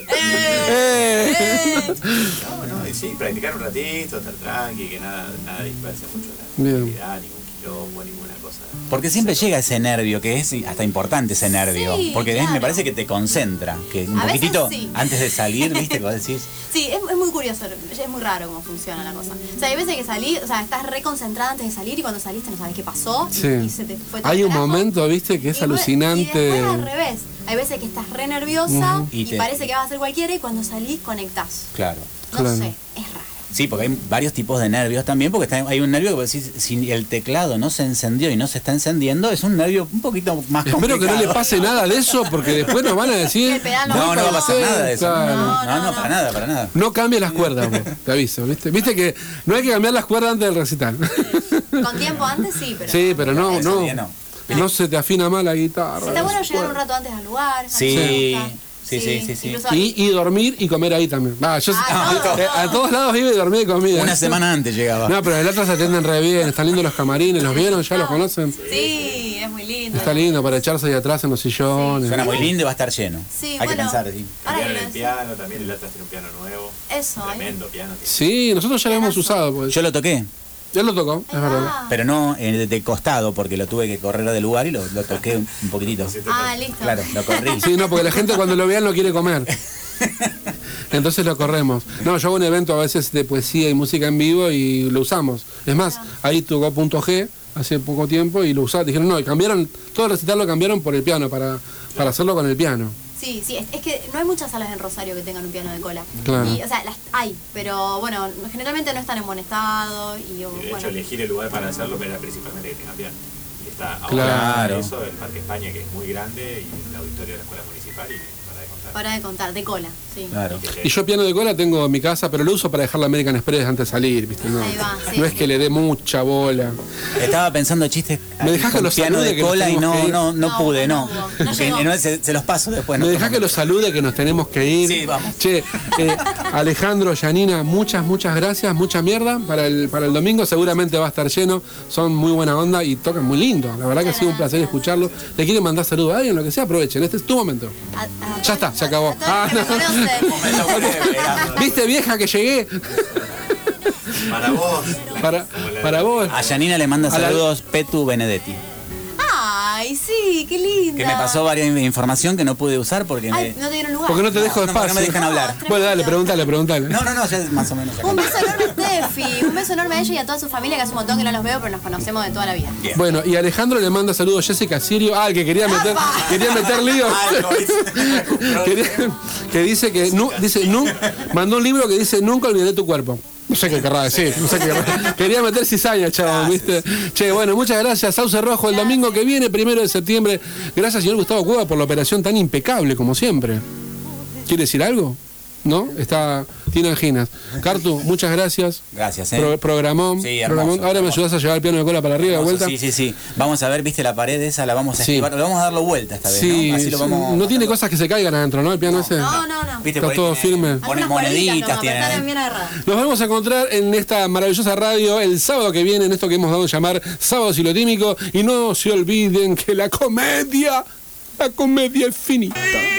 Eh. No, no, y sí, practicar un ratito, estar tranqui, que nada, nada disperse mucho la Bien. actividad, ningún quilombo, ninguna cosa. Porque siempre llega ese nervio, que es hasta importante ese nervio. Sí, porque es- claro. me parece que te concentra. Que un A veces poquitito sí. antes de salir, ¿viste? Que vos decís. Sí, es, es muy curioso, es muy raro cómo funciona la cosa. O sea, hay veces que salís, o sea, estás reconcentrada antes de salir y cuando saliste no sabes qué pasó y- Sí. y, se te fue todo Hay el un carajo. momento, viste, que es Y después- alucinante. Y después al revés. Hay veces que estás re nerviosa Ujú. Y y, te- parece que vas a hacer cualquiera y cuando salís conectás. Claro. No Claro. sé, es raro. Sí, porque hay varios tipos de nervios también, porque está, hay un nervio que si, si el teclado no se encendió y no se está encendiendo, es un nervio un poquito más Espero complicado. que no le pase nada de eso, porque después nos van a decir... No, no va a pasar nada de eso. Claro. No, no, no, para nada, para nada. No cambies las cuerdas, vos, te aviso, ¿viste? Viste que no hay que cambiar las cuerdas antes del recital. Con tiempo antes sí, pero... Sí, pero no, Eso no. bien, no. No se te afina mal la guitarra. Está bueno llegar un rato antes al lugar. Sí, a mí me gusta. sí, sí, sí, sí. Incluso- Y, y dormir y comer ahí también. Ah, yo, Ah, a, todo. a todos lados vive y dormir y comida. Una semana antes llegaba. No, pero en el otro se atienden re bien. Están lindos los camarines. ¿Los vieron? ¿Ya los conocen? Sí, es muy lindo. Está lindo para echarse ahí atrás en los sillones. Suena muy lindo y va a estar lleno. Sí, Hay que bueno, pensar, sí. ahora que Cambiaron lo el decís. piano también, el Atlas tiene un piano nuevo. Eso, Tremendo piano. tiene. Sí, nosotros ya lo hemos usado. Pues. Yo lo toqué, Ya lo tocó, es verdad. pero no eh, de costado, porque lo tuve que correr del lugar y lo, lo toqué un, un poquitito. Ah, listo. Claro, lo corrí. Sí, no, porque la gente cuando lo vean no quiere comer. Entonces lo corremos. No, yo hago un evento a veces de poesía y música en vivo y lo usamos. Es más, ahí tocó Punto G hace poco tiempo y lo usaron. Dijeron, no, y cambiaron, todo el recital lo cambiaron por el piano, para, para hacerlo con el piano. Sí, sí, es, es que no hay muchas salas en Rosario que tengan un piano de cola. Claro. Y, o sea, las hay, pero bueno, generalmente no están en buen estado y, o, Y de bueno. hecho, elegir el lugar para hacerlo era principalmente que tenga piano. Y está ahora Claro. eso, el Parque España, que es muy grande, y el auditorio de la Escuela Municipal, y para de contar. Para de contar, de cola, sí. Claro. Y yo piano de cola tengo en mi casa, pero lo uso para dejar la American Express antes de salir, ¿viste? No, Ahí va, sí. no es que le dé mucha bola. Estaba pensando chistes ¿Me dejás que con los piano salude, de que nos cola y tenemos no, que ir? no, no, No, pude, no no. hubo, no Porque llegó. no, se, se los paso después. ¿Me no dejás tomo. que los salude, que nos tenemos que ir? Sí, vamos. Che, eh, Alejandro, Yanina, muchas, muchas gracias, mucha mierda para el, para el domingo, seguramente va a estar lleno, son muy buena onda y tocan muy lindo, la verdad que ha sido un placer escucharlo. ¿Le quieren mandar saludos a alguien, lo que sea? Aprovechen, este es tu momento. A- a- Ya está, se acabó. Ah, que me conocen. no. ¿Viste, vieja, que llegué? Para vos. Para, para vos. A Yanina le manda A la- saludos Petu Benedetti. Ay, sí, qué linda. Que me pasó varias información que no pude usar porque Ay, me... no te dieron lugar. Porque no te dejo No, no, porque espacio. no me dejan hablar. Bueno, dale, pregúntale, pregúntale. No, no, no, ya es más o menos. Un beso enorme a Steffi, un beso enorme a ella y a toda su familia, que hace un montón que no los veo, pero nos conocemos de toda la vida. Bien. Bueno, y Alejandro le manda saludos a Jessica Sirio. Ah, el que quería meter, quería meter lío. Quería- que dice que nu- dice, nu- mandó un libro que dice nunca olvidaré tu cuerpo. No sé qué querrá decir, no sé qué querrá. Quería meter cizaña, chaval, ¿viste? Che, bueno, muchas gracias. Sauce Rojo el domingo que viene, primero de septiembre. Gracias, señor Gustavo Cueva, por la operación tan impecable como siempre. ¿Quiere decir algo? ¿No? Está, tiene anginas. Cartu, muchas gracias. Gracias, eh. Pro- programón. Sí, hermoso, programón. Ahora me hermoso. ayudas a llevar el piano de cola para arriba de Hermoso, vuelta. Sí, sí, sí. Vamos a ver, viste la pared esa, la vamos a Sí. esquivar, le vamos a darlo vuelta esta vez, Sí, ¿no? Así lo sí. vamos. No tiene cosas que se caigan adentro, ¿no? El piano ese. No, no, no. Viste, Está por ahí todo tiene- firme. Pone Algunas moneditas, nomás, pero están tiene. bien agarradas. Nos vamos a encontrar en esta maravillosa radio el sábado que viene, en esto que hemos dado a llamar Sábado Ciclotímico. Y no se olviden que la comedia, la comedia es finita.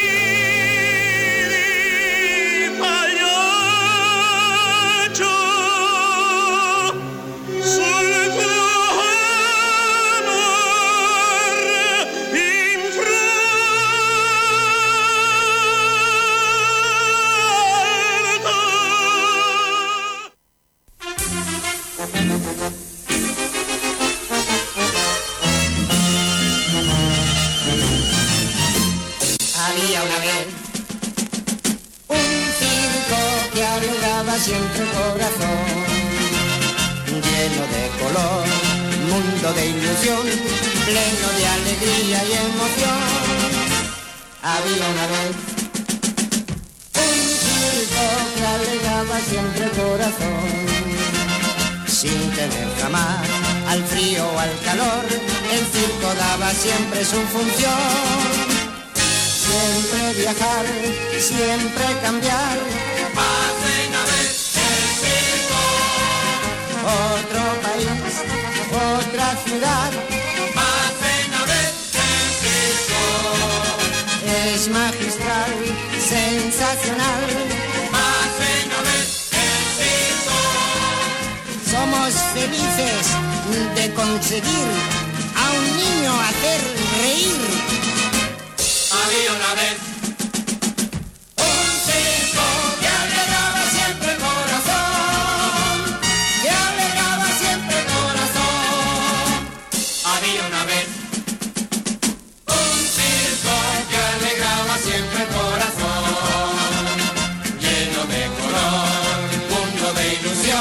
Había una vez un circo que alegraba siempre el corazón, lleno de color, mundo de ilusión, pleno de alegría y emoción. Había una vez un circo que alegraba siempre el corazón, sin temer jamás al frío o al calor, el circo daba siempre su función. Siempre viajar, siempre cambiar. Pasen a ver el circo. Otro país, otra ciudad. Pasen a ver el circo. Es magistral, sensacional. Pasen a ver el circo. Somos felices de conseguir a un niño hacer reír. Había una vez un circo que alegraba siempre el corazón, que alegraba siempre el corazón. Había una vez un circo que alegraba siempre el corazón, lleno de color, mundo de ilusión.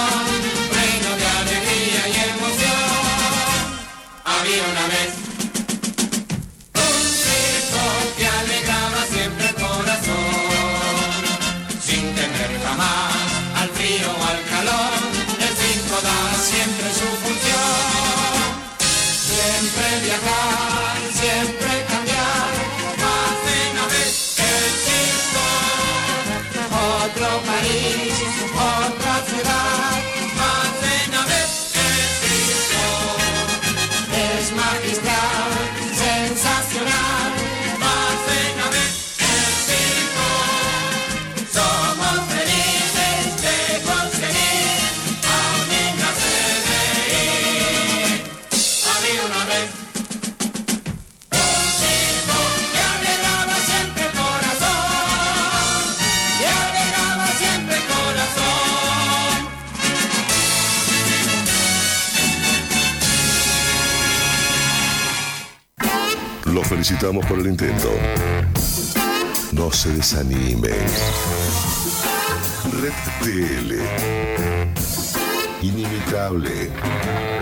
felicitamos por el intento. No se desanimen. Red T L. Inimitable.